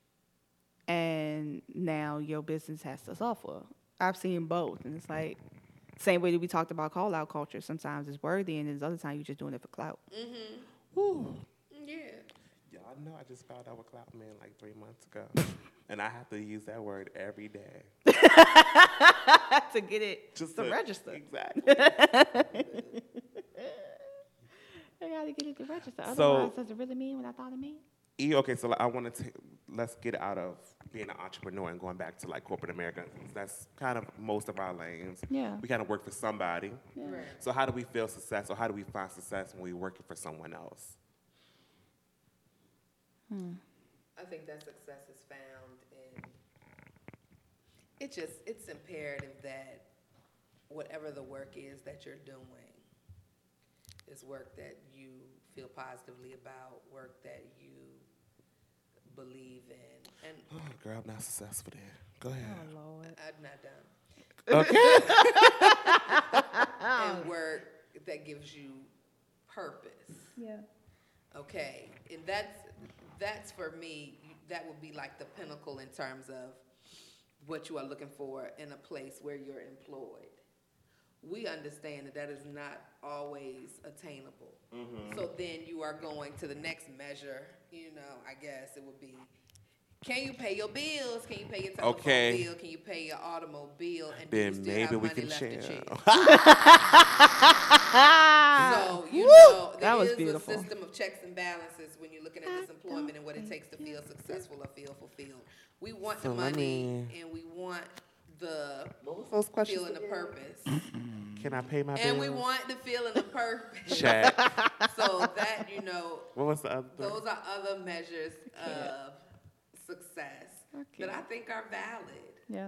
and now your business has to suffer. I've seen both, and it's like same way that we talked about call out culture. Sometimes it's worthy, and there's other times you're just doing it for clout. Woo. Yeah. Y'all know I just found out what clout meant like 3 months ago. And I have to use that word every day. To get it Just to register. Exactly. I gotta get it to register. So- Otherwise, does it really mean what I thought it meant? Okay, so I want to let's get out of being an entrepreneur and going back to like corporate America. That's kind of most of our lanes. Yeah. We kind of work for somebody. Right. So how do we feel success, or how do we find success when we're working for someone else? I think that success is found in it's imperative that whatever the work is that you're doing is work that you feel positively about, work that you believe in. And Oh, girl, I'm not successful there. Go ahead. Lord. I'm not done. Okay. And work that gives you purpose. Yeah. Okay, and that's for me, that would be like the pinnacle in terms of what you are looking for in a place where you're employed. We understand that is not always attainable. So then you are going to the next measure, I guess it would be, can you pay your bills? Can you pay your telephone Okay. bill? Can you pay your automobile? And do you Then still maybe have we money can left share. to share? Ah. So, there That was is beautiful. a system of checks and balances when you're looking at this employment and what it takes to feel successful or feel fulfilled. We want So the let money me- and we want the What was those questions? feeling of purpose. Can I pay my And we bills? want the feeling of purpose. Check. So that, What was the other? those are other measures of success Okay. that I think are valid. Yeah.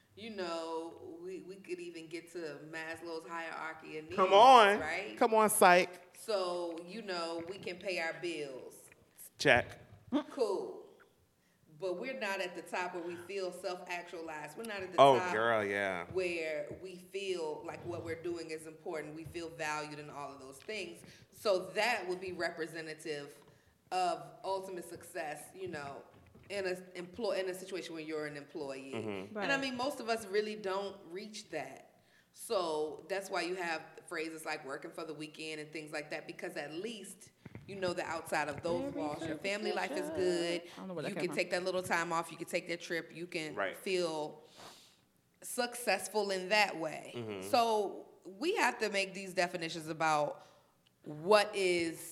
We could even get to Maslow's hierarchy of needs. Come on. Right? Come on, psych. So, we can pay our bills. Check. Cool. But we're not at the top where we feel self-actualized. We're not at the Oh, top girl, yeah. where we feel like what we're doing is important. We feel valued in all of those things. So that would be representative of ultimate success, in a situation where you're an employee. Right. And I mean, most of us really don't reach that. So that's why you have phrases like working for the weekend and things like that, because at least you know that outside of those Very walls, your good family life is picture. good. I don't know where that You came can from. take that little time off. You can take that trip. You can Right. feel successful in that way. So we have to make these definitions about what is,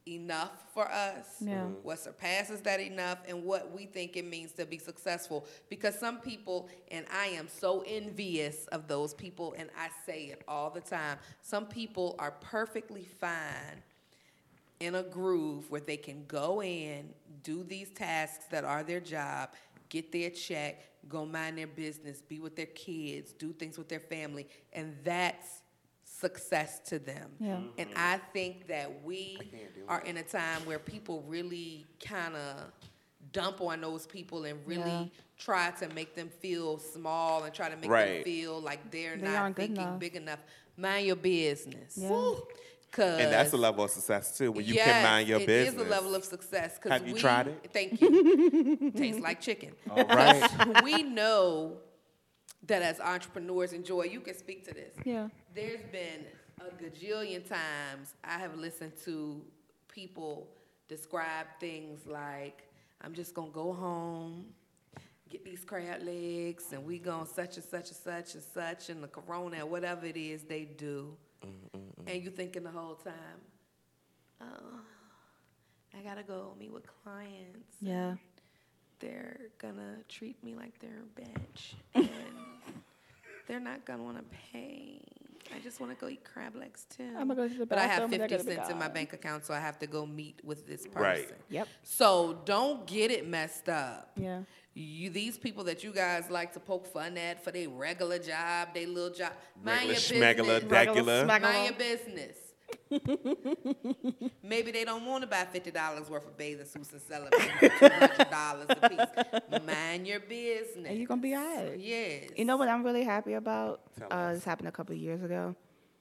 enough for us, Yeah. what surpasses that enough, and what we think it means to be successful. Because some people, and I am so envious of those people, and I say it all the time, some people are perfectly fine in a groove where they can go in, do these tasks that are their job, get their check, go mind their business, be with their kids, do things with their family, and that's success to them. Yeah. And I think that we are in a time where people really kind of dump on those people and really try to make them feel small and try to make them feel like they're They not aren't good thinking enough. big enough. Mind your business. Yeah. And that's a level of success too, when you can mind your business. It is a level of success. Have you tried it? Thank you. Tastes like chicken. All right. We know that as entrepreneurs, and Joy, you can speak to this. Yeah. There's been a gajillion times I have listened to people describe things like, I'm just going to go home, get these crab legs, and we going such and such and such and such, and the corona, whatever it is they do. And you thinking the whole time, oh, I got to go meet with clients. Yeah. They're going to treat me like they're a bitch. And they're not going to want to pay. I just want to go eat crab legs too. I'm gonna go to the but I have bathroom and I 50 gotta be cents in my gone. bank account, so I have to go meet with this person. Right. Yep. So don't get it messed up. Yeah. These people that you guys like to poke fun at for their regular job, their little job, mind Regular, your business. schmegula, degula. Mind your business. Maybe they don't want to buy $50 worth of bathing suits and sell it for $200 a piece. Mind your business. And you're gonna be all right. Yes. You know what I'm really happy about? Tell us. This happened a couple of years ago.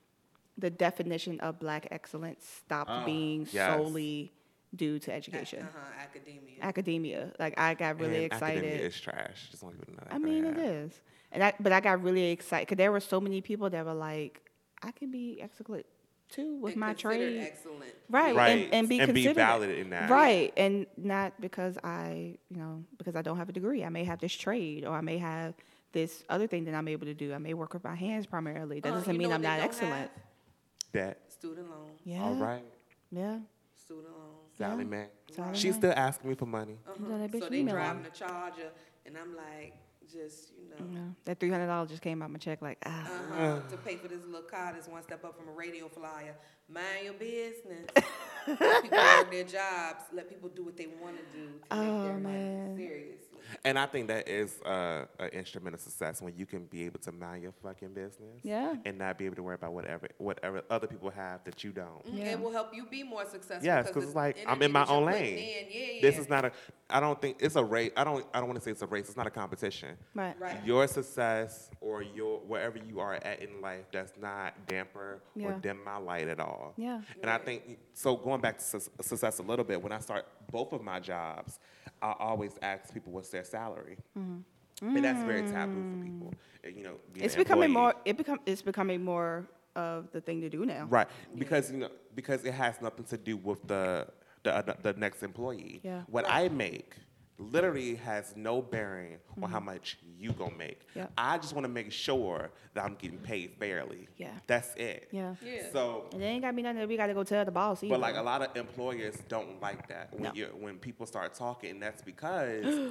The definition of black excellence stopped being yes. solely due to education. Academia. Academia. Like I got really And excited. Academia is trash. Just want you to know that. I mean, it is. But I got really excited because there were so many people that were like, I can be excellent too with And my considered trade. excellent. Right. Right. And be considered. valid in that. Right. And not because because I don't have a degree. I may have this trade or I may have this other thing that I'm able to do. I may work with my hands primarily. That doesn't You mean know I'm what they not don't excellent. have? That. Student loans. Yeah. All right. Yeah. Student loans. Sally Mae. Sally She's Mae. still asking me for money. know that bitch So they email driving them. the Charger, and I'm like, just, Yeah. That $300 just came out my check like, to pay for this little car that's one step up from a radio flyer. Mind your business. Let people work their jobs. Let people do what they want to do to make their man. money. Seriously. And I think that is an instrument of success when you can be able to mind your fucking business. Yeah. And not be able to worry about whatever other people have that you don't. Yeah. It will help you be more successful. Yes, because it's the like I'm energy in my that you're own putting lane. in, yeah. This is not a. I don't think it's a race. I don't want to say it's a race. It's not a competition. right. Right. Your success or your wherever you are at in life does not damper or Yeah. dim my light at all. Yeah. And I think so. Going back to success a little bit, when I start both of my jobs, I always ask people what's their salary, and that's very taboo for people. And, you know, being It's an becoming employee. it's becoming more of the thing to do now. Right, because because it has nothing to do with the next employee. Yeah. What I make literally has no bearing on how much you gonna make. Yep. I just want to make sure that I'm getting paid fairly. Yeah. That's it. Yeah. Yeah. So, And it ain't got to be nothing that we got to go tell the boss either. but like a lot of employers don't like that when No. when people start talking, and that's because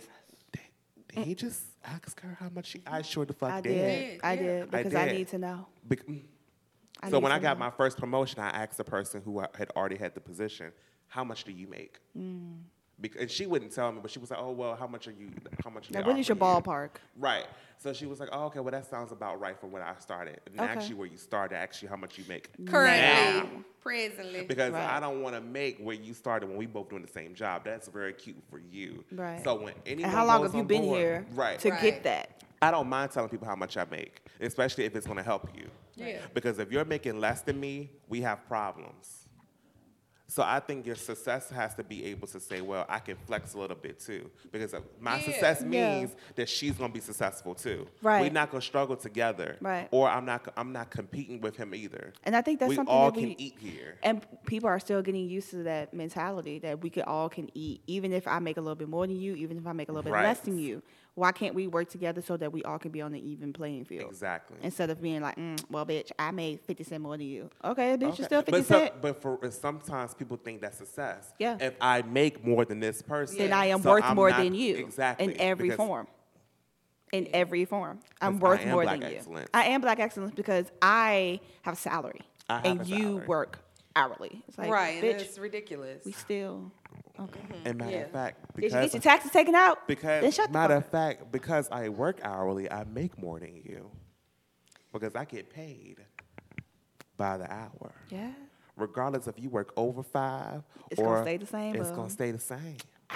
they just ask her how much I sure the fuck I did. did. I Yeah. did because I did. need to know. Bec- I so need when I to got know. my first promotion, I asked the person who had already had the position, "How much do you make?" And she wouldn't tell me, but she was like, "Oh well, how much are you? How much?" Now, what is your ballpark? Right. So she was like, "Oh, okay. Well, that sounds about right for when I started." And Okay. actually, where you started, actually, how much you make Currently, now. presently. Because Right. I don't want to make where you started when we both doing the same job. That's very cute for you. Right. So when anyone And how long goes have you on been board- here Right. to Right. get that? I don't mind telling people how much I make, especially if it's going to help you. Yeah. Because if you're making less than me, we have problems. So I think your success has to be able to say, well, I can flex a little bit too. Because my Yeah. success Yeah. means that she's going to be successful too. Right. We're not going to struggle together. Right. Or I'm not competing with him either. And I think that's we something all that can we eat here. And people are still getting used to that mentality that we all can eat, even if I make a little bit more than you, even if I make a little bit Right. less than you. Why can't we work together so that we all can be on an even playing field? Exactly. Instead of being like, well, bitch, I made 50 cents more than you. Okay, bitch, Okay. you're still 50 but cents. but sometimes people think that's success. Yeah. If I make more than this person, Then I am so worth I'm more not- than you. Exactly. In every because- form. In every form. I'm Because worth I am more Black than you. excellence. I am Black excellence because I have a salary. I have and a you salary. work hourly. It's like, Right, and bitch, it's ridiculous. we still, okay. And matter Yeah. of fact, Did you get because your taxes taken out? Then Because shut the matter fuck of fact, because I work hourly, I make more than you. Because I get paid by the hour. Yeah. Regardless if you work over 5 It's or gonna stay the same, It's boo. gonna stay the same.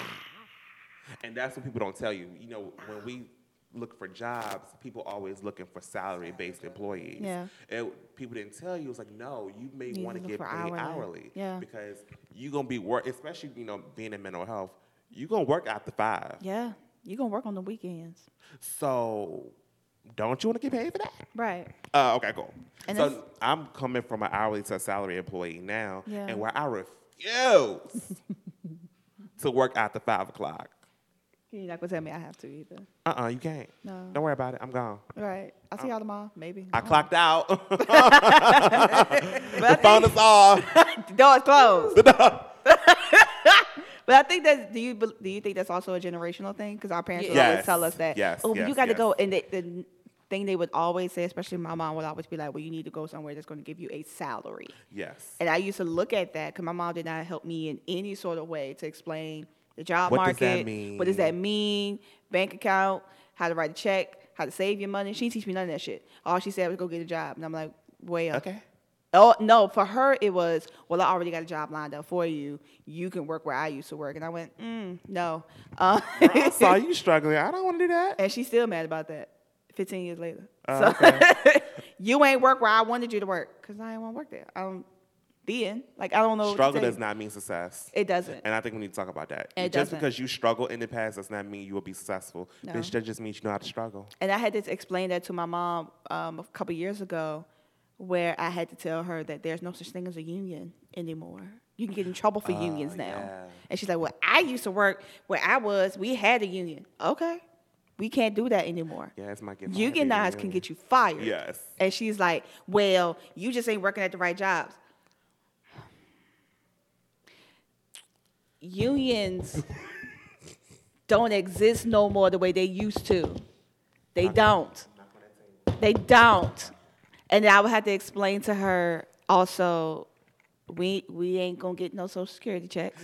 And that's what people don't tell you. You know, when we look for jobs, people always looking for salary-based employees. Yeah. People didn't tell you. It's like, no, you may You want to look get for paid hourly. hourly. Yeah. Because you're gonna be especially being in mental health. You're gonna work after 5. Yeah. You're going to work on the weekends. So, don't you want to get paid for that? Right. Okay, cool. And So that's- I'm coming from an hourly to a salary employee now, Yeah. and where I refuse to work after 5 o'clock. You're not going to tell me I have to either. You can't. No. Don't worry about it. I'm gone. Right. I'll see y'all tomorrow, maybe. I clocked out. But The phone is off. the door is closed. But I think that, do you think that's also a generational thing? Because our parents would always Yes. tell us that, Yes, oh, yes, you got to yes. go. And the thing they would always say, especially my mom would always be like, well, you need to go somewhere that's going to give you a salary. Yes. And I used to look at that because my mom did not help me in any sort of way to explain the job What does market. that mean? What does that mean? Bank account, how to write a check, how to save your money. She didn't teach me none of that shit. All she said was go get a job. And I'm like, well. Okay. Oh, no, for her it was, well, I already got a job lined up for you. You can work where I used to work. And I went, no. I saw you struggling. I don't want to do that. And she's still mad about that 15 years later. Oh, So you ain't work where I wanted you to work because I didn't want to work there. The end. Like, I don't know. Struggle what to does say. not mean success. It doesn't. And I think we need to talk about that. It Just doesn't. because you struggle in the past does not mean you will be successful. No. Bitch, that just means you know how to struggle. And I had to explain that to my mom a couple years ago, where I had to tell her that there's no such thing as a union anymore. You can get in trouble for unions now. yeah. And she's like, well, I used to work where I was. We had a union. Okay. We can't do that anymore. Yeah, it's my get Unionize can get you fired. Yes. And she's like, well, you just ain't working at the right jobs. Unions don't exist no more the way they used to. They don't. They don't. And I would have to explain to her also, we ain't gonna get no Social Security checks.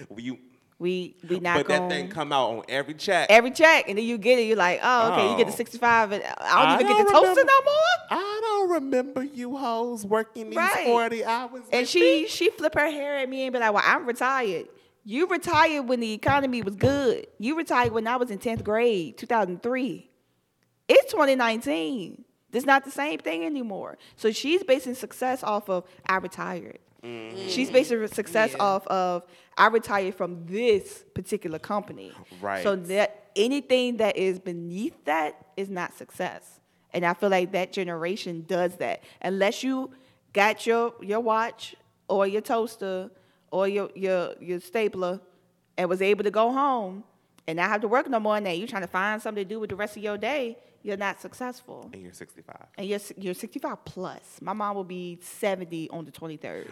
We not But gonna. that thing come out on every check. Every check, and then you get it. You're like, oh, okay, you get the Oh. 65, and I don't even get the don't toaster remember- no more. I don't remember you hoes working these Right. 40 hours. And with me. she flip her hair at me and be like, well, I'm retired. You retired when the economy was good. You retired when I was in 10th grade, 2003. It's 2019. It's not the same thing anymore. So she's basing success off of I retired. She's basing her success Yeah. off of I retired from this particular company. Right. So that anything that is beneath that is not success. And I feel like that generation does that. Unless you got your watch or your toaster or your stapler and was able to go home and not have to work no more, and then you're trying to find something to do with the rest of your day, you're not successful. And you're 65. And you're 65 plus. My mom will be 70 on the 23rd.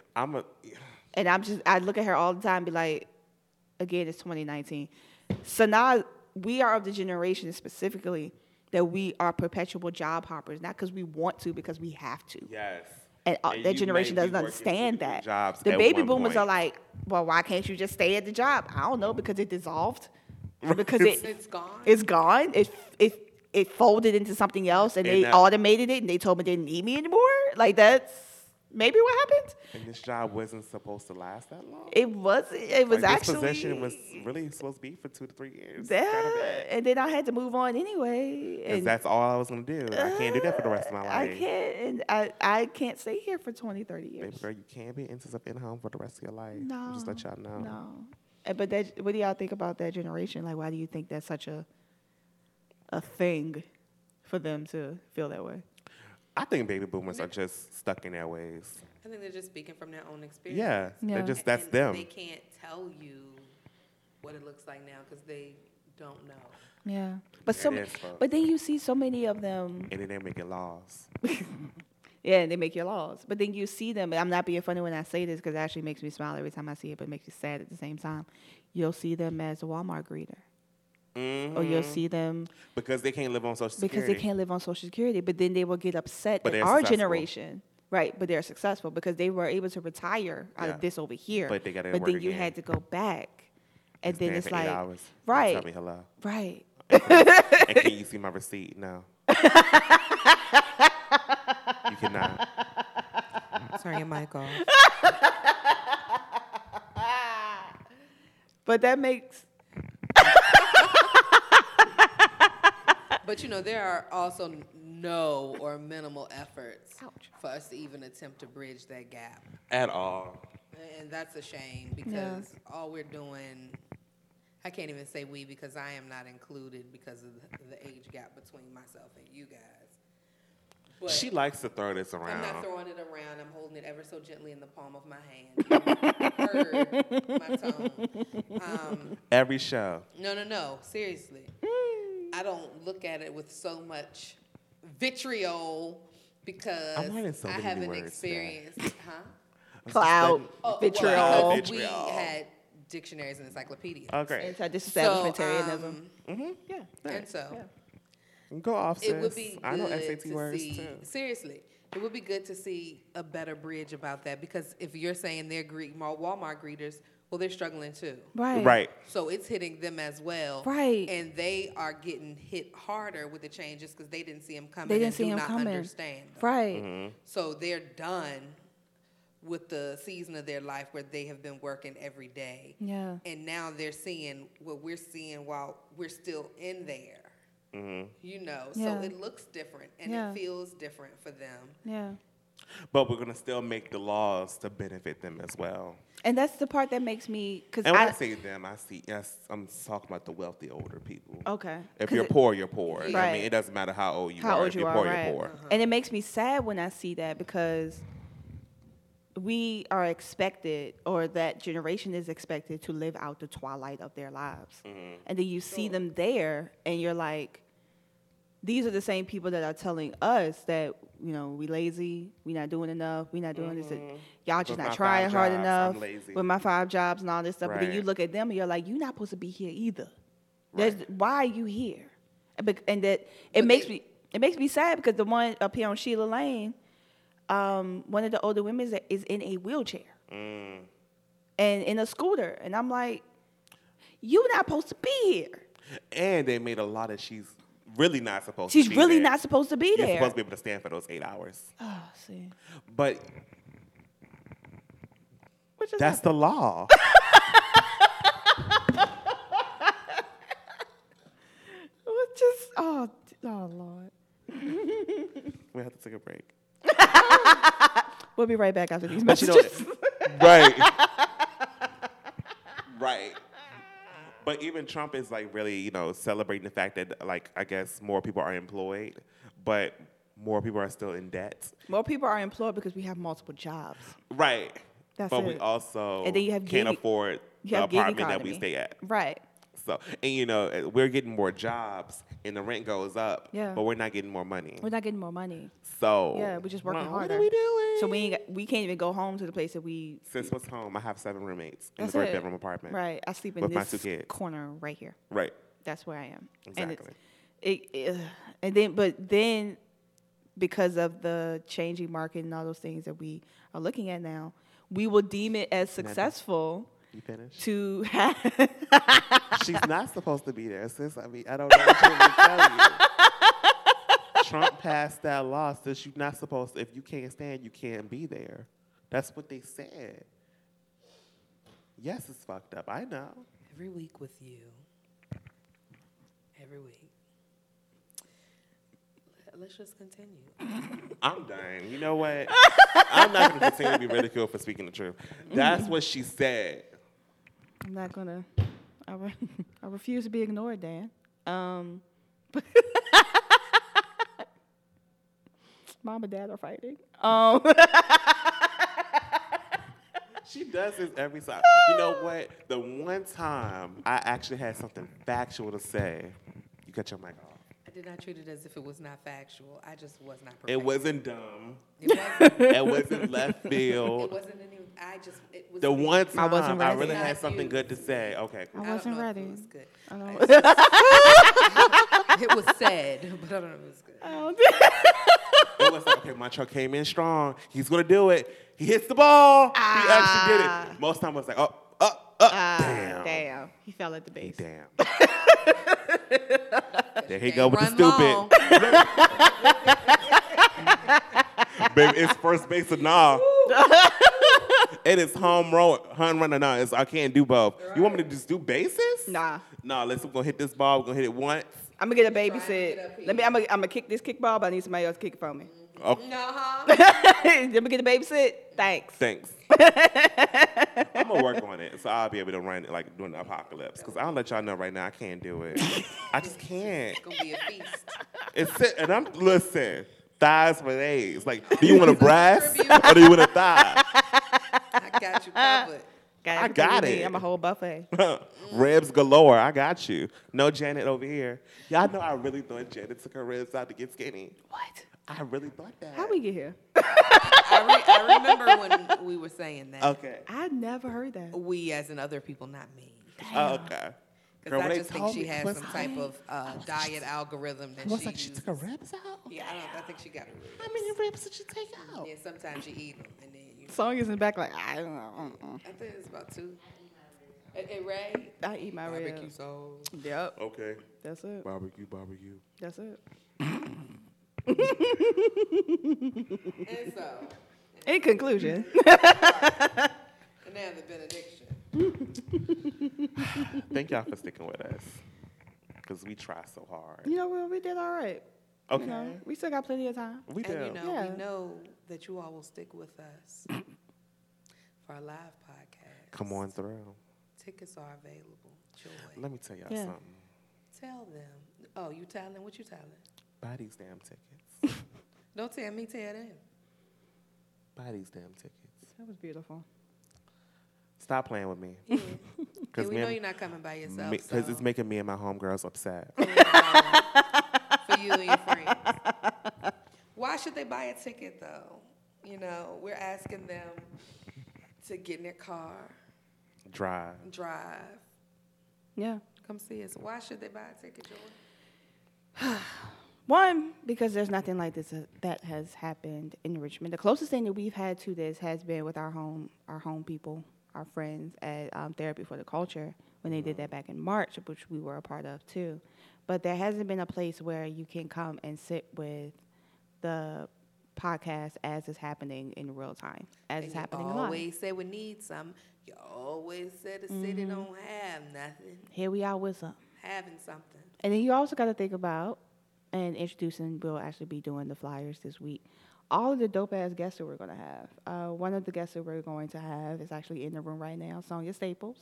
And I look at her all the time and be like, again, it's 2019. So now we are of the generation specifically that we are perpetual job hoppers, not because we want to, because we have to. Yes. And you that generation may be doesn't working understand 2 that. jobs The at baby one boomers point. are like, well, why can't you just stay at the job? I don't know, because it dissolved. Because It's gone. it's gone. It folded into something else, and And they that- automated it, and they told me they didn't need me anymore. Like, that's maybe what happened. And this job wasn't supposed to last that long. It was. It was Like, actually. This position was really supposed to be for 2 to 3 years. Yeah, Kind of bad. and then I had to move on anyway. Because And that's all I was going to do. I can't do that for the rest of my I life. can't, and I can't stay here for 20, 30 years. Baby girl, you can't be into something in home for the rest of your life. No, Just let y'all know. No, but what do y'all think about that generation? Like, why do you think that's such a thing for them to feel that way? I think baby boomers are just stuck in their ways. I think they're just speaking from their own experience. Yeah, Yeah. they're just that's And them. They can't tell you what it looks like now because they don't know. Yeah. But It is, folks. but then you see so many of them. And then they're making laws. Yeah, and they make your laws. But then you see them, and I'm not being funny when I say this because it actually makes me smile every time I see it, but it makes me sad at the same time. You'll see them as a Walmart greeter. Or you'll see them Because they can't live on Social Security. because they can't live on Social Security, but then they will get upset But at they're our successful. generation. Right, but they're successful because they were able to retire out Yeah. of this over here. But they gotta But work then you again. had to go back. And then Stand it's for 8 like, hours. right. Tell me hello. right. And can you see my receipt? No. You cannot. Turn your mic off. But that makes, But there are also no or minimal efforts Ouch. for us to even attempt to bridge that gap. At all. And that's a shame because all we're doing, I can't even say we because I am not included because of the age gap between myself and you guys. But She likes to throw this I'm around. not throwing it around. I'm holding it ever so gently in the palm of my hand. You heard my tone. Every show. No. Seriously. I don't look at it with so much vitriol because I'm learning so I many haven't new words experienced, cloud, Oh, vitriol. well, because we Vitriol. had dictionaries and encyclopedias. Okay. Anti-disestablishmentarianism. Yeah. And so Go off, sis. it would be I know good SAT to words see, too. seriously, it would be good to see a better bridge about that because if you're saying they're Walmart greeters, well, they're struggling too. Right. Right. So it's hitting them as well. Right. And they are getting hit harder with the changes because they didn't see them coming They didn't and see do him not coming. understand them. Right. Mm-hmm. So they're done with the season of their life where they have been working every day. Yeah. And now they're seeing what we're seeing while we're still in there. Mm-hmm. Yeah. So it looks different and Yeah. it feels different for them. Yeah. But we're going to still make the laws to benefit them as well. And that's the part that makes me, because And when I say them, I'm talking about the wealthy older people. okay. If 'Cause you're it- poor, you're poor. I Right. mean, it doesn't matter how old you how are. old If you you're are, poor, right. you're poor. And it makes me sad when I see that because we are expected, or that generation is expected to live out the twilight of their lives. Mm-hmm. And then you see them there and you're like, these are the same people that are telling us that, we lazy, we not doing enough, we not doing this. Y'all just With not my trying 5 hard jobs, enough I'm lazy. with my 5 jobs and all this stuff. But then you Right. look at them and you're like, you're not supposed to be here either. Right. Why are you here? And that it makes me sad because the one up here on Sheila Lane, one of the older women is in a wheelchair and in a scooter, and I'm like, you're not supposed to be here. And they made a lot of she's really not supposed She's to be really there. not supposed to be You're there. supposed to be able to stand for those 8 hours. Oh, see, But which is that's the law. just oh Lord. We have to take a break. We'll be right back after these But you messages. know, right. Right. But even Trump is like really, celebrating the fact that I guess more people are employed, but more people are still in debt. More people are employed because we have multiple jobs. Right. That's but we it. also And then you have can't gig- afford you the have gig apartment that we economy. stay at. Right. So, and we're getting more jobs and the rent goes up, Yeah. but we're not getting more money. We're not getting more money. So, Yeah, we're just working well, harder. What are we doing? So we can't even go home to the place that we. Since what's home, I have 7 roommates in a That's 3-bedroom it. apartment. Right. I sleep in With my this 2 kids. corner right here. Right. That's where I am. Exactly. And then because of the changing market and all those things that we are looking at now, we will deem it as successful You finished? to have. She's not supposed to be there, sis. I mean, I don't know what you want me to tell you. Trump passed that law, sis. You're not supposed to. If you can't stand, you can't be there. That's what they said. Yes, it's fucked up. I know. Every week with you. Every week. Let's just continue. I'm done. You know what? I'm not going to continue to be ridiculed for speaking the truth. That's what she said. I'm not gonna. I refuse to be ignored, Dan. Mom and Dad are fighting. She does this every time. You know what? The one time I actually had something factual to say, you cut your mic off. I did not treat it as if it was not factual. I just was not prepared. It wasn't dumb. It wasn't. It wasn't left It field. wasn't any. It was The one time wasn't I ready. really Not had something you. good to say. Okay, cool. I I don't wasn't know if ready. It was good. I know. It was said, but I don't know if it was good. It was like, okay, Montreal came in strong. He's gonna do it. He hits the ball. He actually did it. Most time I was like, damn. Damn. He fell at the base. Damn. There he go with the Run stupid. long. Baby, it's first base or nah. It is home run or nah. I can't do both. You want me to just do bases? Nah. Nah, we're gonna hit this ball. We're gonna hit it once. I'm gonna get a Trying to babysit. get up here. I'm gonna kick this kickball, but I need somebody else to kick it for me. Oh, Let me get a babysit. Thanks. thanks. I'm gonna work on it, so I'll be able to run it like during the apocalypse. Cause I'll let y'all know right now I can't do it. I just can't. It's gonna be a feast. And I'm listen. Thighs for days. Like, do you want a breast or do you want a thigh? I got you covered. Got I everything got you need. it. I'm a whole buffet. Ribs galore. I got you. No Janet over here. Y'all know I really thought Janet took her ribs out to get skinny. What? I really thought that. How we get here? I remember when we were saying that. Okay. I never heard that. We, as in other people, not me. Oh, okay. Because I when they just think told she me, has was some I- type of diet algorithm that Was she like she uses. took her ribs out? Yeah, I think she got her ribs. How many ribs did she take out? Yeah, sometimes you eat them, and then you. Song is in the back like, I don't know. I think it's about 2. Hey, Ray. I eat my Barbecue ribs. sauce. Yep. Okay. That's it. Barbecue. That's it. And so, In conclusion. and now the benediction. Thank y'all for sticking with us. Because we try so hard. You know what? We did all right. Okay. You know, we still got plenty of time. We do. And Yeah. we know that you all will stick with us for our live podcast. Come on through. Tickets are available. Joy. Let me tell y'all Yeah. something. Tell them. Oh, you telling? What you telling? Buy these damn tickets. Don't tell me, tell them. Buy these damn tickets. That was beautiful. Stop playing with me. Yeah. Because we know you're not coming by yourself. Because it's making me and my homegirls upset. for you and your friends. Why should they buy a ticket though? You know, we're asking them to get in their car, Drive. drive, Yeah. come see us. Why should they buy a ticket, Joy? One, because there's nothing like this that has happened in Richmond. The closest thing that we've had to this has been with our home people, our friends at Therapy for the Culture, when they did that back in March, which we were a part of too. But there hasn't been a place where you can come and sit with the podcast as it's happening in real time, as it's happening You live. always say we need some. You always say the city don't have nothing. Here we are with some. Having something. And then you also got to think about, and introducing, we'll actually be doing the flyers this week, all of the dope-ass guests that we're going to have. One of the guests that we're going to have is actually in the room right now, Sonia Staples.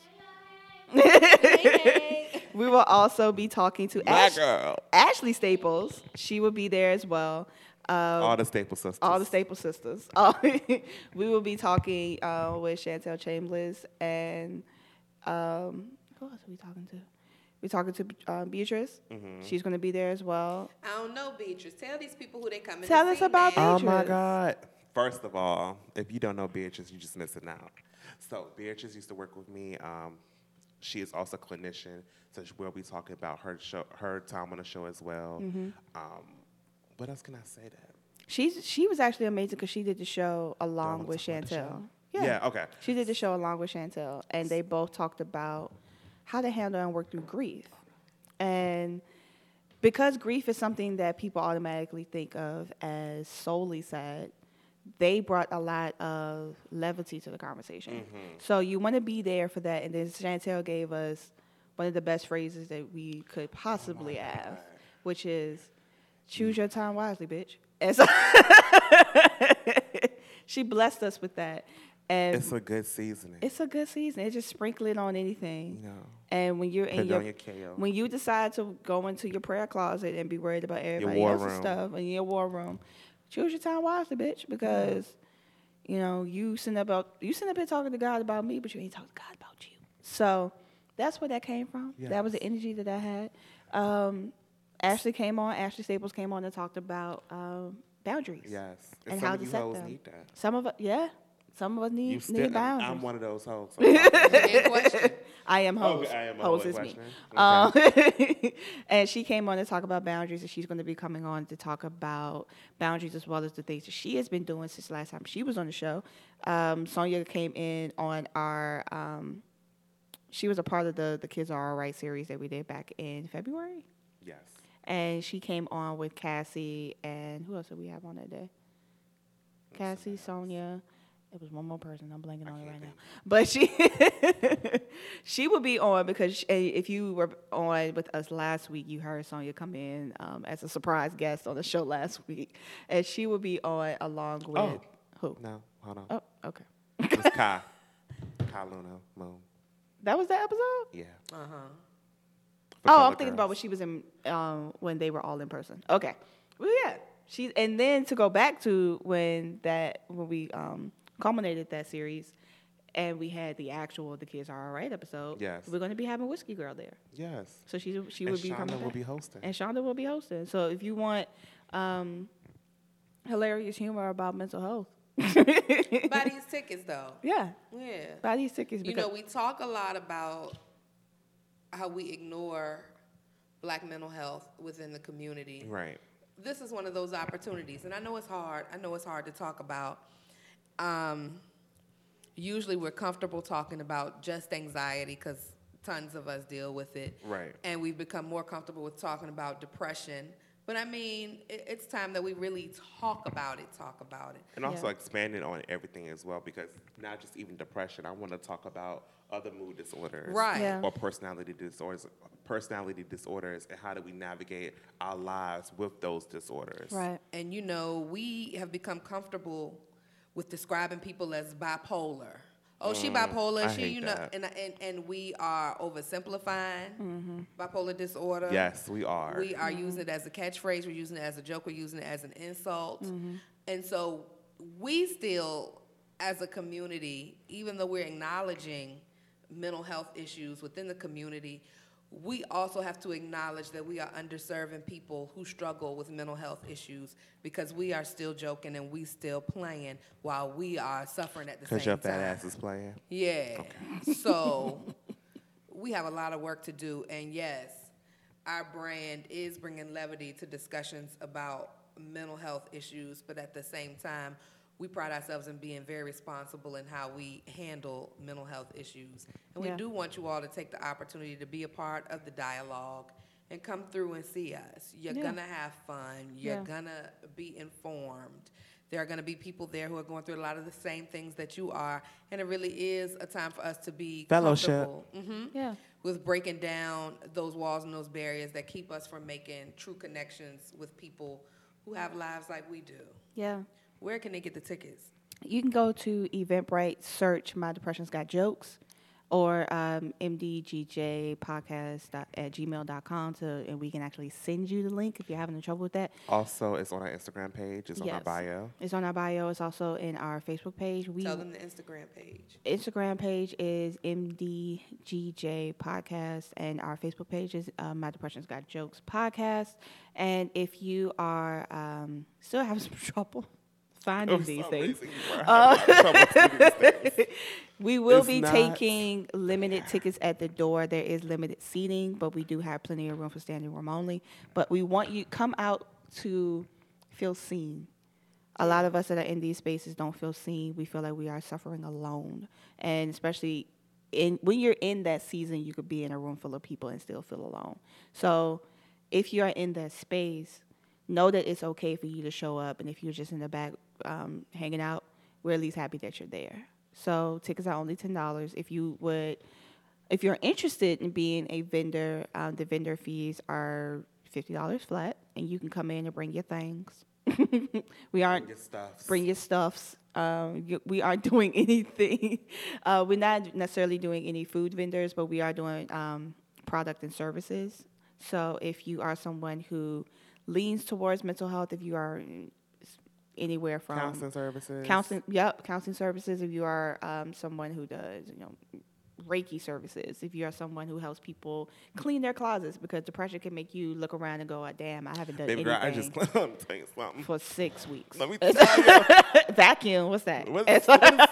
We will also be talking to Black girl. Ashley Staples. She will be there as well. All the Staple Sisters. All the Staple sisters. We will be talking with Chantel Chambliss and who else are we talking to? We're talking to Beatrice. She's going to be there as well. I don't know, Beatrice. Tell these people who they coming Tell to us see about now. Oh my Beatrice. God. First of all, if you don't know Beatrice, you're just missing out. So Beatrice used to work with me. She is also a clinician, so we'll be talking about her time on the show as well. What else can I say that? She was actually amazing because she did the show along wanna with talk about the Chantel. show? Yeah, okay. She did the show along with Chantel, and they both talked about how to handle and work through grief. And because grief is something that people automatically think of as solely sad, they brought a lot of levity to the conversation. So you want to be there for that. And then Chantel gave us one of the best phrases that we could possibly have, which is, choose your time wisely, bitch. And so she blessed us with that. And It's a good seasoning. it's a good season. It just sprinkle it on anything. You know, And when you're put in it on your kale. when you decide to go into your prayer closet and be worried about everybody war else's room. stuff in your war room, choose your time wisely, bitch, because You know, you sitting up here talking to God about me, but you ain't talking to God about you. So that's where that came from. Yes. That was the energy that I had. Ashley Staples came on and talked about boundaries. Yes. And some how of to you set hoes them. need that. Some of us need boundaries. I'm one of those hoes. In question. I am hoes. Okay, I am hoes always is me. questioning. And she came on to talk about boundaries, and she's going to be coming on to talk about boundaries as well as the things that she has been doing since the last time she was on the show. Sonia came in on our, she was a part of the Kids Are All Right series that we did back in February. Yes. And she came on with Cassie, and who else did we have on that day? Cassie, Sonia. It was one more person. I'm blanking on it right now. But she will be on because if you were on with us last week, you heard Sonia come in as a surprise guest on the show last week. And she will be on along with who? No, hold on. Oh, okay. It's Kai. Kai Luna Moon. That was the episode? Yeah. Uh-huh. Oh, I'm thinking about when she was in when they were all in person. Okay. Well, yeah. And then to go back to when we culminated that series, and we had the Kids Are All Right episode. Yes. We're going to be having Whiskey Girl there. Yes. So she would be Shonda coming will back. be hosting. And Shonda will be hosting. So if you want hilarious humor about mental health. Buy these tickets, though. Yeah. Yeah. Buy these tickets. You know, we talk a lot about how we ignore Black mental health within the community. Right. This is one of those opportunities, and I know it's hard. I know it's hard to talk about. Usually we're comfortable talking about just anxiety because tons of us deal with it. Right. And we've become more comfortable with talking about depression. But I mean, it's time that we really talk about it. And also expanding on everything as well, because not just even depression. I want to talk about other mood disorders. Right. Yeah. Or personality disorders, and how do we navigate our lives with those disorders. Right. And, you know, we have become comfortable with describing people as bipolar. Oh, she bipolar. I She, hate you know, that. and we are oversimplifying bipolar disorder. Yes, we are. We are using it as a catchphrase. We're using it as a joke. We're using it as an insult. And so we still, as a community, even though we're acknowledging mental health issues within the community, we also have to acknowledge that we are underserving people who struggle with mental health issues, because we are still joking and we still playing while we are suffering at the same time. Because your fat ass is playing. Yeah. So we have a lot of work to do. And yes, our brand is bringing levity to discussions about mental health issues, but at the same time, we pride ourselves in being very responsible in how we handle mental health issues. And we do want you all to take the opportunity to be a part of the dialogue and come through and see us. You're going to have fun. You're going to be informed. There are going to be people there who are going through a lot of the same things that you are. And it really is a time for us to be Fellowship. comfortable with breaking down those walls and those barriers that keep us from making true connections with people who have lives like we do. Yeah. Where can they get the tickets? You can go to Eventbrite, search My Depression's Got Jokes, or mdgjpodcast@gmail.com, and we can actually send you the link if you're having trouble with that. Also, it's on our Instagram page. It's on our bio. It's on our bio. It's also in our Facebook page. Tell them the Instagram page. Instagram page is MDGJ Podcast, and our Facebook page is My Depression's Got Jokes Podcast. And if you are still having some trouble finding these things, we will be taking limited tickets at the door. There is limited seating, but we do have plenty of room for standing room only. But we want you come out to feel seen. A lot of us that are in these spaces don't feel seen. We feel like we are suffering alone, and especially when you're in that season, you could be in a room full of people and still feel alone. So if you are in that space, know that it's okay for you to show up, and if you're just in the back hanging out, we're at least happy that you're there. So tickets are only $10. If you're interested in being a vendor, the vendor fees are $50 flat, and you can come in and bring your things. Bring your stuffs. We aren't doing anything. We're not necessarily doing any food vendors, but we are doing product and services. So if you are someone who leans towards mental health, if you are anywhere from Counseling services. Counseling services. If you are someone who does, Reiki services. If you are someone who helps people clean their closets, because depression can make you look around and go, oh, "Damn, I haven't done Baby anything girl, I just let me tell you something. for 6 weeks." Let me tell you. Vacuum. What's that? What are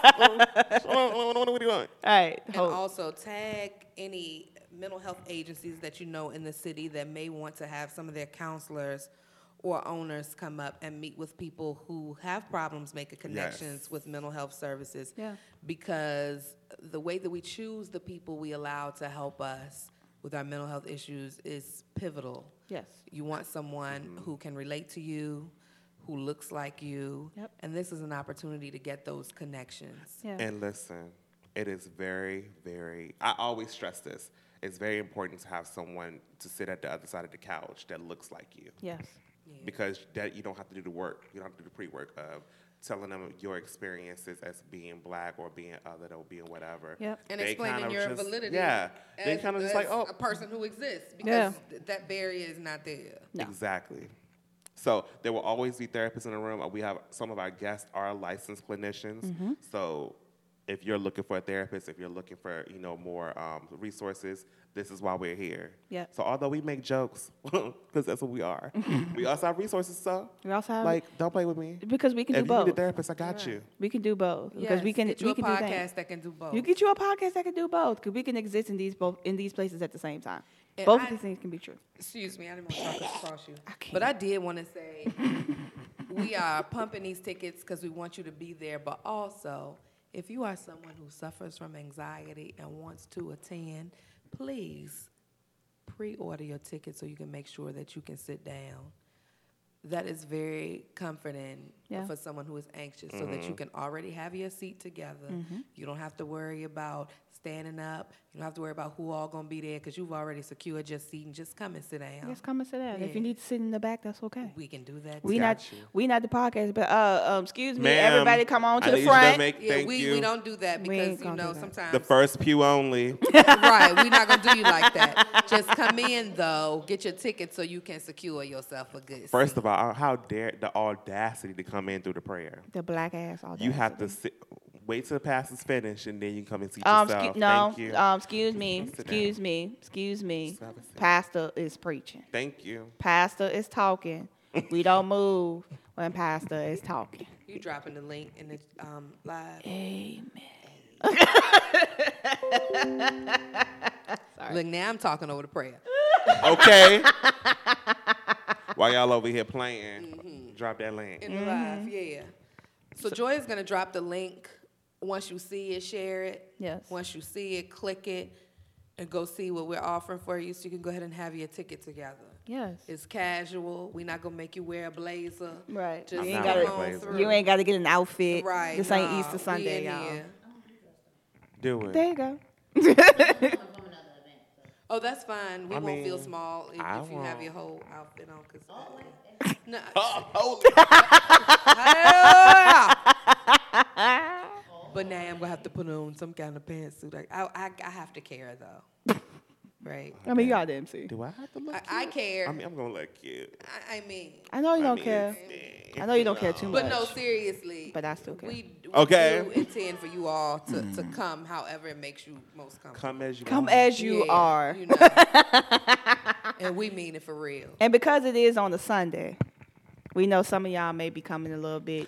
you doing? All right. And also tag any mental health agencies that you know in the city that may want to have some of their counselors or owners come up and meet with people who have problems making connections with mental health services. Yeah. Because the way that we choose the people we allow to help us with our mental health issues is pivotal. Yes. You want someone who can relate to you, who looks like you, and this is an opportunity to get those connections. Yeah. And listen, it is very, very, I always stress this. It's very important to have someone to sit at the other side of the couch that looks like you. Yes. Because that you don't have to do the work. You don't have to do the pre-work of telling them your experiences as being black or being other or being whatever. Yep. And They explaining kind of your just- validity Yeah. They as, kind of just as like, oh. a person who exists, because that barrier is not there. No. Exactly. So there will always be therapists in the room. We have some of our guests are licensed clinicians. So if you're looking for a therapist, if you're looking for more resources, this is why we're here. Yeah. So although we make jokes, because that's what we are, we also have resources. So We also have don't play with me. because we can If do you need a both. therapist, I got you. We can do both because we can. get you we a can do things. podcast that can do both. You get you a podcast that can do both because we can exist in these places at the same time. And Both I- of these things can be true. Excuse me, I didn't want to talk across you. can't. But I did want to say we are pumping these tickets because we want you to be there. But also, if you are someone who suffers from anxiety and wants to attend, please pre-order your ticket so you can make sure that you can sit down. That is very comforting for someone who is anxious, so that you can already have your seat together. You don't have to worry about standing up. You don't have to worry about who all going to be there because you've already secured your seat, and just come and sit down. Just come and sit down. If Yeah. you need to sit in the back, that's okay. We can do that. We too. not the podcast, but excuse me, Ma'am, everybody, come on to I the need you to front. thank we you. don't do that We ain't because, gonna do that. sometimes. The first pew only. Right, we're not going to do you like that. Just come in, though, get your ticket so you can secure yourself a good First seat. of all, how dare the audacity to come in through the prayer? The black ass. All You have to wait till the pastor's finished, and then you can come and seat yourself. Thank you. Excuse me, Sit excuse me, excuse me. Just have a seat. Pastor is preaching. Thank you. Pastor is talking. We don't move when pastor is talking. You dropping the link in the live. Amen. Look, now I'm talking over the prayer. Okay. While y'all over here playing, drop that link. In the live, yeah. So Joy is going to drop the link. Once you see it, share it. Yes. Once you see it, click it, and go see what we're offering for you so you can go ahead and have your ticket together. Yes. It's casual. We're not going to make you wear a blazer. Right. Just You I'm ain't not come wearing on a blazer. through. You ain't got to get an outfit. Right. This ain't nah, Easter we Sunday, in y'all. here. Do it. There you go. Oh, that's fine. We I won't feel mean, small if I you have won't. your whole outfit on. Cause no, Oh, hallelujah. But now I'm gonna have to put on some kind of pantsuit. I have to care though, right? I mean, you got the MC. do I have to look? I care. I mean, I'm gonna look cute. I mean, I know you don't mean, care. I know you don't care too much. but no, seriously. But I still care. We Okay. do intend for you all to come, however it makes you most comfortable. Come as you Come are. as you Yeah, are. you know. And we mean it for real. And because it is on a Sunday, we know some of y'all may be coming a little bit,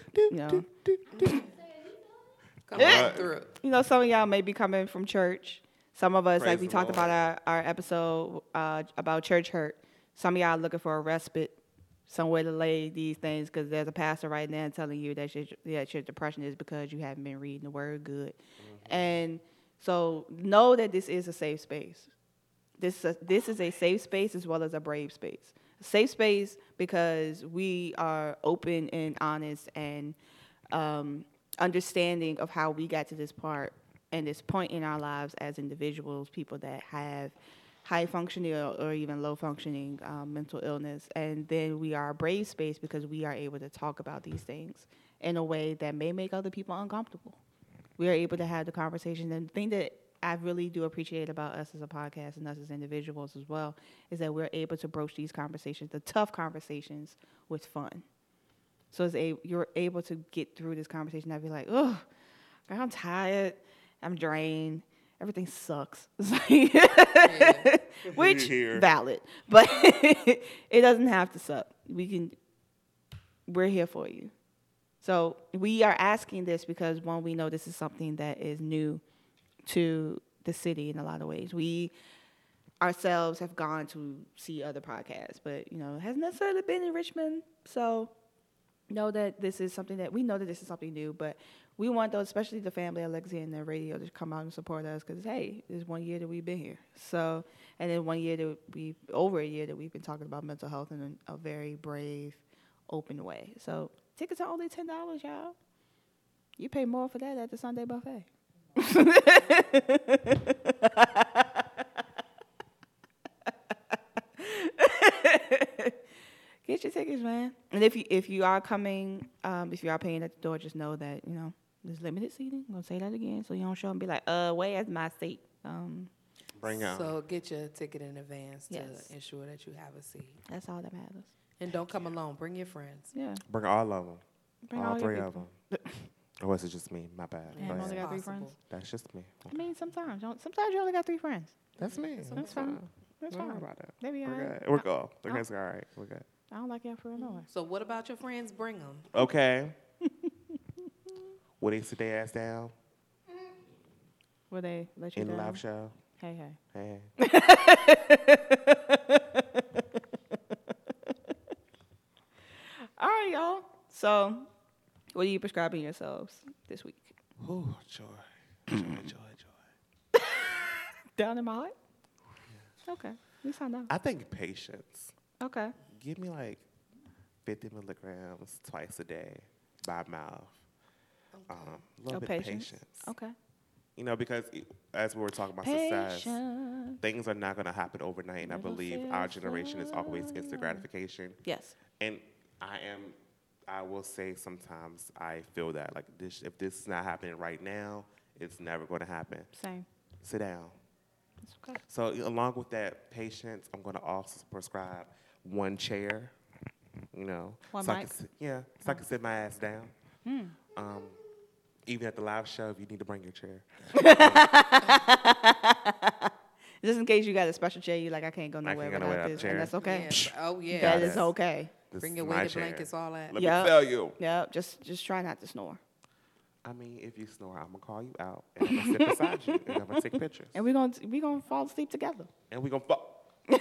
Come on through. some of y'all may be coming from church. Some of us, Praise like we the talked Lord. about our episode about church hurt. Some of y'all looking for a respite, somewhere to lay these things, because there's a pastor right now telling you that your depression is because you haven't been reading the word good. And so know that this is a safe space. This is a safe space as well as a brave space. A safe space because we are open and honest and understanding of how we got to this part and this point in our lives as individuals, people that have high functioning or even low functioning mental illness. And then we are a brave space because we are able to talk about these things in a way that may make other people uncomfortable. We are able to have the conversation. And the thing that I really do appreciate about us as a podcast and us as individuals as well is that we're able to broach these conversations, the tough conversations, with fun. So you're able to get through this conversation and be like, oh, I'm tired. I'm drained. Everything sucks. Yeah. Which, Here. valid. But it doesn't have to suck. We're here for you. So we are asking this because, one, we know this is something that is new to the city in a lot of ways. We ourselves have gone to see other podcasts, but, it hasn't necessarily been in Richmond. So know that this is something that we know that this is something new, but we want those, especially the family at Lexi and the radio, to come out and support us because, hey, it's 1 year that we've been here. So, and then 1 year that over a year that we've been talking about mental health in a very brave, open way. So tickets are only $10, y'all. You pay more for that at the Sunday buffet. Get your tickets, man. And if you are coming, if you are paying at the door, just know that there's limited seating. I'm gonna say that again, so you don't show up and be like, where's my seat? Bring out. So get your ticket in advance to Yes. ensure that you have a seat. That's all that matters. And don't come alone. Bring your friends. Yeah. Bring all of them. Bring all all your three of people. them. Or is it just me? My bad. Yeah, Go I only ahead. got 3 Possible. friends. That's just me. I mean, sometimes you only got 3 friends. That's me. That's fine. That's Don't worry fine. about that. They be all We're right. good. We're good. The guys are all right. We're good. I don't like y'all for no way. So what about your friends? Bring them. Okay. Will they sit their ass down Will they let you in the down? live show? Hey. Hey. All right, y'all. So, what are you prescribing yourselves this week? Ooh, joy. Joy. Down in my heart? Okay. At least I know. I think patience. Okay. Give me like 50 milligrams twice a day by mouth. A little bit of patience. Okay. Because as we were talking about success, Patience. things are not going to happen overnight. And I Never believe feel our generation is always instant so. gratification. Yes. And I will say sometimes I feel that. Like, if this is not happening right now, it's never going to happen. Same. Sit down. That's okay. So along with that patience, I'm going to also prescribe one chair, One so I mic? can so I can sit my ass down. Even at the live show, if you need to bring your chair. Just in case you got a special chair, you like, I can't go can't nowhere go nowhere without without this. the And chair. that's okay. Yeah. Oh yeah. That Got is it. okay. This Bring is your my weighted chair. blankets, all that. Let Yep. me tell you. Yeah, just try not to snore. I mean, if you snore, I'm going to call you out. And I'm going to sit beside you. And I'm going to take pictures. And we're gonna fall asleep together. And we're going to fuck.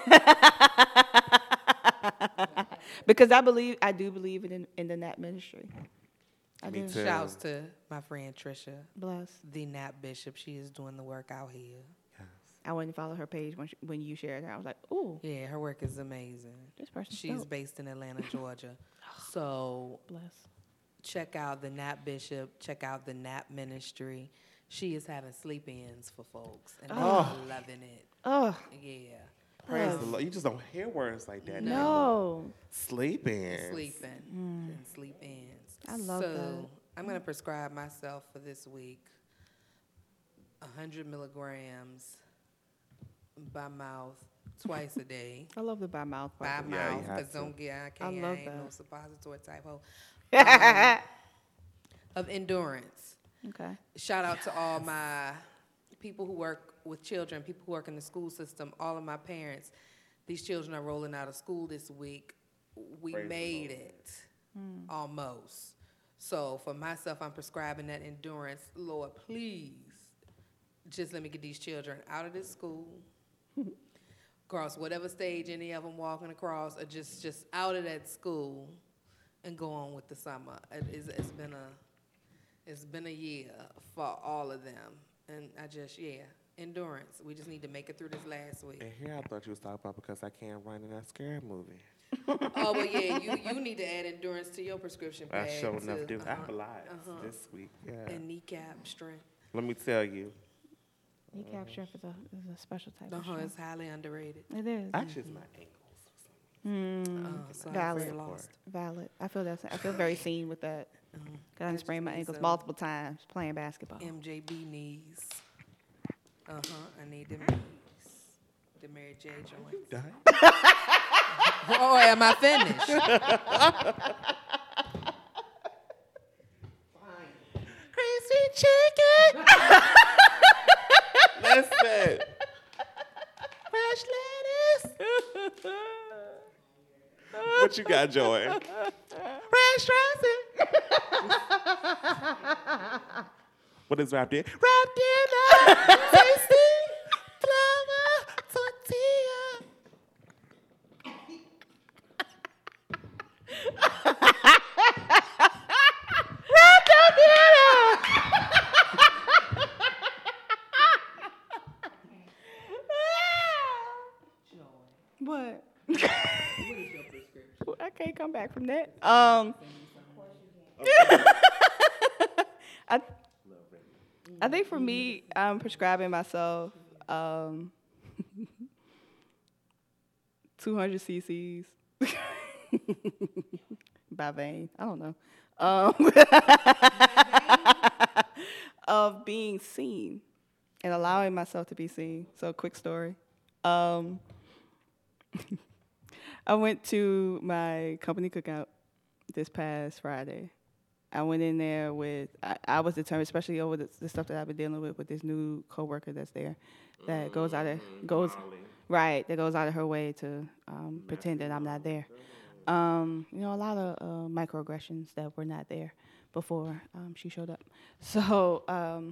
Because I do believe in the nap ministry. I Me do. too. Shouts to my friend Trisha, Bless. the Nap Bishop. She is doing the work out here. I went and followed her page when you shared her. I was like, ooh, Yeah, her work is amazing. this person's She's dope. based in Atlanta, Georgia. So Bless. check out the Nap Bishop. Check out the Nap Ministry. She is having sleep-ins for folks, and they're loving it. Oh, Yeah, Praise the Lord. You just don't hear words like that. anymore. no. Sleeping. sleeping and sleep-ins. I love so that. I'm gonna prescribe myself for this week 100 milligrams by mouth twice a day. I love the by mouth By part. Yeah, you mouth, have because to. don't get, I I can't, love I ain't no that. suppository type hoe. Of endurance. Okay. Shout out to all my people who work with children, people who work in the school system, all of my parents. These children are rolling out of school this week. We Praise the made Lord. it, almost. So for myself, I'm prescribing that endurance. Lord, please, just let me get these children out of this school, across whatever stage any of them walking across, or just out of that school, and go on with the summer. It's been a year for all of them, and endurance. We just need to make it through this last week. And here I thought you was talking about because I can't run in that scary movie. Oh, well, yeah, you need to add endurance to your prescription I pad. sure enough too. do. I have a lot this week. Yeah. And kneecap strength. Let me tell you. Kneecap strength is a special type of It's strength. highly underrated. It is. Actually, it's my ankles. Sorry Valid. for lost. Valid. I feel very seen with that. Cause I done sprained my ankles multiple times playing basketball. MJB knees. I need them knees. The Mary J joint. Done? Oh, am I finished? it. Fresh lettuce. What you got, Joy? Fresh dressing. What is wrapped in? Wrapped in a tasty flour tortilla. What? I can't come back from that. I think for me, I'm prescribing myself 200 cc's by vein. I don't know. Of being seen and allowing myself to be seen. So, quick story. I went to my company cookout this past Friday. I went in there with, I was determined, especially over the stuff that I've been dealing with this new coworker that's there, that goes out of her way to pretend that I'm not there. A lot of microaggressions that were not there before she showed up. So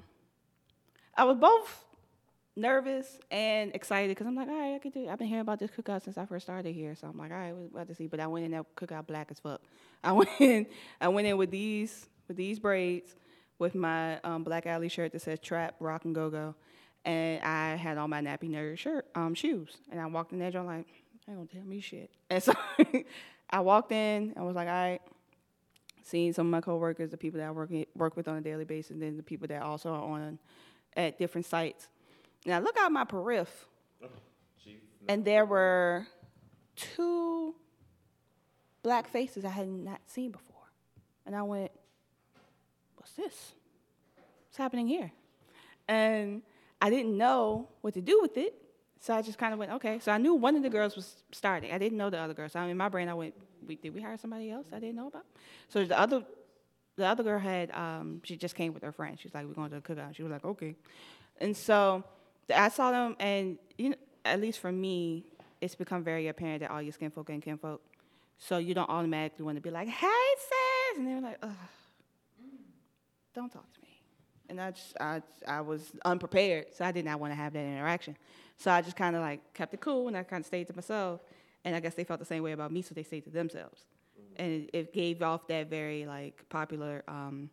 I was both nervous and excited because I'm like, all right, I could do it. I've been hearing about this cookout since I first started here, so I'm like, all right, we're about to see. But I went in that cookout black as fuck. I went in with these braids, with my Black Alley shirt that says Trap, Rock, and Go-Go, and I had on my Nappy Nerd shoes. And I walked in there, John, like, they gonna tell me shit. And so I walked in, I was like, all right, seeing some of my coworkers, the people that I work with on a daily basis, and then the people that also are at different sites. And I look out my periph, and there were 2 black faces I had not seen before. And I went, what's this? What's happening here? And I didn't know what to do with it, so I just kind of went, okay. So I knew one of the girls was starting. I didn't know the other girl. So in my brain, I went, did we hire somebody else I didn't know about? So the other girl had, she just came with her friend. She's like, we're going to the cookout. She was like, okay. And so I saw them, and at least for me, it's become very apparent that all your skin folk ain't kinfolk. So you don't automatically want to be like, hey, sis, and they're like, ugh, don't talk to me. And I was unprepared, so I did not want to have that interaction. So I just kind of like kept it cool, and I kind of stayed to myself. And I guess they felt the same way about me, so they stayed to themselves. And it gave off that very like popular,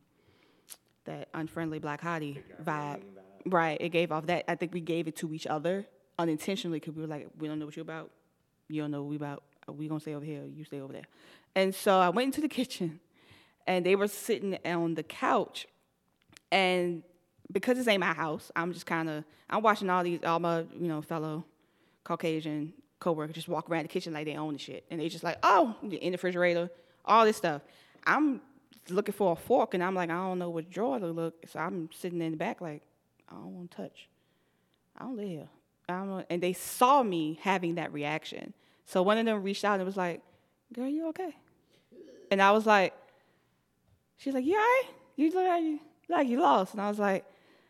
that unfriendly black hottie vibe. Right, it gave off that. I think we gave it to each other unintentionally because we were like, we don't know what you're about. You don't know what we about. We gonna stay over here. You stay over there. And so I went into the kitchen, and they were sitting on the couch. And because this ain't my house, I'm watching all my fellow Caucasian coworkers just walk around the kitchen like they own the shit, and they just like, oh, in the refrigerator, all this stuff. I'm looking for a fork, and I'm like, I don't know which drawer to look. So I'm sitting in the back like, I don't want to touch. I don't live here. I don't know. And they saw me having that reaction. So one of them reached out and was like, girl, you okay? And I was like, she's like, you all right? You look like you lost. And I was like,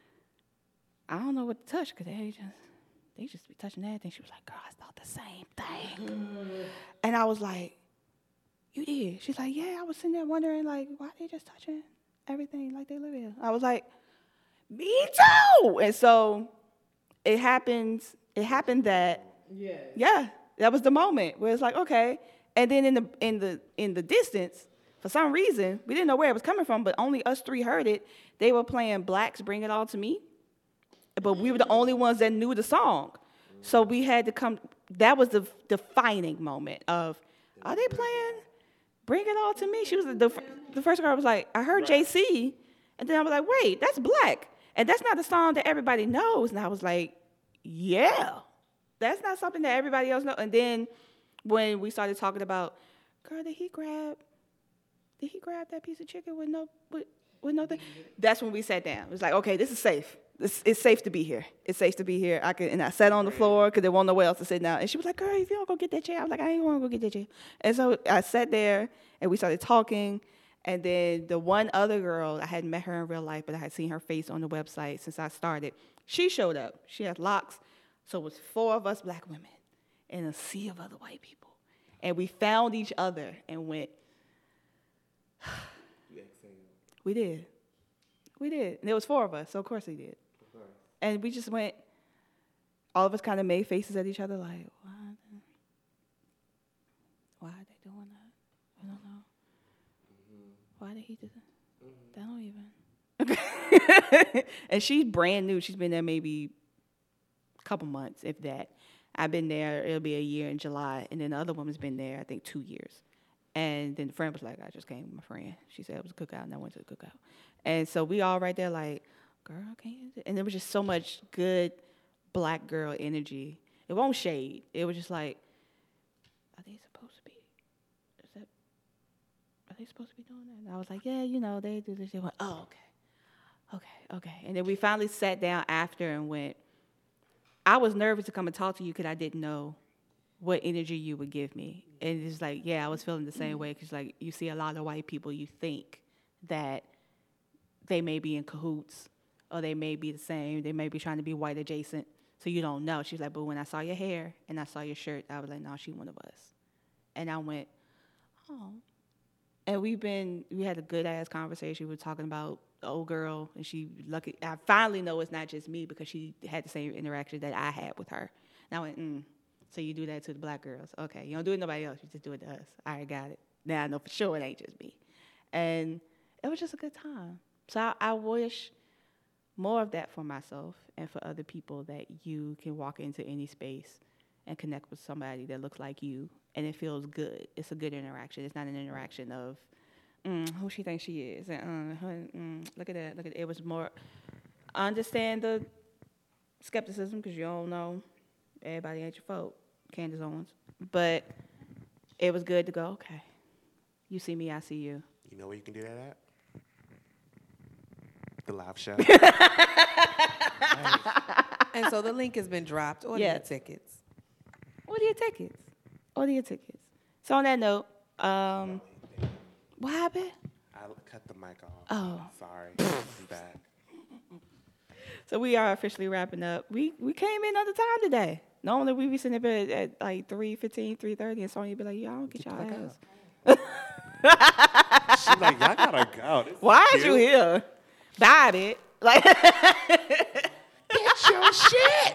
I don't know what to touch because they just be touching everything. She was like, girl, I thought the same thing. And I was like, you did? She's like, yeah, I was sitting there wondering, like, why they just touching everything like they live here? I was like, me too. And so it happened that, that was the moment where it's like, okay. And then in the distance, for some reason, we didn't know where it was coming from, but only us 3 heard it. They were playing Black's Bring It All to Me, but we were the only ones that knew the song. So we had to come, that was the defining moment of, are they playing Bring It All to Me? She was the first girl was like, I heard JC, and then I was like, wait, that's Black. And that's not the song that everybody knows. And I was like, yeah, that's not something that everybody else knows. And then when we started talking about, girl, did he grab that piece of chicken with no thing? That's when we sat down. It was like, okay, this is safe. It's safe to be here. It's safe to be here. And I sat on the floor because there wasn't nowhere else to sit down. And she was like, girl, if you don't go get that chair. I was like, I ain't going to go get that chair. And so I sat there, and we started talking. And then the one other girl, I hadn't met her in real life, but I had seen her face on the website since I started. She showed up. She has locks. So it was 4 of us black women and a sea of other white people. And we found each other and went, we did. We did. And there was 4 of us, so of course we did. And we just went, all of us kind of made faces at each other like, why are they doing that? I don't know. Why did he do that? I don't even. And she's brand new. She's been there maybe a couple months, if that. I've been there, it'll be a year in July. And then the other woman's been there, I think, 2 years. And then the friend was like, I just came with my friend. She said it was a cookout, and I went to the cookout. And so we all right there like, girl, can't you do-" And there was just so much good black girl energy. It won't shade. It was just like, are they supposed to be? Are they supposed to be doing that? And I was like, yeah, you know, they do this. They went, oh, okay. And then we finally sat down after and went, I was nervous to come and talk to you because I didn't know what energy you would give me. And it's like, yeah, I was feeling the same way because, like, you see a lot of white people, you think that they may be in cahoots or they may be the same. They may be trying to be white adjacent. So you don't know. She's like, but when I saw your hair and I saw your shirt, I was like, no, she's one of us. And I went, oh. And we had a good ass conversation. We were talking about the old girl, and I finally know it's not just me because she had the same interaction that I had with her. And I went, so you do that to the black girls. Okay, you don't do it to nobody else. You just do it to us. All right, got it. Now I know for sure it ain't just me. And it was just a good time. So I wish more of that for myself and for other people, that you can walk into any space and connect with somebody that looks like you, and it feels good. It's a good interaction. It's not an interaction of, who she thinks she is. And look at that. Look at it. It was more, I understand the skepticism because you don't know. Everybody ain't your folk. Candace Owens. But it was good to go, okay. You see me, I see you. You know where you can do that at? The live show. And so the link has been dropped. Order your tickets. Order your tickets. So on that note, what happened? I cut the mic off. Oh. Sorry. I'm back. So we are officially wrapping up. We came in on the time today. Normally we be sitting up at like 3:15, 3:30, and Sonya be like, y'all don't get y'all ass. She's like, y'all gotta go. Why is you here? Bye, bitch. Like, get your shit.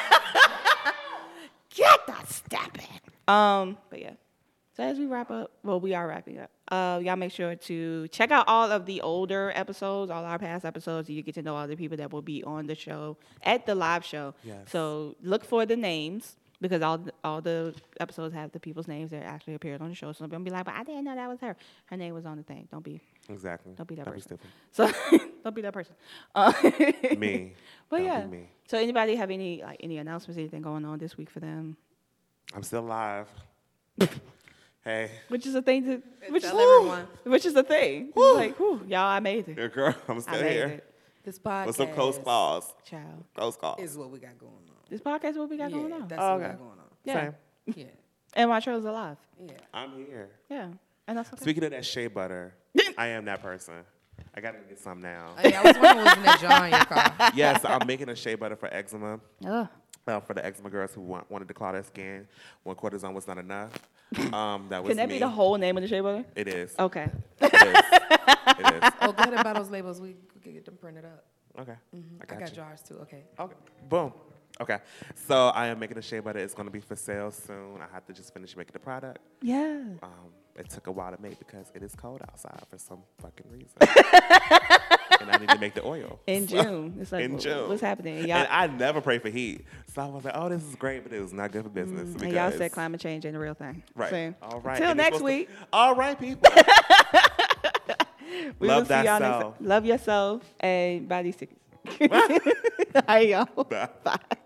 Get the step it. But yeah. So as we wrap up, well, we are wrapping up. Y'all make sure to check out all of the older episodes, all our past episodes, so you get to know all the people that will be on the show at the live show. Yes. So look for the names, because all the episodes have the people's names that actually appeared on the show. So some people be like, but I didn't know that was her. Her name was on the thing. Don't be that person. So don't be that person. Me. But Don't yeah. be me. So anybody have any announcements, anything going on this week for them? I'm still live. Hey. Which is a thing to Tell everyone. Which is a thing. It's like, whew, y'all, I made it. Yeah, girl, I'm still here. This podcast With some close calls. Child. Close calls. is what we got going on. This podcast is what we got going on. That's what we got going on. Yeah. Same. Yeah. And my show's alive. Yeah. I'm here. Yeah. And that's okay. Speaking of that shea butter, I am that person. I gotta get some now. I was wondering what was in that jar in your car. Yes, I'm making a shea butter for eczema. Ugh. For the eczema girls who wanted to claw their skin when cortisone was not enough. That was Can that me. be the whole name of the shea butter? It is. Okay. It is. Oh, go ahead and buy those labels. We could get them printed up. Okay. I got you. jars too. Okay. Okay. Boom. Okay. So I am making a shea butter. It's going to be for sale soon. I have to just finish making the product. Yeah. It took a while to make because it is cold outside for some fucking reason. And I need to make the oil. In June. It's like, in June. What's happening? And I never pray for heat. So I was like, oh, this is great, but it was not good for business. And y'all said climate change ain't a real thing. Right. So, all right. Till next week. All right, people. We Love will see y'all thyself. Love yourself and buy these tickets. All right, y'all. Bye. Bye.